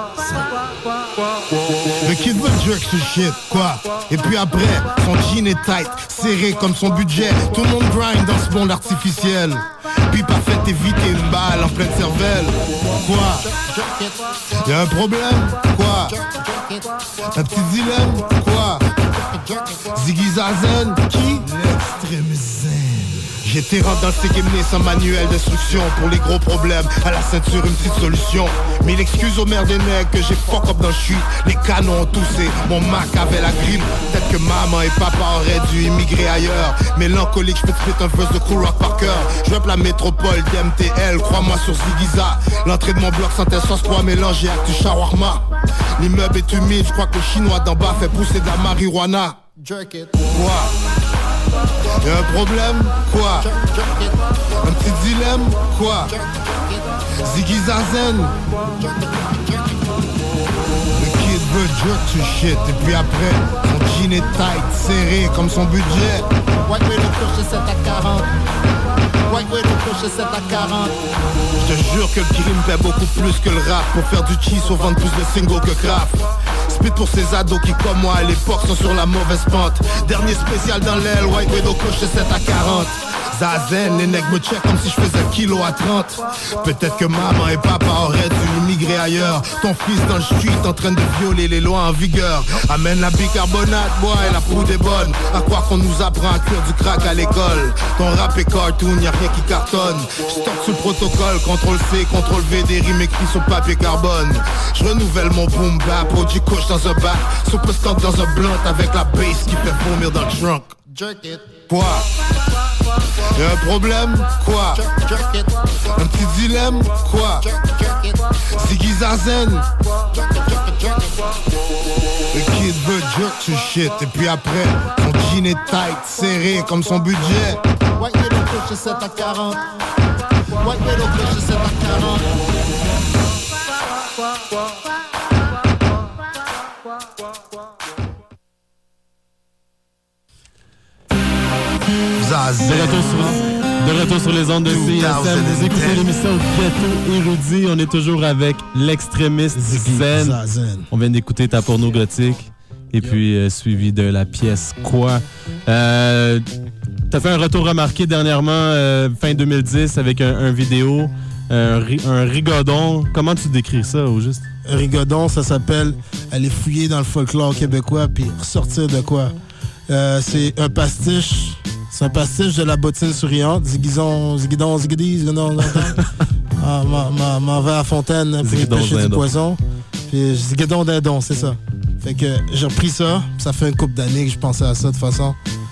Speaker 13: Le kid veut jerk ce shit, quoi. Et puis après, son jean est tight, serré comme son budget. Tout le monde grind dans ce monde artificiel. Puis parfait éviter une balle en pleine cervelle. Quoi? Y'a un problème? Quoi? Un petit dilemme? Quoi? Ziggy Zazen? Qui? L'extrémisme. J'étais rentré dans le CGMNE sans manuel d'instruction. Pour les gros problèmes, à la ceinture une petite solution. Mille excuses aux mères des nègres que j'ai fuck up dans le chute. Les canons ont toussé, mon Mac avait la grippe. Peut-être que maman et papa auraient dû immigrer ailleurs. Mélancolique, je peux te spit un verse de Cool Rock par cœur. Je rappe la métropole d'MTL, crois-moi sur Ziggyza. L'entrée de mon bloc sentait sauce 3 mélangée avec du shawarma. L'immeuble est humide, je crois que le chinois d'en bas fait pousser de la marijuana. Jerk it. Quoi? Y'a un problème? Quoi? Un petit dilemme? Quoi? Ziggy Zazen. Le kid veut jerk to shit. Et puis après, son jean est tight, serré comme son budget. White way to push 7 à 40. White way to push 7 à 40. Je te jure que le crime fait beaucoup plus que le rap. Pour faire du cheese, faut vendre plus de singles que craft. Spit pour ces ados qui comme moi à l'époque sont sur la mauvaise pente. Dernier spécial dans l'aile, White Widow coche 7 à 40. Zazen, les nègres me check comme si je faisais le kilo à 30. Peut-être que maman et papa auraient dû immigrer ailleurs. Ton fils dans le street en train de violer les lois en vigueur. Amène la bicarbonate, bois et la poudre est bonne. À croire qu'on nous apprend à cuire du crack à l'école. Ton rap est cartoon, y'a rien qui cartonne. J'stocke sous le protocole, CTRL-C, CTRL-V, des rimes écrites sur papier carbone. Je renouvelle mon boom bap, OG couche dans un bac. Super stock dans un blunt avec la bass qui fait vomir dans le trunk. Jerk it. Quoi? Y'a un problème? Quoi? Un petit dilemme? Quoi? Ziggy Zazen. Le kid veut jerk to shit. Et puis après, son jean est tight, serré comme son budget. White Widow push 7 à 40. White Widow push 7 à 40.
Speaker 9: De retour sur les ondes de CISM, vous écoutez l'émission Ghetto Érudit. On est toujours avec l'extrémiste Zen. On vient d'écouter ta porno gothique. Et puis suivi de la pièce Quoi. T'as fait un retour remarqué dernièrement, fin 2010, avec un vidéo, un rigodon. Comment tu décris ça au juste?
Speaker 13: Un rigodon, ça s'appelle aller fouiller dans le folklore québécois puis ressortir de quoi? C'est un pastiche. C'est un pastiche de la bottine souriante. Ziguidon. M'en vais à Fontaine pour pêcher du poisson. Puis Ziguidon dindon, c'est ça. Fait que j'ai repris ça. Ça fait une couple d'années que je pensais à ça de toute façon.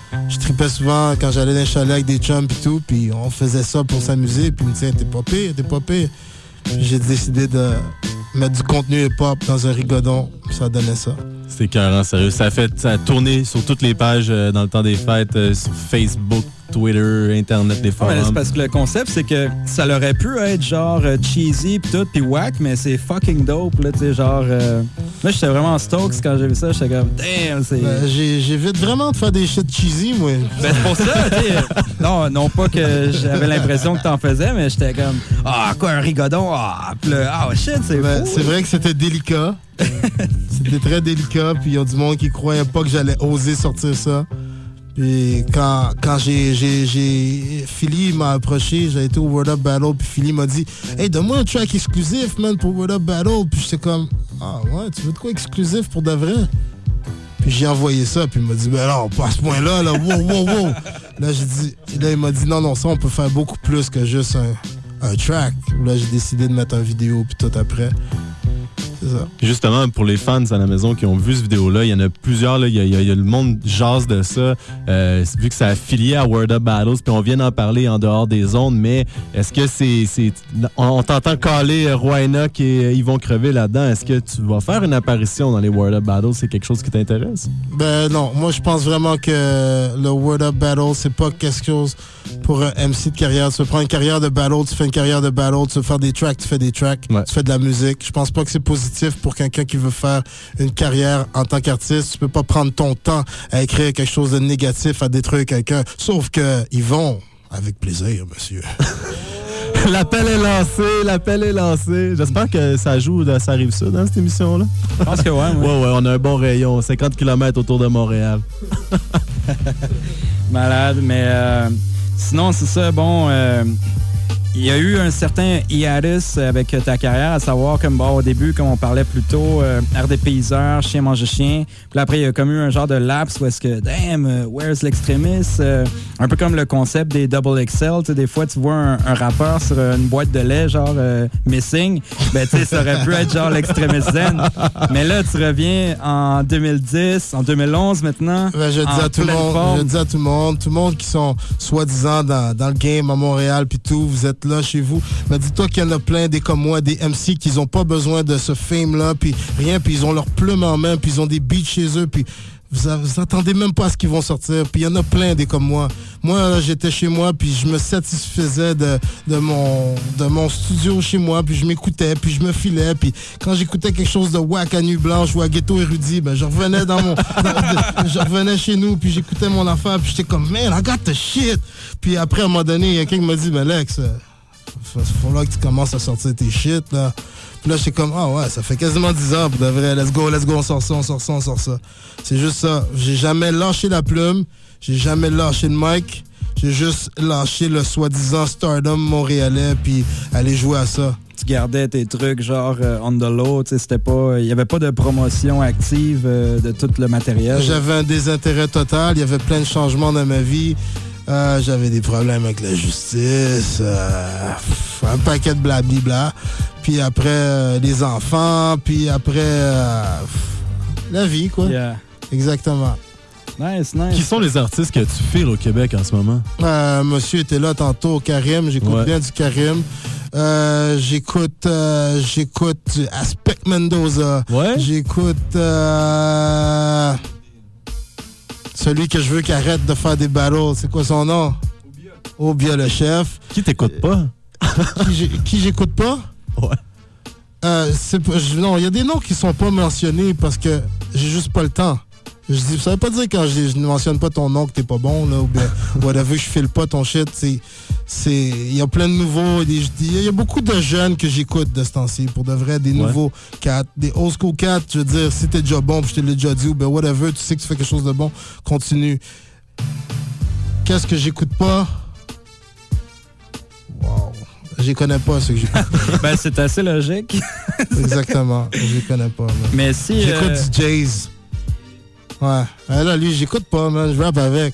Speaker 13: je tripais souvent quand j'allais dans les chalets avec des chums et tout, puis on faisait ça pour s'amuser, puis il me disait, t'es pas pire. Puis j'ai décidé de mettre du contenu hip-hop dans un rigodon, puis ça donnait ça.
Speaker 9: C'est écœurant, sérieux. Ça a tourné sur toutes les pages dans le temps des fêtes, sur Facebook, Twitter, Internet, les forums.
Speaker 10: Ouais, c'est parce que le concept, c'est que ça aurait pu être genre cheesy pis tout, pis whack, mais c'est fucking dope, là, tu sais, genre... Moi, j'étais vraiment stoked quand j'ai vu ça, j'étais comme, damn, c'est...
Speaker 13: J'évite vraiment de faire des shit cheesy, moi.
Speaker 10: Ben, c'est pour ça, tu sais. Non pas que j'avais l'impression que t'en faisais, mais j'étais comme, quoi, un rigodon? Shit, c'est fou.
Speaker 13: C'est vrai que c'était délicat. C'était très délicat, puis il y a du monde qui croyait pas que j'allais oser sortir ça. Puis quand Philly m'a approché, j'ai été au Word Up Battle, puis Philly m'a dit « Hey, donne-moi un track exclusif, man, pour Word Up Battle. » Puis j'étais comme « Ah ouais, tu veux de quoi exclusif pour de vrai? » Puis j'ai envoyé ça, puis il m'a dit « Ben non, pas à ce point-là, là, wow. » Là, il m'a dit « Non, ça, on peut faire beaucoup plus que juste un track. » Là, j'ai décidé de mettre une vidéo, puis tout après. C'est ça.
Speaker 9: Justement, pour les fans à la maison qui ont vu cette vidéo-là, il y en a plusieurs, il y a le monde jase de ça, vu que ça a affilié à Word Up Battles, puis on vient d'en parler en dehors des ondes, mais est-ce que c'est on t'entend caler Roy Enoch et Ils vont crever là-dedans, est-ce que tu vas faire une apparition dans les Word Up Battles? C'est quelque chose qui t'intéresse?
Speaker 13: Ben non, moi je pense vraiment que le Word Up Battle, c'est pas quelque chose pour un MC de carrière. Tu veux prendre une carrière de battle, tu fais une carrière de battle, tu veux faire des tracks, tu fais des tracks, tu fais de la musique. Je pense pas que c'est positif pour quelqu'un qui veut faire une carrière en tant qu'artiste. Tu peux pas prendre ton temps à écrire quelque chose de négatif, à détruire quelqu'un. Sauf que ils vont avec plaisir, monsieur.
Speaker 9: L'appel est lancé. J'espère que ça joue, ça arrive ça dans cette émission-là.
Speaker 10: Je pense que ouais.
Speaker 9: Ouais, on a un bon rayon, 50 km autour de Montréal.
Speaker 10: Malade, mais sinon, c'est ça, bon... Il y a eu un certain hiatus avec ta carrière, à savoir, comme au début, comme on parlait plus tôt, Air des payseurs, Chien mange chien. Puis après, il y a comme eu un genre de lapse où est-ce que, damn, where's l'extrémiste? Un peu comme le concept des Double XL. Tu sais, des fois, tu vois un rappeur sur une boîte de lait, genre Missing. Ben, tu sais, ça aurait pu être genre l'extrémiste zen. Mais là, tu reviens en 2010, en 2011 maintenant.
Speaker 13: Ben, je dis à tout le monde qui sont soi-disant dans le game à Montréal, puis tout, vous êtes là chez vous. Mais dis-toi qu'il y en a plein des comme moi, des MC qui n'ont pas besoin de ce fame-là, puis rien, puis ils ont leur plume en main, puis ils ont des beats chez eux, puis vous attendez même pas à ce qu'ils vont sortir. Puis il y en a plein des comme moi. Moi, là, j'étais chez moi, puis je me satisfaisais de mon studio chez moi, puis je m'écoutais, puis je me filais, puis quand j'écoutais quelque chose de whack à Nuit Blanche ou à Ghetto Érudit, ben je revenais je revenais chez nous, puis j'écoutais mon affaire, puis j'étais comme, man, I got the shit. Puis après, à un moment donné, il y a quelqu'un qui m'a dit, ben Lex, faut là que tu commences à sortir tes shit, là. Puis là, j'étais comme, ça fait quasiment 10 ans, pour de vrai, let's go, on sort ça. C'est juste ça. J'ai jamais lâché la plume, j'ai jamais lâché le mic, j'ai juste lâché le soi-disant stardom montréalais, puis aller jouer à ça.
Speaker 10: Tu gardais tes trucs genre on the low, tu sais, c'était pas... Il y avait pas de promotion active de tout le matériel.
Speaker 13: J'avais un désintérêt total, il y avait plein de changements dans ma vie. J'avais des problèmes avec la justice, un paquet de blablabla. Puis après, les enfants, puis après, la vie, quoi.
Speaker 10: Yeah.
Speaker 13: Exactement.
Speaker 10: Nice.
Speaker 9: Qui sont les artistes que tu files au Québec en ce moment?
Speaker 13: Monsieur était là tantôt, Karim. J'écoute bien du Karim. J'écoute du Aspect Mendoza.
Speaker 9: Ouais?
Speaker 13: J'écoute... celui que je veux qu'il arrête de faire des battles. C'est quoi son nom? Obia le chef.
Speaker 9: Qui t'écoute pas?
Speaker 13: Qui j'écoute pas?
Speaker 9: Ouais.
Speaker 13: Non, il y a des noms qui sont pas mentionnés parce que j'ai juste pas le temps. Je dis, ça veut pas dire quand je ne mentionne pas ton nom que t'es pas bon, là, ou bien whatever, je file pas ton shit. Il y a plein de nouveaux. Il y a beaucoup de jeunes que j'écoute de ce temps-ci. Pour de vrai, des nouveaux cats, des old school cats. Je veux dire, si t'es déjà bon, puis je te l'ai déjà dit, ou bien whatever, tu sais que tu fais quelque chose de bon, continue. Qu'est-ce que j'écoute pas? Wow. Je les connais pas, ceux que j'écoute.
Speaker 10: Ben, c'est assez logique.
Speaker 13: Exactement. Je les connais pas.
Speaker 10: Mais si...
Speaker 13: J'écoute du Jayz. Ouais. Là, lui, j'écoute pas, man. Je rappe avec.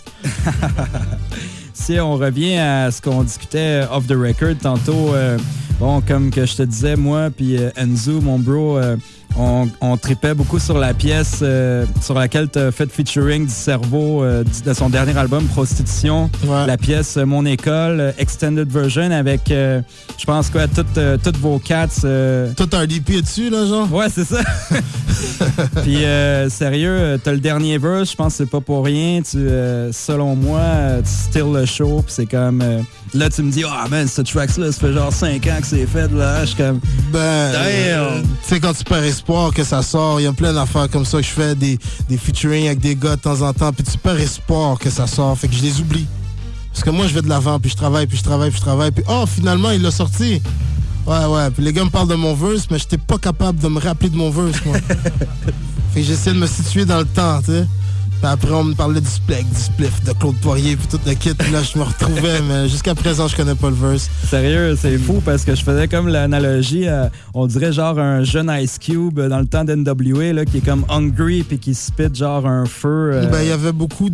Speaker 10: Si on revient à ce qu'on discutait off the record tantôt, bon, comme que je te disais, moi puis Enzo, mon bro, on tripait beaucoup sur la pièce sur laquelle tu as fait featuring du Cerveau de son dernier album, Prostitution.
Speaker 13: Ouais. La
Speaker 10: pièce Mon École, Extended Version, avec, je pense, quoi, toutes vos cats.
Speaker 13: Tout un DP dessus, là, genre?
Speaker 10: Ouais, c'est ça. Puis, sérieux, t'as le dernier verse, je pense que c'est pas pour rien. Selon moi, tu steals le show, puis c'est comme... là, tu me dis, ah, man, ce track-là, ça fait genre 5 ans que c'est fait, là. Je suis comme...
Speaker 13: tu sais, quand tu perds espoir que ça sort, il y a plein d'affaires comme ça que je fais, des featuring avec des gars de temps en temps, puis tu perds espoir que ça sort, fait que je les oublie. Parce que moi, je vais de l'avant, puis je travaille, puis finalement, il l'a sorti. Ouais, puis les gars me parlent de mon verse, mais j'étais pas capable de me rappeler de mon verse, moi. Fait que j'essaie de me situer dans le temps, tu sais. Puis après, on me parlait du spliff, de Claude Poirier, puis tout le kit. Puis là, je me retrouvais, mais jusqu'à présent, je connais pas le verse.
Speaker 10: Sérieux, c'est fou parce que je faisais comme l'analogie, on dirait genre un jeune Ice Cube dans le temps d'NWA, là, qui est comme hungry puis qui spit genre un feu.
Speaker 13: Il y avait beaucoup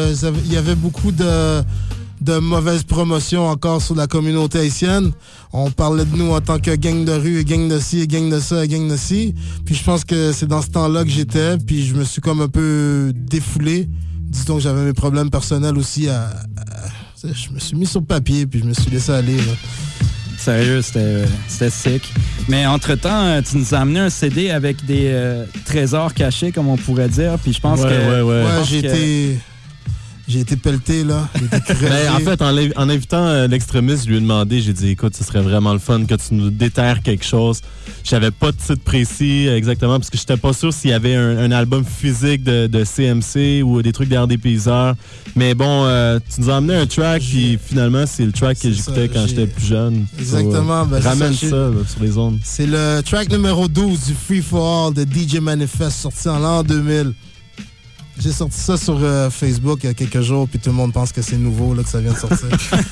Speaker 13: de mauvaise promotion encore sur la communauté haïtienne. On parlait de nous en tant que gang de rue, gang de ci, gang de ça, gang de ci. Puis je pense que c'est dans ce temps-là que j'étais, puis je me suis comme un peu défoulé. Disons que j'avais mes problèmes personnels aussi je me suis mis sur papier, puis je me suis laissé aller, là.
Speaker 10: Sérieux, c'était sick. Mais entre-temps, tu nous as amené un CD avec des trésors cachés, comme on pourrait dire, puis je pense
Speaker 13: j'ai été pelleté, là.
Speaker 9: Ben, en fait, en invitant l'extrémiste, je lui ai demandé, j'ai dit, écoute, ce serait vraiment le fun que tu nous déterres quelque chose. J'avais pas de titre précis exactement, parce que j'étais pas sûr s'il y avait un album physique de CMC ou des trucs d'R des Payseurs. Mais bon, tu nous as amené un track, puis finalement, c'est le track que j'écoutais quand j'étais plus jeune.
Speaker 13: Exactement.
Speaker 9: Ramène ça sur les ondes.
Speaker 13: C'est le track numéro 12 du Free for All de DJ Manifest, sorti en l'an 2000. J'ai sorti ça sur Facebook il y a quelques jours, puis tout le monde pense que c'est nouveau, là, que ça vient de sortir.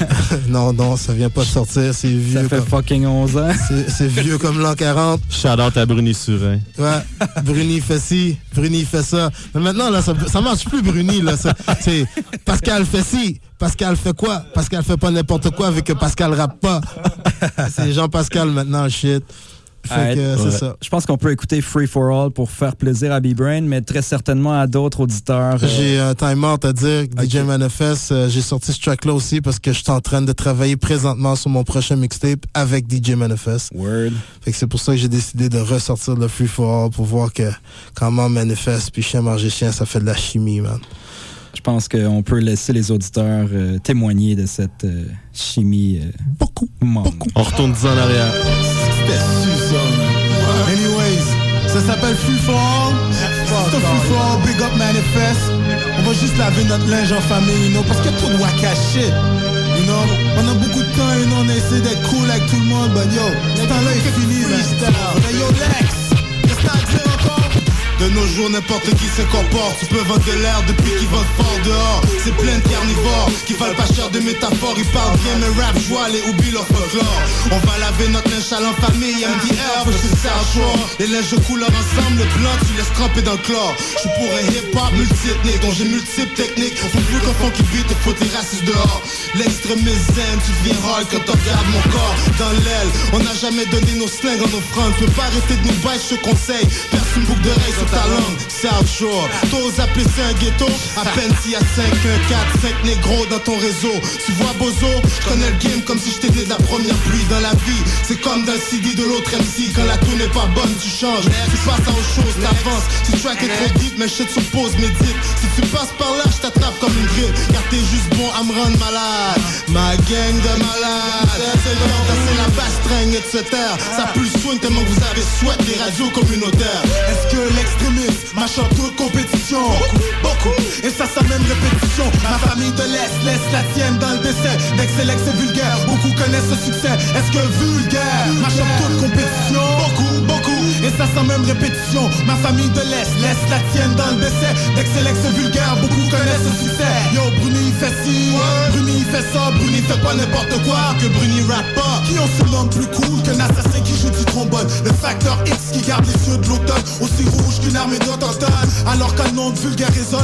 Speaker 13: Non, ça vient pas de sortir, c'est vieux.
Speaker 10: Ça fait fucking 11 ans.
Speaker 13: C'est vieux comme l'an 40.
Speaker 9: Shout-out à Bruni Surin.
Speaker 13: Ouais, Bruni fait ci, Bruni fait ça. Mais maintenant, là, ça marche plus, Bruni, là. C'est Pascal fait ci, Pascal fait quoi? Pascal fait pas n'importe quoi vu que Pascal rappe pas. C'est Jean-Pascal maintenant, shit. Fait que c'est ça.
Speaker 10: Je pense qu'on peut écouter Free for All pour faire plaisir à B-Brain, mais très certainement à d'autres auditeurs.
Speaker 13: J'ai un time-out à dire, DJ Manifest. J'ai sorti ce track-là aussi parce que je suis en train de travailler présentement sur mon prochain mixtape avec DJ Manifest.
Speaker 10: Word.
Speaker 13: Fait que c'est pour ça que j'ai décidé de ressortir le Free for All pour voir que comment Manifest puis Chien Manger Chien, ça fait de la chimie, man.
Speaker 10: Je pense qu'on peut laisser les auditeurs témoigner de cette chimie.
Speaker 13: Beaucoup.
Speaker 9: On retourne 10 ans en arrière.
Speaker 8: C'était ça. Anyways, ça s'appelle Free for All. C'est Free for All, Big Up Manifest. On va juste laver notre linge en famille, you know, parce que tout doit cacher. You know, on a beaucoup de temps, you know, on a essayé d'être cool avec tout le monde, but yo, ce temps-là est fini, man. Hey yo, Lex, qu'est-ce que t'as à dire encore? De nos jours, n'importe qui se comporte. Tu peux vendre de l'air depuis qu'ils vendent fort dehors. C'est plein de carnivores qui valent pas cher de métaphores. Ils parlent bien mais rap joie, les oublient leur folklore. On va laver notre linge sale en famille. MDR, je suis Sergio. Les linges de couleur ensemble, le blanc tu laisses tremper dans le chlore. Je suis pour un hip-hop multi-ethnique dont j'ai multiples techniques. Faut plus qu'un fond qui vite, faut des racistes dehors. L'extrémisme zen, tu deviens hard quand on regarde mon corps dans l'aile. On n'a jamais donné nos slings en offrande. Tu peux pas arrêter de nous battre, je te conseille. Perce une boucle d'oreille sur ta langue, South Shore. T'oses appeler ça un ghetto? À peine s'il y a 5, 1, 4, 5 négros dans ton réseau. Tu vois Bozo, je connais le game comme si j'étais né de la première pluie. Dans la vie, c'est comme dans le CD de l'autre MC. Quand la tune n'est pas bonne, tu changes. Tu passes à autre chose, t'avances. Si tu track est trop deep, mais shit sur pause, médite. Si tu passes par là, je t'attrape comme une grippe. Car t'es juste bon à me rendre malade. Ma gang de malades. C'est la bastringue et de se taire. Ça pue le swing tellement que vous avez souhaité des radios communautaires. Est-ce que l'extrémisme marche en toute compétition? Beaucoup, et ça même répétition. Ma famille de l'Est laisse la tienne dans le décès. D'Excelex et vulgaire, beaucoup connaissent ce succès. Est-ce que vulgaire marche en toute compétition? Beaucoup, et ça même répétition. Ma famille de l'Est laisse la tienne dans le décès. D'Excelex et vulgaire, beaucoup connaissent ce succès. Yo, Bruni il fait ci, Bruni il fait ça, Bruni fait pas n'importe quoi. Que Bruni rappe pas. Qui ont ce nom plus cool qu'un assassin qui joue du trombone? Le facteur X qui garde les yeux de l'automne aussi rouge qu'une armée d'autochtones. Alors qu'un nom de vulgaire résonne, ma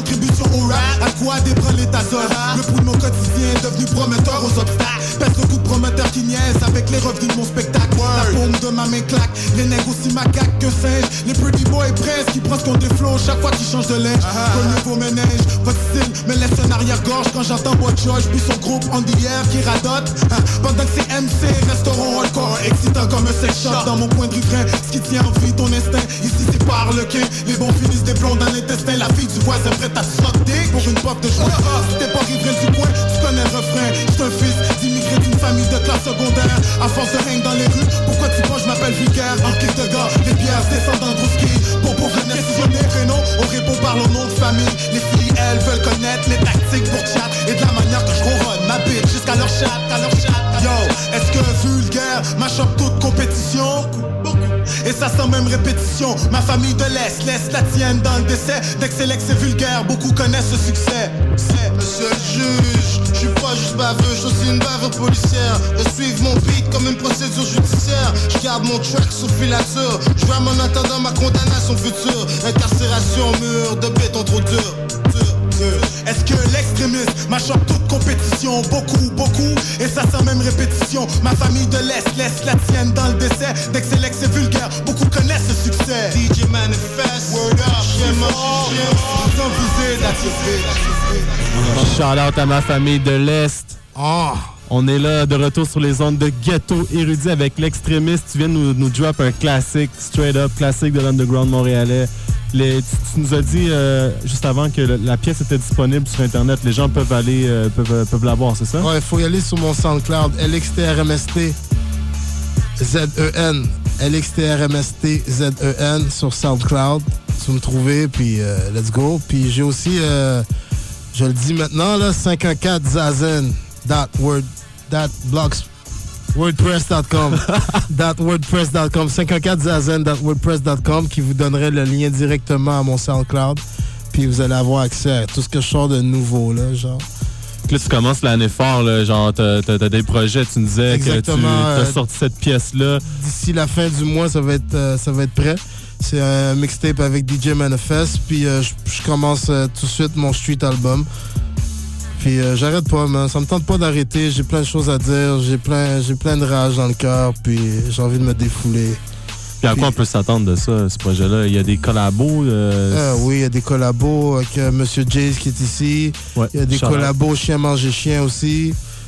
Speaker 21: contribution au rap. À quoi débranler ta zone. Le pouls de mon quotidien est devenu prometteur aux obstacles. Pèse le coup de prometteur qui niaise avec les revenus de mon spectacle. La paume de ma main claque, les nègres aussi macaques que singes. Les pretty boys presse qui prennent ce qu'on déflow chaque fois qu'ils changent de linge. Comme le beau ménage, votre style me laisse un arrière-gorge quand j'entends Boy George puis son groupe On the Air qui radote. Pendant que ces MC resteront hardcore, excitant comme un sex shop dans mon point de riverain. Ce qui tient en vie ton instinct, ici c'est par le quai. Les bons finissent des blonds dans l'intestin. La fille du voisin prête à te sauter pour une pop de joie. Si t'es pas riverain du coin, tu connais le refrain. J'suis un fils d'immigré d'une famille de classe secondaire. À force de règne dans les rues, pourquoi tu penses je m'appelle vulgaire? En kick de gars, les pierres descendent en gros ski. Pour venir sillonner Renault, on répond par le nom de famille. Les filles, elles veulent connaître les tactiques pour chat. Et de la manière que je ronronne ma bitch jusqu'à leur chat, Yo, est-ce que vulgaire m'achoppe toute compétition? Et ça sans même répétition. Ma famille de l'Est laisse la tienne dans le décès. Dès que c'est l'ex et vulgaire, beaucoup connaissent ce succès.
Speaker 23: Monsieur le juge, je suis pas juste baveux, je suis aussi une baveur policière. De suivre mon beat comme une procédure judiciaire. Je garde mon track sous filature. Je vais en attendant ma condamnation future. Incarcération, mur de béton trop dur.
Speaker 21: Est-ce que l'extrémisme m'achoppe toute compétition? Beaucoup, et ça sans même répétition. Ma famille de l'Est laisse la tienne dans le décès. Dès que c'est l'ex et vulgaire, beaucoup connaissent ce succès.
Speaker 23: DJ Manifest, word up,
Speaker 21: sans viser la
Speaker 9: Shout out à ma famille de l'Est. On est là de retour sur les ondes de Ghetto Érudit avec l'extrémiste. Tu viens de nous drop un classique, straight up, classique de l'underground montréalais. Tu nous as dit juste avant que la pièce était disponible sur Internet. Les gens peuvent aller, peuvent la voir, c'est ça?
Speaker 13: Ouais, il faut y aller sur mon SoundCloud, LXTRMST ZEN. LXTRMST ZEN sur SoundCloud. Tu me trouver, puis let's go. Puis j'ai aussi, je le dis maintenant, là, 514 Zazen. WordPress.com 514zazen.wordpress.com qui vous donnerait le lien directement à mon SoundCloud, puis vous allez avoir accès à tout ce que je sors de nouveau là, genre.
Speaker 9: Là, tu commences l'année fort, là, genre t'as des projets, tu nous disais. Exactement, que tu as sorti cette pièce-là.
Speaker 13: D'ici la fin du mois, ça va être prêt. C'est un mixtape avec DJ Manifest, puis je commence tout de suite mon street album. Puis j'arrête pas, man. Ça me tente pas d'arrêter. J'ai plein de choses à dire. J'ai plein de rage dans le cœur. Puis j'ai envie de me défouler.
Speaker 9: Puis à quoi on peut s'attendre de ça, ce projet-là? Il y a des collabos?
Speaker 13: Oui, il y a des collabos avec Monsieur Jace qui est ici. Ouais, il y a des collabos Chien Manger Chien aussi.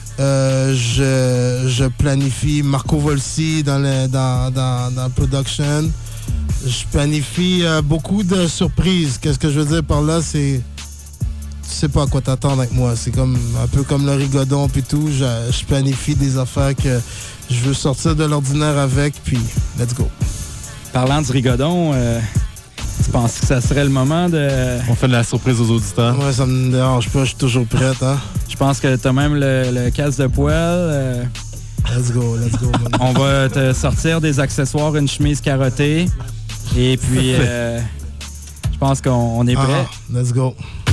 Speaker 13: Je planifie Marco Volsi dans le production. Je planifie beaucoup de surprises. Qu'est-ce que je veux dire par là? C'est... Tu sais pas à quoi t'attendre avec moi. C'est comme un peu comme le rigodon puis tout. Je planifie des affaires que je veux sortir de l'ordinaire avec, puis let's go.
Speaker 10: Parlant du rigodon, tu penses que ça serait le moment de...
Speaker 9: On fait de la surprise aux auditeurs.
Speaker 13: Ouais, ça me dérange pas, je suis toujours prête, hein.
Speaker 10: Je pense que t'as même le casque de poêle.
Speaker 13: Let's go.
Speaker 10: On va te sortir des accessoires, une chemise carottée. Et puis, je pense qu'on est prêt.
Speaker 13: Let's go.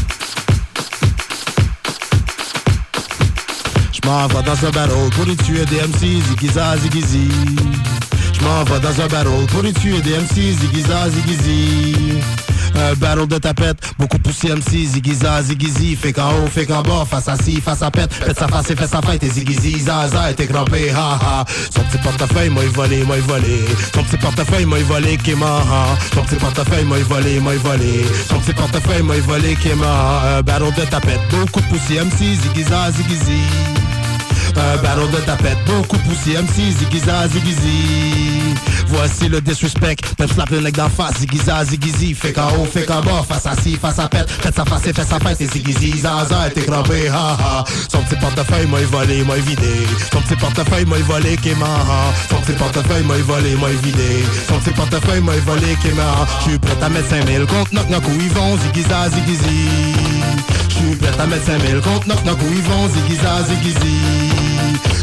Speaker 13: J'm'en vais dans un battle pour y tuer des MC, Ziggiza, Ziggizi. J'm'en vais dans un battle pour y tuer des MC, Ziggiza, Ziggizi. Un battle de tapette, beaucoup poussé MC, Ziggiza, Ziggizi. Fait qu'en haut, fait qu'en bas, face à ci, face à pète. Pète sa face et fait sa fête, et Ziggizi, Zaza, et t'es crampé, ha ha. Son petit portefeuille, moi volé. Son petit portefeuille, moi volé, qui m'a. Son petit portefeuille, moi volé. Son petit portefeuille, moi volé, qui m'a. Un battle de tapette, beaucoup poussé MC, Ziggiza, Ziggizi. Un battle de tapette, beaucoup poussé MC, Ziggiza, Ziggizi. Voici le disrespect, pep slap le nec d'en face, Ziggiza, Ziggizi. Fait qu'en haut, fait qu'en bas, face à ci, face à pète. Pète sa face et fait sa fête, et Ziggizi, Zaza, t'es crampé, ha ha. Son petit portefeuille, moi volé, moi vidé. Son petit portefeuille, moi volé, qui m'a. Son petit portefeuille, moi volé, moi vidé. Son petit portefeuille, moi volé, qui m'a. J'suis prêt à mettre 5000 contre knock où ils vont, Ziggiza, Ziggizi. J'suis prêt à mettre 5000 contre knock où ils vont, Ziggiza, Ziggizi.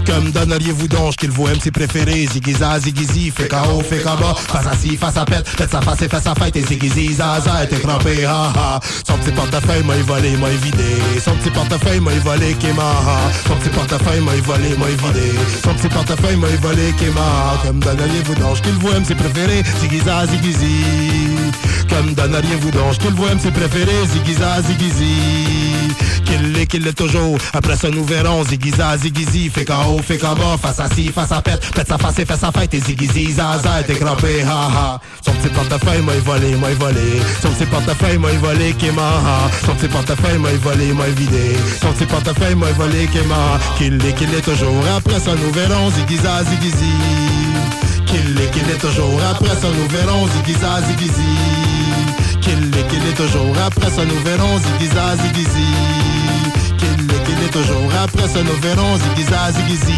Speaker 13: Comme donneriez-vous donc qu'il vous MC préféré? Ziggy-za, ziggy-zi, fait KO, fait KBA. Face à ci, face à pète, pète sa face et fait sa fête. Et ziggy-zi, zaza, t'es crampé, ha ha. Son petit portefeuille m'a volé, m'a vidé. Son petit portefeuille m'a volé, Kéma. Son petit portefeuille m'a volé, m'a vidé. Son petit portefeuille m'a volé, Kéma. Comme donneriez-vous donc qu'il vous MC préféré? Ziggy-za, ziggy-zi. Comme donneriez-vous donc qu'il vous MC préféré? Ziggy-za, ziggy-zi. Qu'il l'est toujours. Après ça nous verrons. Ziggy-za, ziggy-zi. Fait KO, fait KBA. Face à ci, face à pète. Pète sa face et fait sa fête. Et ziggy-zi, zaza, t'es crampé, ha ha. Son petit portefeuille m'a volé, m'a volé. Son petit portefeuille m'a volé, Kéma. Son petit portefeuille m'a volé, m'a vidé. Son petit portefeuille m'a volé, Kéma. Qu'il est toujours. Après ça nous verrons. Ziggy-za, ziggy-zi. Qu'il est toujours. Après ça nous verrons. Ziggy-za, ziggy-zi. Qu'il est toujours. Après ça nous verrons. Ziggy-za, ziggy-zi. Qu'il est toujours. Après ça nous verrons. Ziggy-za, ziggy-zi.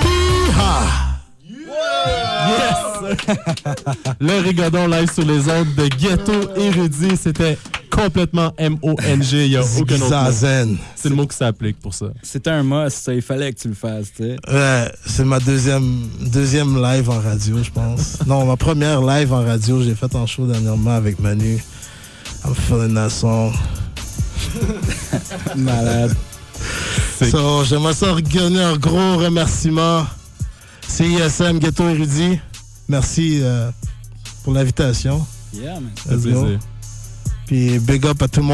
Speaker 9: Yes! Le Rigodon live sur les ondes de Ghetto Érudit, c'était complètement M-O-N-G, il n'y a aucun autre mot. C'est le mot qui s'applique pour ça.
Speaker 10: C'était un must, ça, il fallait que tu le fasses, tu sais.
Speaker 13: Ouais, c'est ma deuxième live en radio, je pense. Non, ma première live en radio, j'ai fait en show dernièrement avec Manu. I'm feeling that song.
Speaker 10: Malade.
Speaker 13: So, j'aimerais ça donner un gros remerciement. CISM Ghetto Érudit. Merci pour l'invitation.
Speaker 10: Yeah, man.
Speaker 13: Let's go. Puis big up à tout le monde.